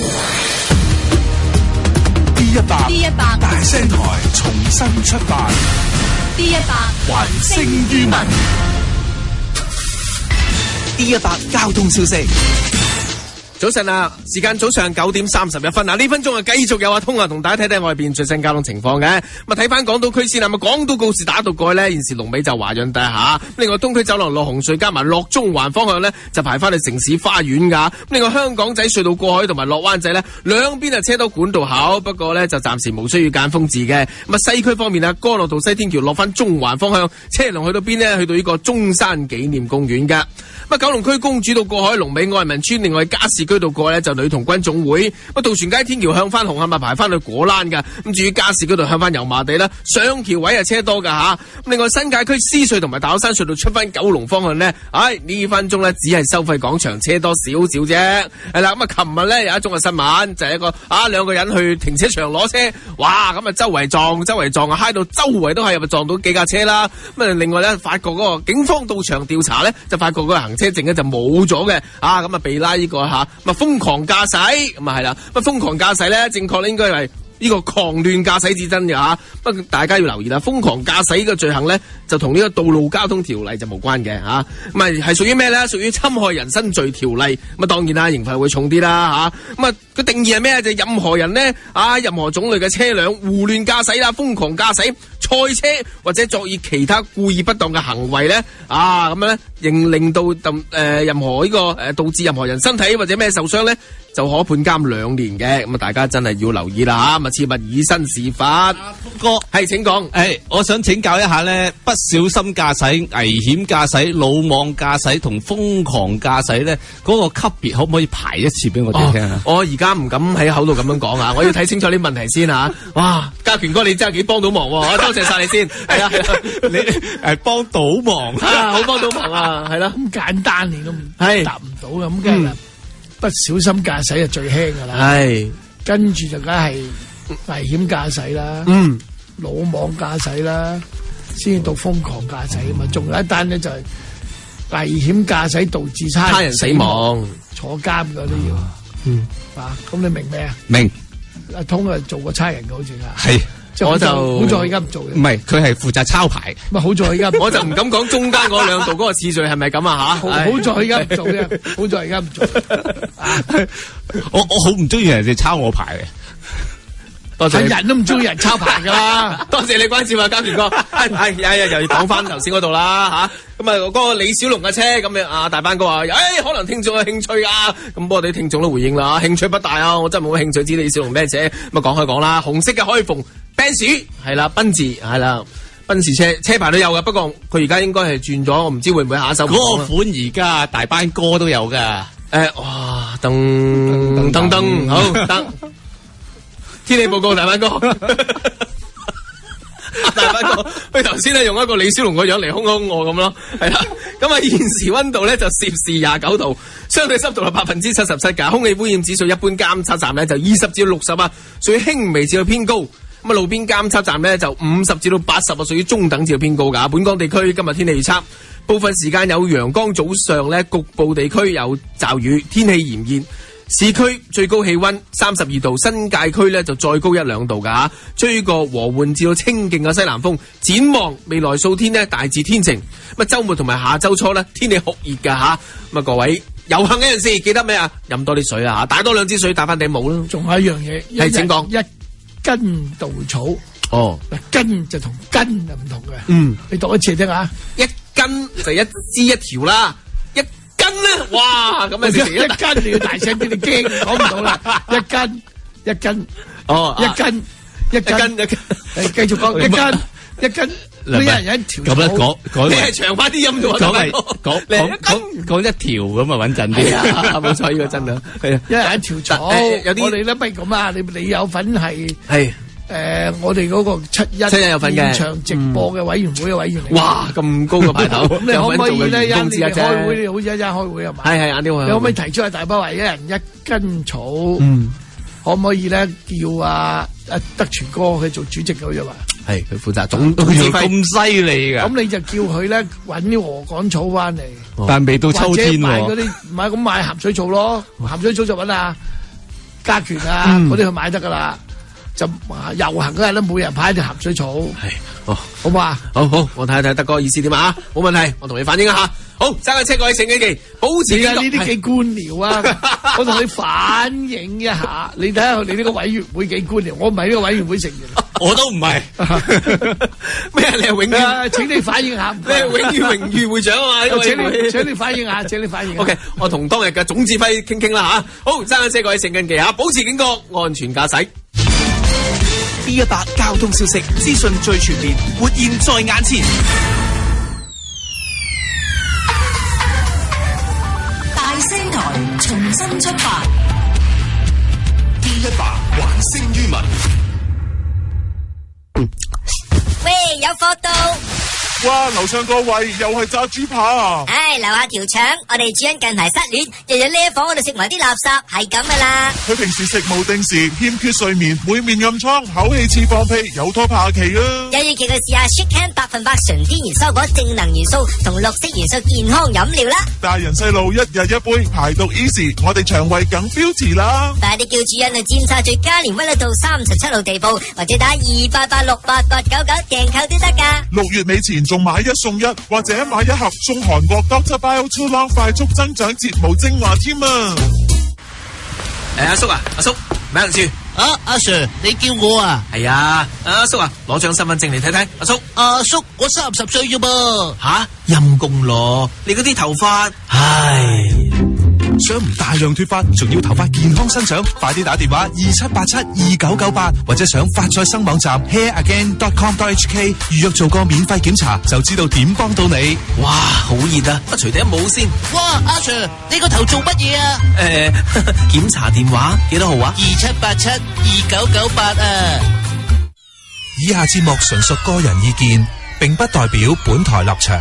D100 大聲台重新出發。D100 還聲於民。D100 交通消息。 早晨啊，時間早上9:31啊，呢分鐘啊繼續有阿通啊，同大家睇睇外邊最新交通情況嘅。咁啊睇翻港島區先啊，港島告士打道過去呢，現時龍尾就華潤大廈。另外東區走廊落紅隧加埋落中環方向呢，就排翻去城市花園噶。另外香港仔隧道過海同埋落灣仔呢，兩邊啊車多管道口，不過呢，就暫時無需要間封字嘅。咁啊西區方面啊，干諾道西天橋落翻中環方向，車龍去到邊呢？去到呢個中山紀念公園噶。咁啊九龍區公主道過海龍尾愛民村，另外加士居道過咧就女童軍總會。咁渡船街天橋向翻紅磡啊排翻去果欄噶。咁至於加士居道向翻油麻地啦，上橋位啊車多噶吓。咁另外新界區獅隧同埋大老山隧道出翻九龍方向呢，呢分鐘呢只係收費廣場車多少少啫。係啦，咁啊琴日呢有一宗嘅新聞就係一個兩個人去停車場攞車，哇咁啊周圍撞啊，嗨到周圍都係，咪撞到幾架車啦。咁啊另外呢，發覺嗰個警方到場調查呢，就發覺嗰個行車證咧就冇咗嘅，咁啊被拉呢個吓，咁啊瘋狂駕駛，咁啊係啦，咁啊瘋狂駕駛咧，正確咧應該係呢個狂亂駕駛至真嘅吓，不過大家要留意啦，瘋狂駕駛呢個罪行咧就同呢個道路交通條例就無關嘅吓，咁啊係屬於咩咧？屬於侵害人身罪條例，咁啊當然啦，刑罰會重啲啦吓，咁啊個定義係咩？就任何人咧任何種類嘅車輛胡亂駕駛啦、瘋狂駕駛、賽車或者作以其他故意不當嘅行為咧咁樣咧，令到任何呢個導致任何人身體或者咩受傷咧，就可判監2年嘅。咁啊大家真係要留意啦吓，切勿以身試法。哥係請講。 我想請教一下咧，不小心駕駛、危險駕駛、魯莽駕駛同瘋狂駕駛咧，嗰個級別可唔可以排一次俾我哋聽啊？ 我而家唔敢喺口度咁樣講啊，我要睇清楚啲問題先吓。哇，家權哥你真係幾幫到忙喎，多謝晒你先。係啊， 你係幫到忙啊，好幫到忙啊，係啦， 咁簡單你都答唔到嘅，咁梗係啦。不小心駕駛就最輕噶啦，跟住就梗係危險駕駛啦，魯莽駕駛啦，先至到瘋狂駕駛啊嘛。仲有一單咧就係危險駕駛導致他人死亡，坐監噶都要。咁你明咩啊？ 明。 阿通啊做過差人嘅好似係。 我就好在而家唔做嘅， 唔係佢係負責抄牌。 咪好在而家， 我就唔敢講中間嗰兩度嗰個次序係咪咁啊吓？ 好在而家唔做嘅，好在而家唔做。 我好唔中意人哋抄我牌嘅。 多謝。 人都唔中意人抄牌噶啦。 多謝你關照啊，家權哥。又要講翻頭先嗰度啦吓。咁啊，嗰個李小龍嘅車咁樣大班哥話，可能聽眾有興趣啊。咁我哋啲聽眾都回應啦，興趣不大啊，我真係冇興趣知李小龍咩車。咁啊講開講啦，紅色嘅海鳳。Benz 係啦，賓治係啦，賓士車牌都有噶，不過佢而家應該係轉咗，我唔知會唔會下一手。 嗰個款而家大班哥都有噶。 哇，噔，好得。天氣報告，大班哥。大班哥，佢頭先咧用一個李小龍個樣嚟兇我咁咯，係啦。咁啊，現時溫度咧就攝氏29度，相對濕度係77%噶，空氣污染指數一般監測站咧就20至60啊，屬於輕微至到偏高。咁啊，路邊監測站咧就50至到80啊，屬於中等至到偏高噶。本港地區今日天氣預測，部分時間有陽光，早上咧局部地區有驟雨，天氣炎熱。市區最高氣溫32度，新界區咧就再高1-2度噶，吹個和緩至到清勁嘅西南風。展望未來數天呢，大致天晴。咁啊，周末同埋下周初呢，天氣酷熱噶吓。咁啊，各位遊行嘅人士記得咩啊？飲多啲水啊，帶多2支水，戴翻頂帽啦。 仲有一樣嘢， 係請講。 一根稻草，根就同根就唔同嘅。你讀一次聽下， 一根就一支一條啦。根咧，哇！咁啊， 一根你要大聲啲，你驚講唔到啦。一根，一根，你繼續講一根，呢人有一條草。 咁咧講， 你係長翻啲音啫喎。 講一條咁啊，穩陣啲。 冇錯，呢個真啊。係啊， 一人一條草。有啲我哋咧，不如咁啊，你有份係。我哋嗰個七一有份嘅現場直播嘅委員會嘅委員嚟。 哇，咁高個牌頭， 咁你可唔可以咧？啱你開會，你好似一陣開會係嘛？ 係晏啲喎。 你可唔可以提出大包圍一人一根草？可唔可以咧叫阿德全哥去做主席咁樣啊？ 係佢負責總指揮， 咁犀利㗎。 咁你就叫佢咧搵啲禾稈草翻嚟， 但未到秋天喎。 或者買嗰啲唔係咁買鹹水草咯，鹹水草就搵阿家權啊嗰啲去買得噶啦。就遊行嗰日咧，每人派一條鹹水草。 好嘛？好，我睇睇德哥意思點啊？冇問題，我同你反映一下。 好，揸架車過去聖經記，保持呢啲幾官僚啊！我同你反映一下，你睇下你呢個委員會幾官僚，我唔係呢個委員會成員， 我都唔係。咩？你係永遠？ 請你反映下， 你係永遠榮譽會長啊嘛？ 請你反映下，請你反映下。 OK， 我同當日嘅總指揮傾傾啦吓。好，揸架車過去聖經記啊，保持警覺，安全駕駛。 D100交通消息，資訊最全面，活現在眼前。 大聲台重新出發。 D100還聲於民。 喂，有貨到。 哇！樓上個位又係炸豬扒啊！ 唉，樓下條腸，我哋主人近排失戀，日日匿喺房嗰度食埋啲垃圾，係咁噶啦。 佢平時食無定時，欠缺睡眠，每面暗瘡，口氣似放屁，有拖拍期啊！ 有要叫佢試下 Shake Hand 100%純天然蔬果正能元素同綠色元素健康飲料啦。 大人細路一日一杯，排毒 easy， 我哋腸胃更標緻啦。 快啲叫主人去尖沙咀加連威利道37號地鋪，或者打28868899訂購都得噶。 6月尾前仲買一送一，或者買一盒送韓國 Dr. Bio Too Long 快速增長睫毛精華添啊！ 阿叔啊，阿叔，咪行住。 阿 Sir， 你叫我啊？ 係啊，阿叔啊，攞張身份證嚟睇睇。阿叔， 我30歲啫噃。 吓，陰公咯，你嗰啲頭髮，唉。 想唔大量脫髮，仲要頭髮健康生長，快啲打電話27872998，或者上發再生網站 hairagain.com.hk 預約做個免費檢查，就知道點幫到你。 哇，好熱啊！除頂帽先。 哇，阿 Sir， 你個頭做乜嘢啊？ 檢查電話幾多號啊 ？27872998啊。 以下節目純屬個人意見，並不代表本台立場。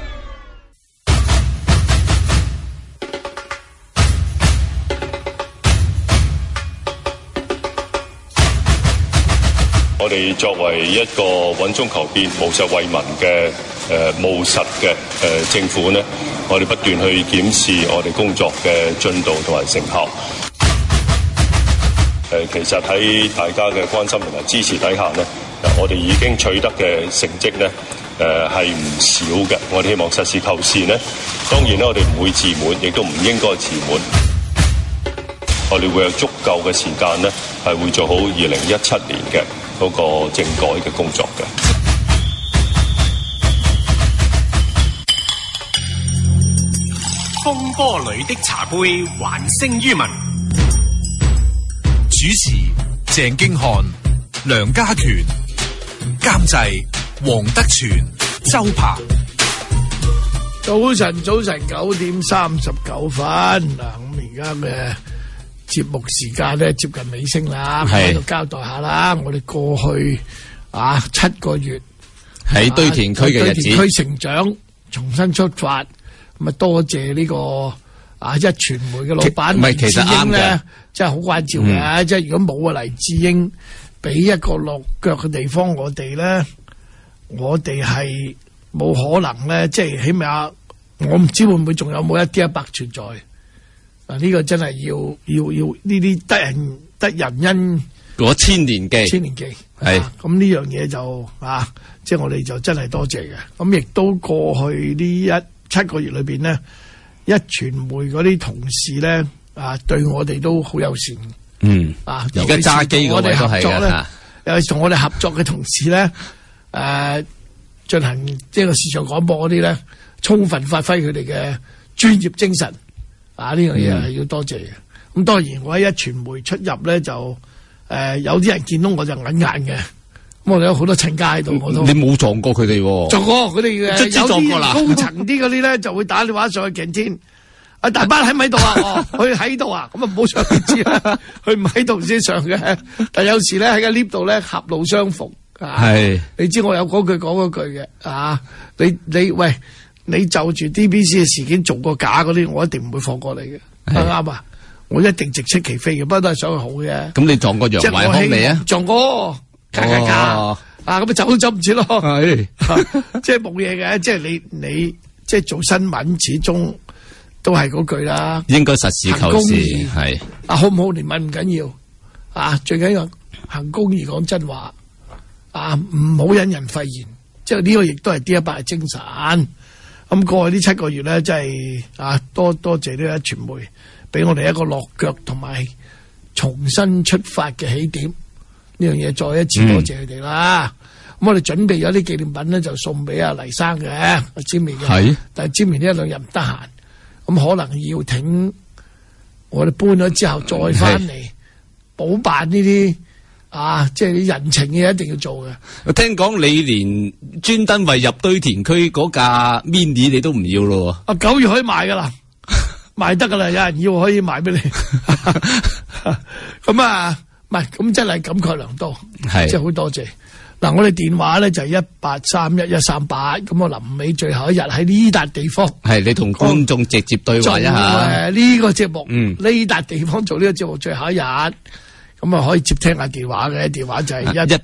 我哋作為一個穩中求變、務實為民嘅務實嘅政府呢，我哋不斷去檢視我哋工作嘅進度同埋成效。其實喺大家嘅關心同埋支持底下呢，我哋已經取得嘅成績呢係唔少嘅。我哋希望實事求是呢，當然呢，我哋唔會自滿，亦都唔應該自滿。我哋會有足夠嘅時間呢，係會做好2017年嘅嗰個政改嘅工作嘅。 風波裏的茶杯，還聲於民。 主持鄭經翰、梁家權，監製黃德全、周柏。 早晨9點39分嗱，咁而家嘅節目時間咧接近尾聲啦，喺度交代下啦。我哋過去7個月喺堆填區嘅日子， 堆填區成長，重新出發，咁啊多謝呢個壹傳媒嘅老闆黎智英咧，真係好關照嘅。即係如果冇黎智英俾一個落腳嘅地方，我哋咧，我哋係冇可能咧，即係起碼我唔知會唔會仲有冇一D100存在。呢個真係要呢啲得人恩嗰千年記係咁呢樣嘢就即係我哋就真係多謝嘅。咁亦都過去呢7個月裏邊呢，壹傳媒嗰啲同事咧對我哋都好友善。 而家揸機嗰位都係嘅。 又同我哋合作嘅同事咧進行即係個視像廣播嗰啲咧，充分發揮佢哋嘅專業精神。呢樣嘢係要多謝嘅。咁當然我喺壹傳媒出入咧就有啲人見到我就眼嘅。咁我哋有好多親家喺度，我都你冇撞過佢哋喎？ 撞過佢哋嘅，有啲高層啲嗰啲咧就會打電話上去鏡天。大班喺唔喺度啊？佢喺度啊？咁啊唔好上去知啦。佢唔喺度先上嘅。但有時咧喺個 lift 度咧狹路相逢。係你知我有嗰句講嗰句嘅。你喂。你就住 DBC 嘅事件做過假嗰啲，我一定唔會放過你嘅，啱啊！我一定直斥其非嘅，不過都係想佢好嘅。 咁你撞過楊偉康未啊？ 撞過，假咁啊走都走唔切咯。即係冇嘢嘅，即係你即係做新聞，始終都係嗰句啦。 應該實事求是係。 好唔好連問唔緊要，最緊要行公義講真話，唔好引人廢言。即係呢個亦都係D100嘅精神。 咁過去呢7個月咧，真係多謝呢啲傳媒，俾我哋一個落腳同埋重新出發嘅起點。呢樣嘢再一次多謝佢哋啦。咁我哋準備咗啲紀念品咧，就送俾阿黎生嘅，阿詹明嘅。係，但係詹明呢1-2日唔得閒，咁可能要挺我哋搬咗之後再翻嚟補辦呢啲即係啲人情嘅嘢一定要做嘅。 我聽講你連專登為入堆填區嗰架 mini 你都唔要咯喎。 9月可以賣噶啦，賣得噶啦，有人要可以賣俾你。咁唔係，咁真係感慨良多，即係好多謝。嗱，我哋電話咧就係1831-138，咁我臨尾最後一日喺呢笪地方，係你同觀眾直接對話一下。呢個節目，呢笪地方做呢個節目最後一日，咁可以接聽下電話嘅，電話就係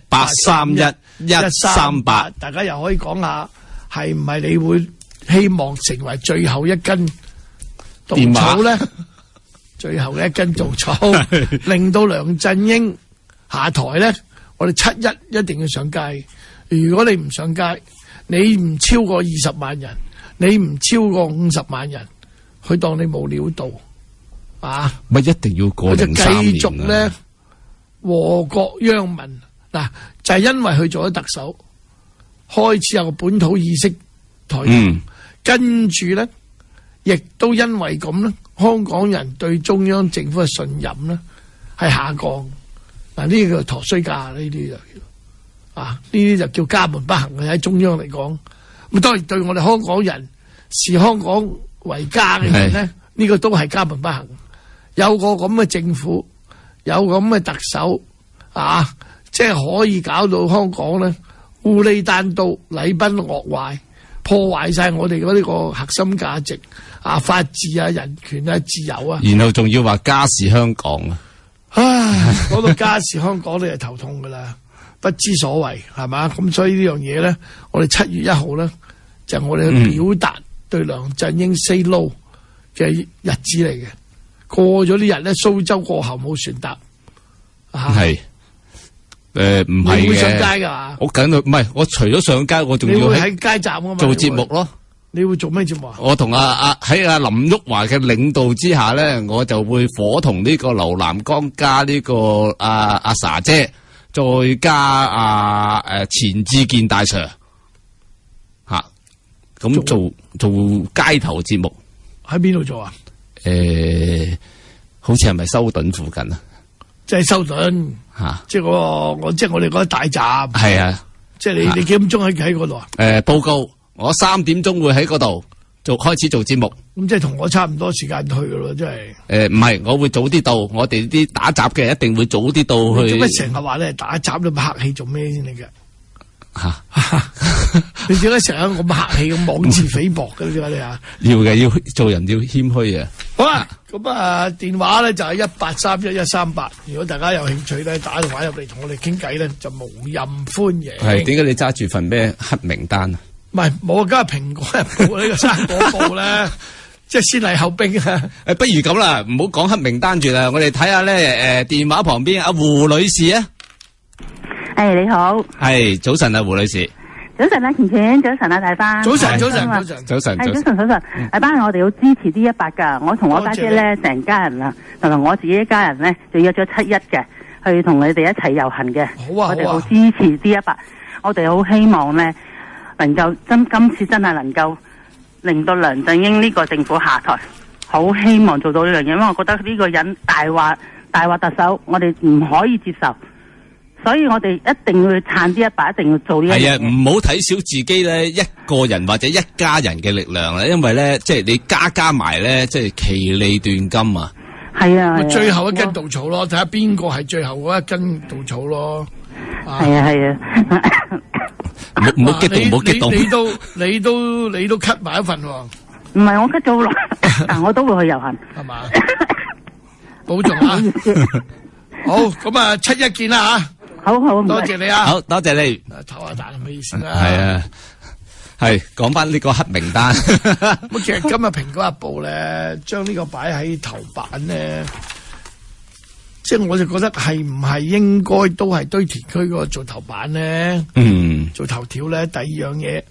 1831-138，大家又可以講下係唔係你會希望成為最後一根稻草咧？最後嘅一根稻草，令到梁振英下台咧。我哋7-1一定要上街。如果你唔上街，你唔超過20萬人，你唔超過50萬人，佢當你冇料到咪一定要過03年。 就繼續咧禍國殃民。嗱，就係因為佢做咗特首，開始有個本土意識抬頭，跟住咧亦都因為咁咧，香港人對中央政府嘅信任咧係下降。嗱，呢個叫陀衰家，呢啲就呢啲就叫家門不幸嘅，喺中央嚟講。咁當然對我哋香港人視香港為家嘅人咧，呢個都係家門不幸。有個咁嘅政府，有咁嘅特首即係可以搞到香港咧烏里單刀、禮崩樂壞，破壞晒我哋嗰呢個核心價值法治人權自由啊， 然後仲要話家是香港啊！ 唉，講到家事香港你就頭痛噶啦，不知所謂係嘛？咁所以呢樣嘢咧，我哋7月1號咧就係我哋去表達對梁振英 say no 嘅日子嚟嘅。過咗呢日咧，蘇州過後冇船搭， 係唔係嘅？ 你會上街噶？ 我梗係唔係，我除咗上街，我仲要喺街站啊嘛做節目咯。 你會做咩節目啊？ 我同喺阿林旭華嘅領導之下咧，我就會伙同呢個劉南光加呢個阿 Sa 姐，再加錢志健大 Sir 咁做街頭節目。 喺邊度做啊？ 好似係咪修頓附近啊？ 即係修頓即係我哋嗰個大站。係啊，即係你幾點鐘喺嗰度啊？ 報告。我3點鐘會喺嗰度開始做節目， 咁即係同我差唔多時間去噶咯，真係。 唔係，我會早啲到，我哋啲打雜嘅一定會早啲到去。 做咩成日話咧打雜你咁客氣做咩先嚟嘅？你點解成日咁客氣咁妄自菲薄嘅？點解你要嘅，要做人要謙虛啊！ 好啦，咁電話咧就係1831-138，如果大家有興趣咧打電話入嚟同我哋傾偈咧，就無任歡迎。 係點解你揸住份咩黑名單啊？ 唔係，冇家蘋果日報呢個生果報咧，即係先禮後兵啊！ 不如咁啦，唔好講黑名單住啦，我哋睇下咧電話旁邊阿胡女士啊。 你好。 係早晨啊，胡女士。 早晨啊，甜甜，早晨啊，大班。 早晨。 大班，我哋好支持D100噶，我同我家姐咧成家人啊，同埋我自己一家人咧，就約咗7-1嘅，去同你哋一齊遊行嘅。好啊，我哋好支持D100，我哋好希望咧。能夠今次真係能夠令到梁振英呢個政府下台，好希望做到呢樣嘢，因為我覺得呢個人大話特首，我哋唔可以接受，所以我哋一定要撐D100，一定要做呢樣嘢。係啊， 唔好睇小自己咧，一個人或者一家人嘅力量啦，因為咧，即係你加埋咧，即係其利斷金啊。 係啊， 最後一根稻草咯，睇下邊個係最後嗰一根稻草咯。 係啊。 唔好激動，唔好激動。 你都 cut 埋一份喎。 唔係我 cut 咗好耐，但我都會去遊行。 係嘛？保重啊！好，咁7-1見啦吓。 好， 多謝你啊！ 好多謝你。 唞下蛋係咩意思啊？ 係啊，係講翻呢個黑名單。 咁其實今日蘋果日報咧，將呢個擺喺頭版咧。即係我就覺得係唔係應該都係堆填區嗰個做頭版咧？做頭條咧。第二樣嘢，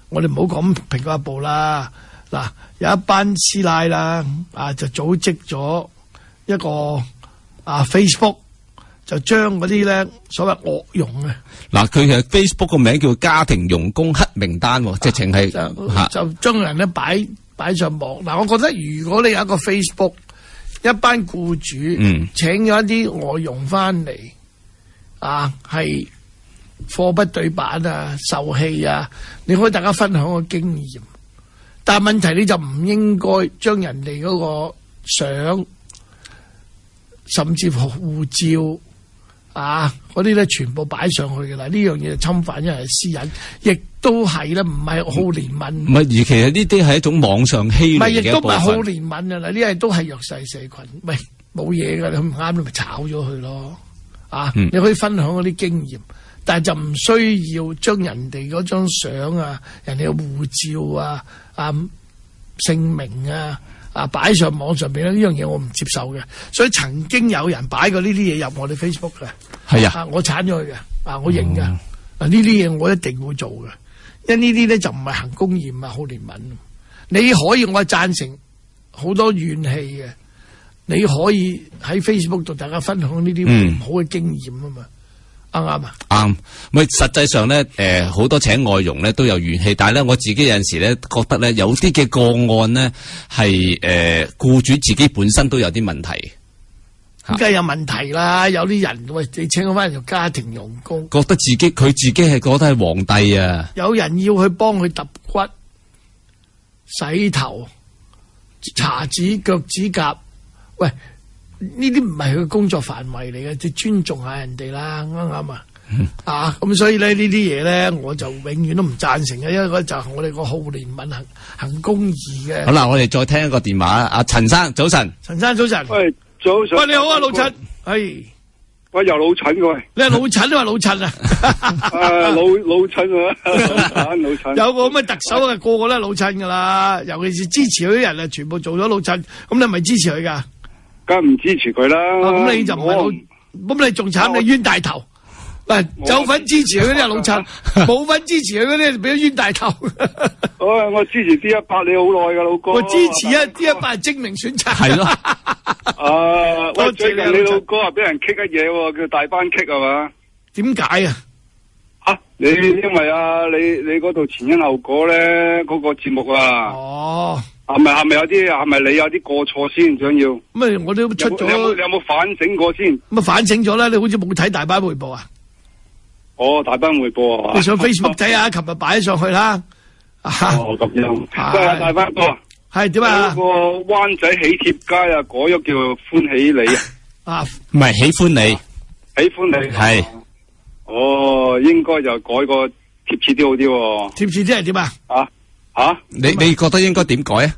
我哋唔好講蘋果日報啦，嗱有一班師奶啦，就組織咗一個Facebook， 就將嗰啲咧所謂惡用啊， 嗱佢嘅 Facebook 個名叫家庭傭工黑名單，直情係就將人咧擺上網。嗱，我覺得如果你有一個 Facebook， 一班僱主請咗一啲外傭翻嚟，係貨不對版啊、受氣啊，你可以大家分享個經驗。但係問題你就唔應該將人哋嗰個相，甚至乎護照嗰啲咧全部擺上去嘅啦。呢樣嘢侵犯因為私隱，亦都係咧唔係好憐憫。 唔係，而其實呢啲係一種網上欺凌嘅一部分。唔係，亦都唔係好憐憫啊！嗱，呢啲都係弱勢社群。喂，冇嘢㗎，你唔啱你咪炒咗佢咯。你可以分享嗰啲經驗，但係就唔需要將人哋嗰張相人哋嘅護照姓名擺上網上邊咧，呢樣嘢我唔接受嘅。所以曾經有人擺過呢啲嘢入我哋 Facebook 嘅，係我鏟咗佢嘅，我認嘅。呢啲嘢我一定會做嘅，因為呢啲咧就唔係行公義，唔係好憐憫。你可以，我係贊成好多怨氣嘅，你可以喺 Facebook 度大家分享呢啲唔好嘅經驗啊嘛。啱啊？ 啱，咪實際上咧，好多請外傭咧都有怨氣，但係咧我自己有陣時咧覺得咧有啲嘅個案咧係僱主自己本身都有啲問題， 梗係有問題啦。有啲人喂，你請我翻嚟做家庭傭工， 覺得佢自己係覺得係皇帝啊。 有人要去幫佢揼骨、洗頭、搽指腳指甲，喂。呢啲唔係佢嘅工作範圍嚟嘅，即係尊重下人哋啦，啱唔啱啊？咁所以咧呢啲嘢咧，我就永遠都唔贊成嘅，因為嗰就係我哋個好憐憫行公義嘅。 好啦，我哋再聽一個電話，阿陳生，早晨。 陳生早晨。 喂，早晨。 喂，你好啊，老陳。係。 喂，又老陳嘅喂。 你係老陳都話老陳啊？ 老陳啊，老陳。 有個咁嘅特首啊，個個都係老陳噶啦，尤其是支持佢啲人啊，全部做咗老陳，咁你係咪支持佢噶？ 梗唔支持佢啦， 咁你就唔係老，咁你仲慘，你冤大頭。喂，有份支持佢嗰啲係老陳，冇份支持佢嗰啲俾咗冤大頭。 我支持 D100你好耐噶，老哥。 我支持D100係精明選擇。 係咯。 喂，最近你老哥話俾人 kick 一嘢，叫大班 kick 係嘛？ 點解啊？ 你因為你嗰度前因後果咧，嗰個節目啊。係咪有啲？係咪你有啲過錯先想要？ 咁我都出咗。 你有冇反省過先？ 咁反省咗啦！你好似冇睇大班匯報啊？ 大班匯報啊！ 你上 Facebook 睇下，琴日擺上去啦。 咁樣。大班哥。 係點啊？ 嗰個灣仔喜帖街改咗叫歡喜你啊！ 唔係喜歡你。 喜歡你。係。應該就改個貼切啲好啲。 貼切啲係點啊？ 你覺得應該點改啊？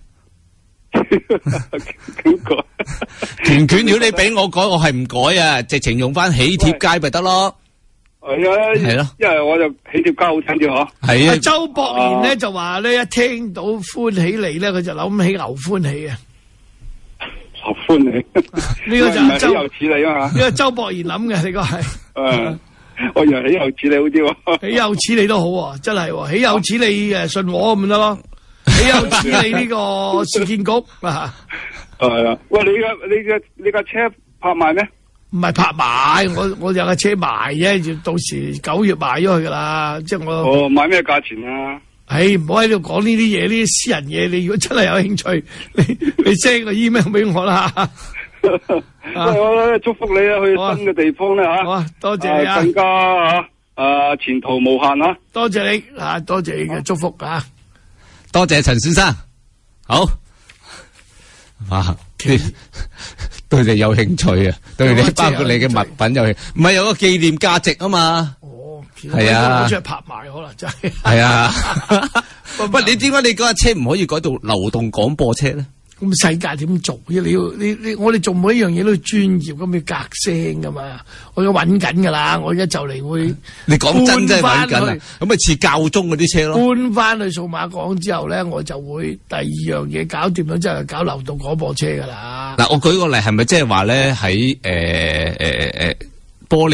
點改？ 拳如果你俾我改，我係唔改啊，直情用翻喜帖街咪得咯。 係啊，係咯，因為我就喜帖街好聽啲嗬。 係啊。 周博賢咧就話咧，一聽到歡喜你咧，佢就諗起牛歡喜啊。 牛歡喜呢個就係喜又似你啊嘛。 呢個周博賢諗嘅，呢個係。 我以為喜又似你好啲喎。 喜又似你都好，真係喜又似你信和咁得咯。喜又似你呢個市建局啊。 係啊。喂，你架車拍賣咩？ 唔係拍賣，我有架車賣啫，到時9月賣咗佢噶啦，即係我。 買咩價錢啊？ 唔好喺度講呢啲嘢，呢啲私人嘢。你如果真係有興趣，你 send 個 email 俾我啦。 我祝福你啊，去新嘅地方咧吓。 好啊，多謝你啊。 更加前途無限啊！ 多謝你多謝你嘅祝福啊！ 多謝陳先生。好。對你有興趣啊，對你包括你嘅物品有興趣，唔係有個紀念價值啊嘛。係啊， 出去拍賣可能真係。 係啊，喂，你點解你嗰架車唔可以改到流動廣播車咧？ 咁世界點做啫？你我哋做每一樣嘢都要專業，咁要隔聲噶嘛。我而家揾緊噶啦，我而家就嚟會。 你講真係揾緊啊？咁咪似教宗嗰啲車咯。 搬翻去數碼港之後咧，我就會第二樣嘢搞掂咗，之後搞流動廣播車噶啦。 嗱，我舉個例，係咪即係話咧喺玻璃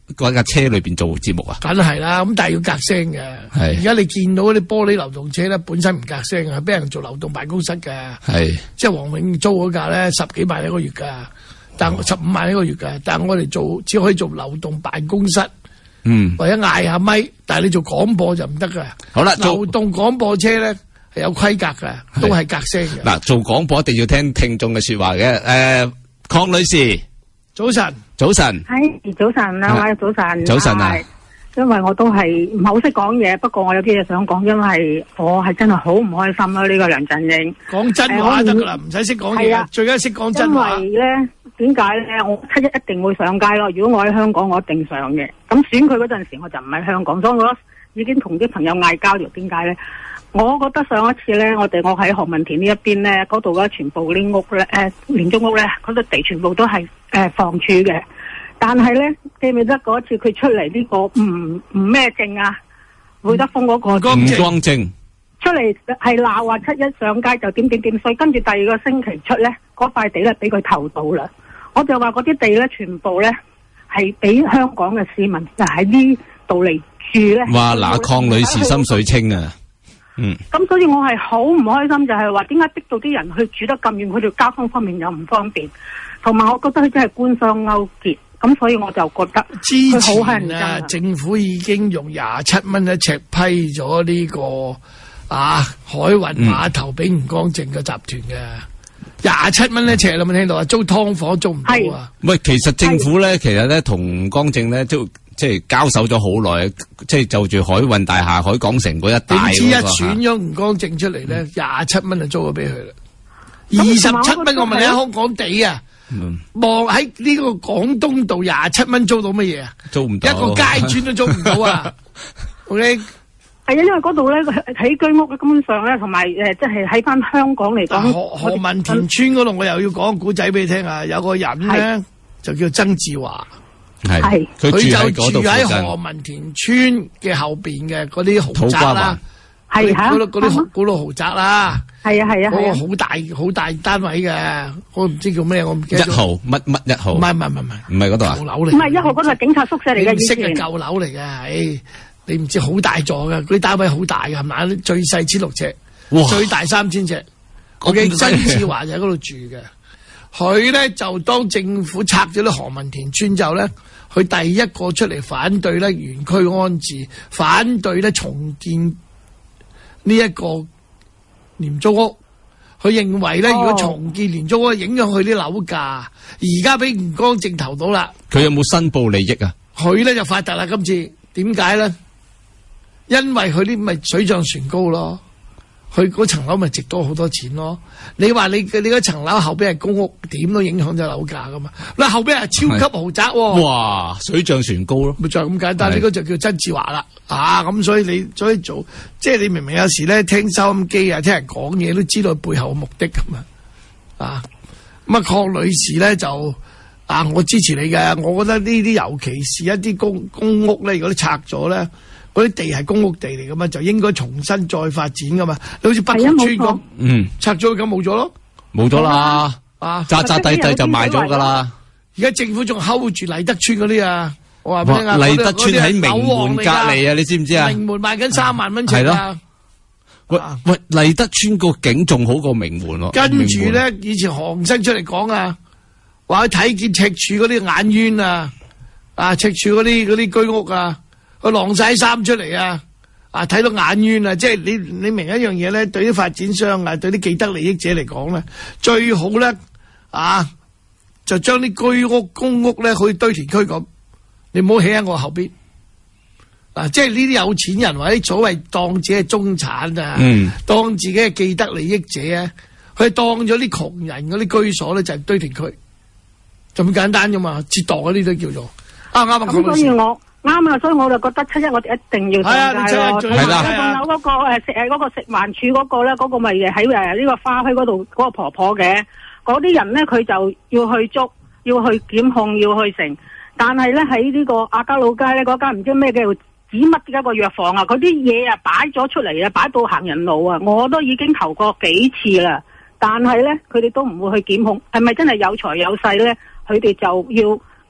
嗰架車裏邊做節目啊？ 梗係啦，咁但係要隔聲嘅。 係。 而家你見到嗰啲玻璃流動車咧，本身唔隔聲嘅，係俾人做流動辦公室嘅。 係。即係黃永租嗰架咧，10幾萬一個月㗎，但15萬一個月㗎，但係我哋做只可以做流動辦公室。或者嗌下咪，但係你做廣播就唔得㗎。 好啦， 流動廣播車咧係有規格㗎，都係隔聲嘅。 嗱，做廣播一定要聽聽眾嘅說話嘅。鄺女士， 早晨， 早晨， 係早晨，兩位早晨， 早晨啊！ 因為我都係唔係好識講嘢，不過我有啲嘢想講，因為我係真係好唔開心啦。呢個梁振英講真話得噶啦，唔使識講嘢，最緊識講真話。 因為咧，點解咧？我7一定會上街咯。如果我喺香港，我一定上嘅。咁選佢嗰陣時，我就唔喺香港，所以我已經同啲朋友嗌交咗。點解咧？我覺得上一次咧，我喺何文田呢一邊咧，嗰度咧全部啲屋咧，廉租屋咧，嗰度地全部都係房署嘅。但係咧，記唔記得嗰次佢出嚟呢個唔咩證啊？會德豐嗰個唔光正出嚟係鬧話7一上街就點衰，跟住第2個星期出咧，嗰塊地咧俾佢投到啦。我就話嗰啲地咧全部咧係俾香港嘅市民就喺呢度嚟住咧。 哇！嗱，鄺女士心水清啊！ 咁所以我係好唔開心，就係話點解逼到啲人去住得咁遠，佢哋交通方面又唔方便，同埋我覺得佢真係官商勾結。咁所以我就覺得之前啊，政府已經用27蚊一尺批咗呢個海運碼頭俾吳光正嘅集團嘅27蚊一尺，你有冇聽到啊？租劏房租唔到啊？ 喂，其實政府咧，其實咧同吳光正咧都即係交手咗好耐，即係就住海運大廈、海港城嗰一帶。 點知一選咗吳光正出嚟咧，27蚊就租咗俾佢啦。27蚊，我問你喺香港地啊？望喺呢個廣東道27蚊租到乜嘢啊？ 租唔到， 一個街磚都租唔到啊！OK， 係啊，因為嗰度咧起居屋根本上咧，同埋即係喺翻香港嚟講， 何文田村嗰度我又要講個古仔俾你聽啊！有個人咧就叫曾志華， 係佢就住喺何文田村嘅後邊嘅嗰啲豪宅啦。 係吓， 嗰啲古老豪宅啦， 係啊，嗰個好大單位嘅，我唔知叫咩，我唔記得咗。 1號乜1號？ 唔係嗰度啊？ 舊樓嚟。 唔係1號嗰度係警察宿舍嚟嘅， 以前嘅舊樓嚟嘅，你唔知好大座嘅，嗰啲單位好大嘅，係咪？最細16尺，最大3000尺。我嘅曾志華就喺嗰度住嘅，佢咧就當政府拆咗啲何文田村之後咧，佢第一個出嚟反對咧原區安置，反對咧重建。呢一個廉租屋，佢認為咧，如果重建廉租屋，影響佢啲樓價。而家俾吳光正投到啦， 佢有冇申報利益啊？ 佢咧就發達啦，今次點解咧？因為佢啲咪水漲船高咯，佢嗰層樓咪值多好多錢咯。你話你嗰層樓後邊係公屋，點都影響咗樓價噶嘛？嗱，後邊係超級豪宅喎。 哇，水漲船高咯， 咪就係咁簡單。呢個就叫曾志華啦。咁所以你做，即係你明明有時咧聽收音機啊，聽人講嘢都知道背後嘅目的咁啊。咁鄺女士咧就我支持你嘅。我覺得呢啲尤其是一啲公屋咧，如果你拆咗咧，嗰啲地係公屋地嚟噶嘛，就應該重新再發展噶嘛。你好似北角村咁，拆咗咁冇咗咯， 冇咗啦。扎地就賣咗噶啦。 而家政府仲 hold 住麗德村嗰啲啊。我話俾你聽啊， 麗德村喺名門隔籬啊，你知唔知啊？ 名門賣緊3萬蚊尺啊！ 喂，麗德村個景仲好過名門咯。 跟住咧，以前韓生出嚟講啊，話佢睇見赤柱嗰啲眼冤啊，赤柱嗰啲居屋啊，佢晾晒衫出嚟啊，睇到眼冤啊！即係你明一樣嘢咧，對啲發展商啊，對啲既得利益者嚟講咧，最好咧就將啲居屋公屋咧，好似堆填區咁。你唔好起喺我後邊，即係呢啲有錢人或者所謂當自己係中產啊，當自己係既得利益者啊，佢當咗啲窮人嗰啲居所咧就係堆填區，就咁簡單噶嘛，折墮嗰啲都叫做啱啊。 咁所以我啱啊，所以我就覺得7一我哋一定要上街咯。係啦，仲有嗰個食環署嗰個咧，嗰個咪喺呢個花墟嗰度嗰個婆婆嘅，嗰啲人咧佢就要去捉，要去檢控，要去成。但係咧喺呢個亞皆老街咧嗰間唔知咩嘅指乜嘅一個藥房啊，嗰啲嘢啊擺咗出嚟啊，擺到行人路啊，我都已經投過幾次啦。但係咧佢哋都唔會去檢控，係咪真係有財有勢咧？佢哋就要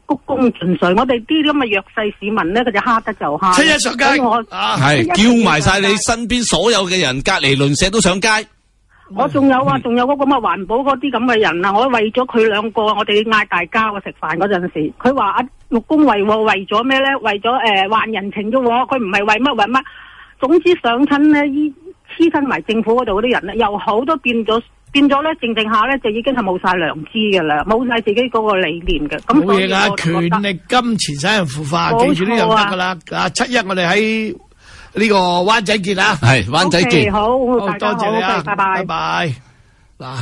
鞠躬盡瘁。我哋啲咁嘅弱勢市民咧，佢就蝦得就蝦。 七一上街， 係叫埋晒你身邊所有嘅人，隔離鄰舍都上街。 我仲有啊，仲有嗰個乜環保嗰啲咁嘅人啊，我為咗佢兩個，我哋嗌大家食飯嗰陣時，佢話阿陸恭為咗咩咧？為咗還人情啫喎，佢唔係為乜。總之上親咧，黐親埋政府嗰度嗰啲人咧，又好多變咗咧，靜下咧就已經係冇晒良知嘅啦，冇晒自己嗰個理念嘅。咁冇嘢噶，權力金錢使人腐化，記住呢樣得噶啦。七一我哋喺呢個灣仔見啊， 係灣仔見。 好， 多謝你啊，拜拜。嗱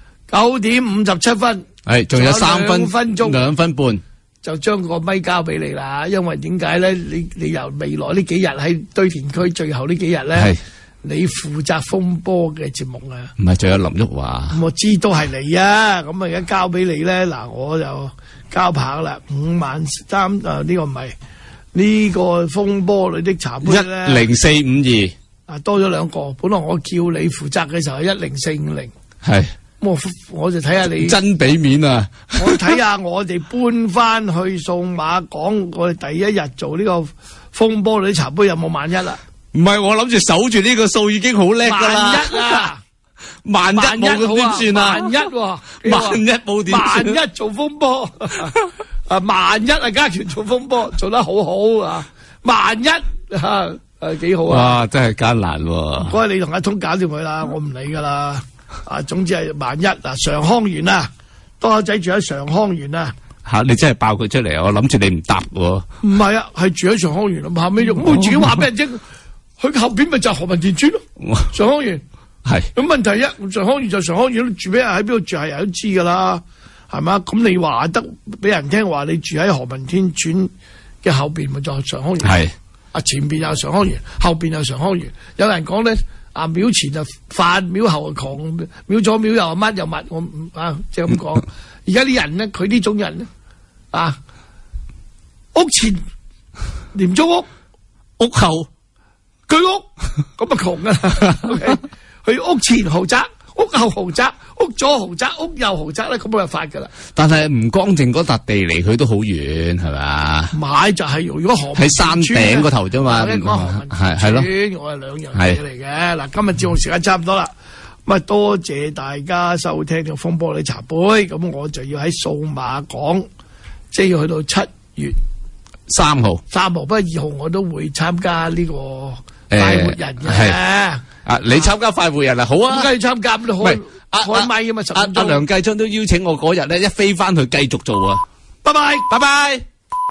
，9:57，係仲有3 分鐘 ，2分半。 就將個咪交俾你啦，因為點解咧？你由未來呢幾日喺堆填區最後呢幾日咧，你負責風波嘅節目啊？ 唔係，仲有林旭華。 我知都係你啊，咁啊而家交俾你咧，嗱我就交棒啦，53,000呢個唔係呢個風波裏的茶杯咧 10452 多咗2個，本來我叫你負責嘅時候係10450，係。我就睇下你真俾面啊！ 我睇下我哋搬翻去數碼港，我哋第一日做呢個風波裏茶杯有冇萬一啦？ 唔係，我諗住守住呢個數已經好叻噶啦。 萬一啊！ 萬一冇點算啊？ 萬一冇點算？ 萬一做風波萬一家權做風波做得好好啊！萬一幾好啊！ 哇，真係艱難喎！ 嗰日你同阿通搞掂佢啦，我唔理噶啦。總之係萬一常康園啊，多仔住喺常康園啊。 你真係爆佢出嚟啊！我諗住你唔答喎。 唔係啊，係住喺常康園啊，後尾咁我自己話俾人知，佢後邊咪就係何文田村咯。常康園係咁問題一，常康園就常康園，住俾人喺邊度住係人都知噶啦，係嘛？咁你話得俾人聽話，你住喺何文田村嘅後邊咪就係常康園。係前邊有常康園，後邊有常康園。有人講咧。廟前就飯，廟後就狂，廟左廟右乜又乜，我即係咁講。而家啲人咧，佢呢種人咧，屋前廉租屋， 屋後居屋，咁啊窮啊！佢屋前豪宅，屋後豪宅，屋左豪宅，屋右豪宅咧，咁冇辦法噶啦。 但係唔乾淨嗰笪地離佢都好遠，係咪？ 買就係如果何喺山頂嗰頭啫嘛， 係咯，我係兩樣嘢嚟嘅。嗱，今日節目時間差唔多啦，咁多謝大家收聽《風波裏茶杯》，咁我就要喺數碼港，即係要去到7月 3號， 不過2號我都會參加呢個快活人嘅。 你參加快活人啊？好啊， 梗係參加都好。開咪啊嘛， 阿梁繼昌都邀請我嗰日咧，一飛翻去繼續做啊！ 拜拜， 拜拜。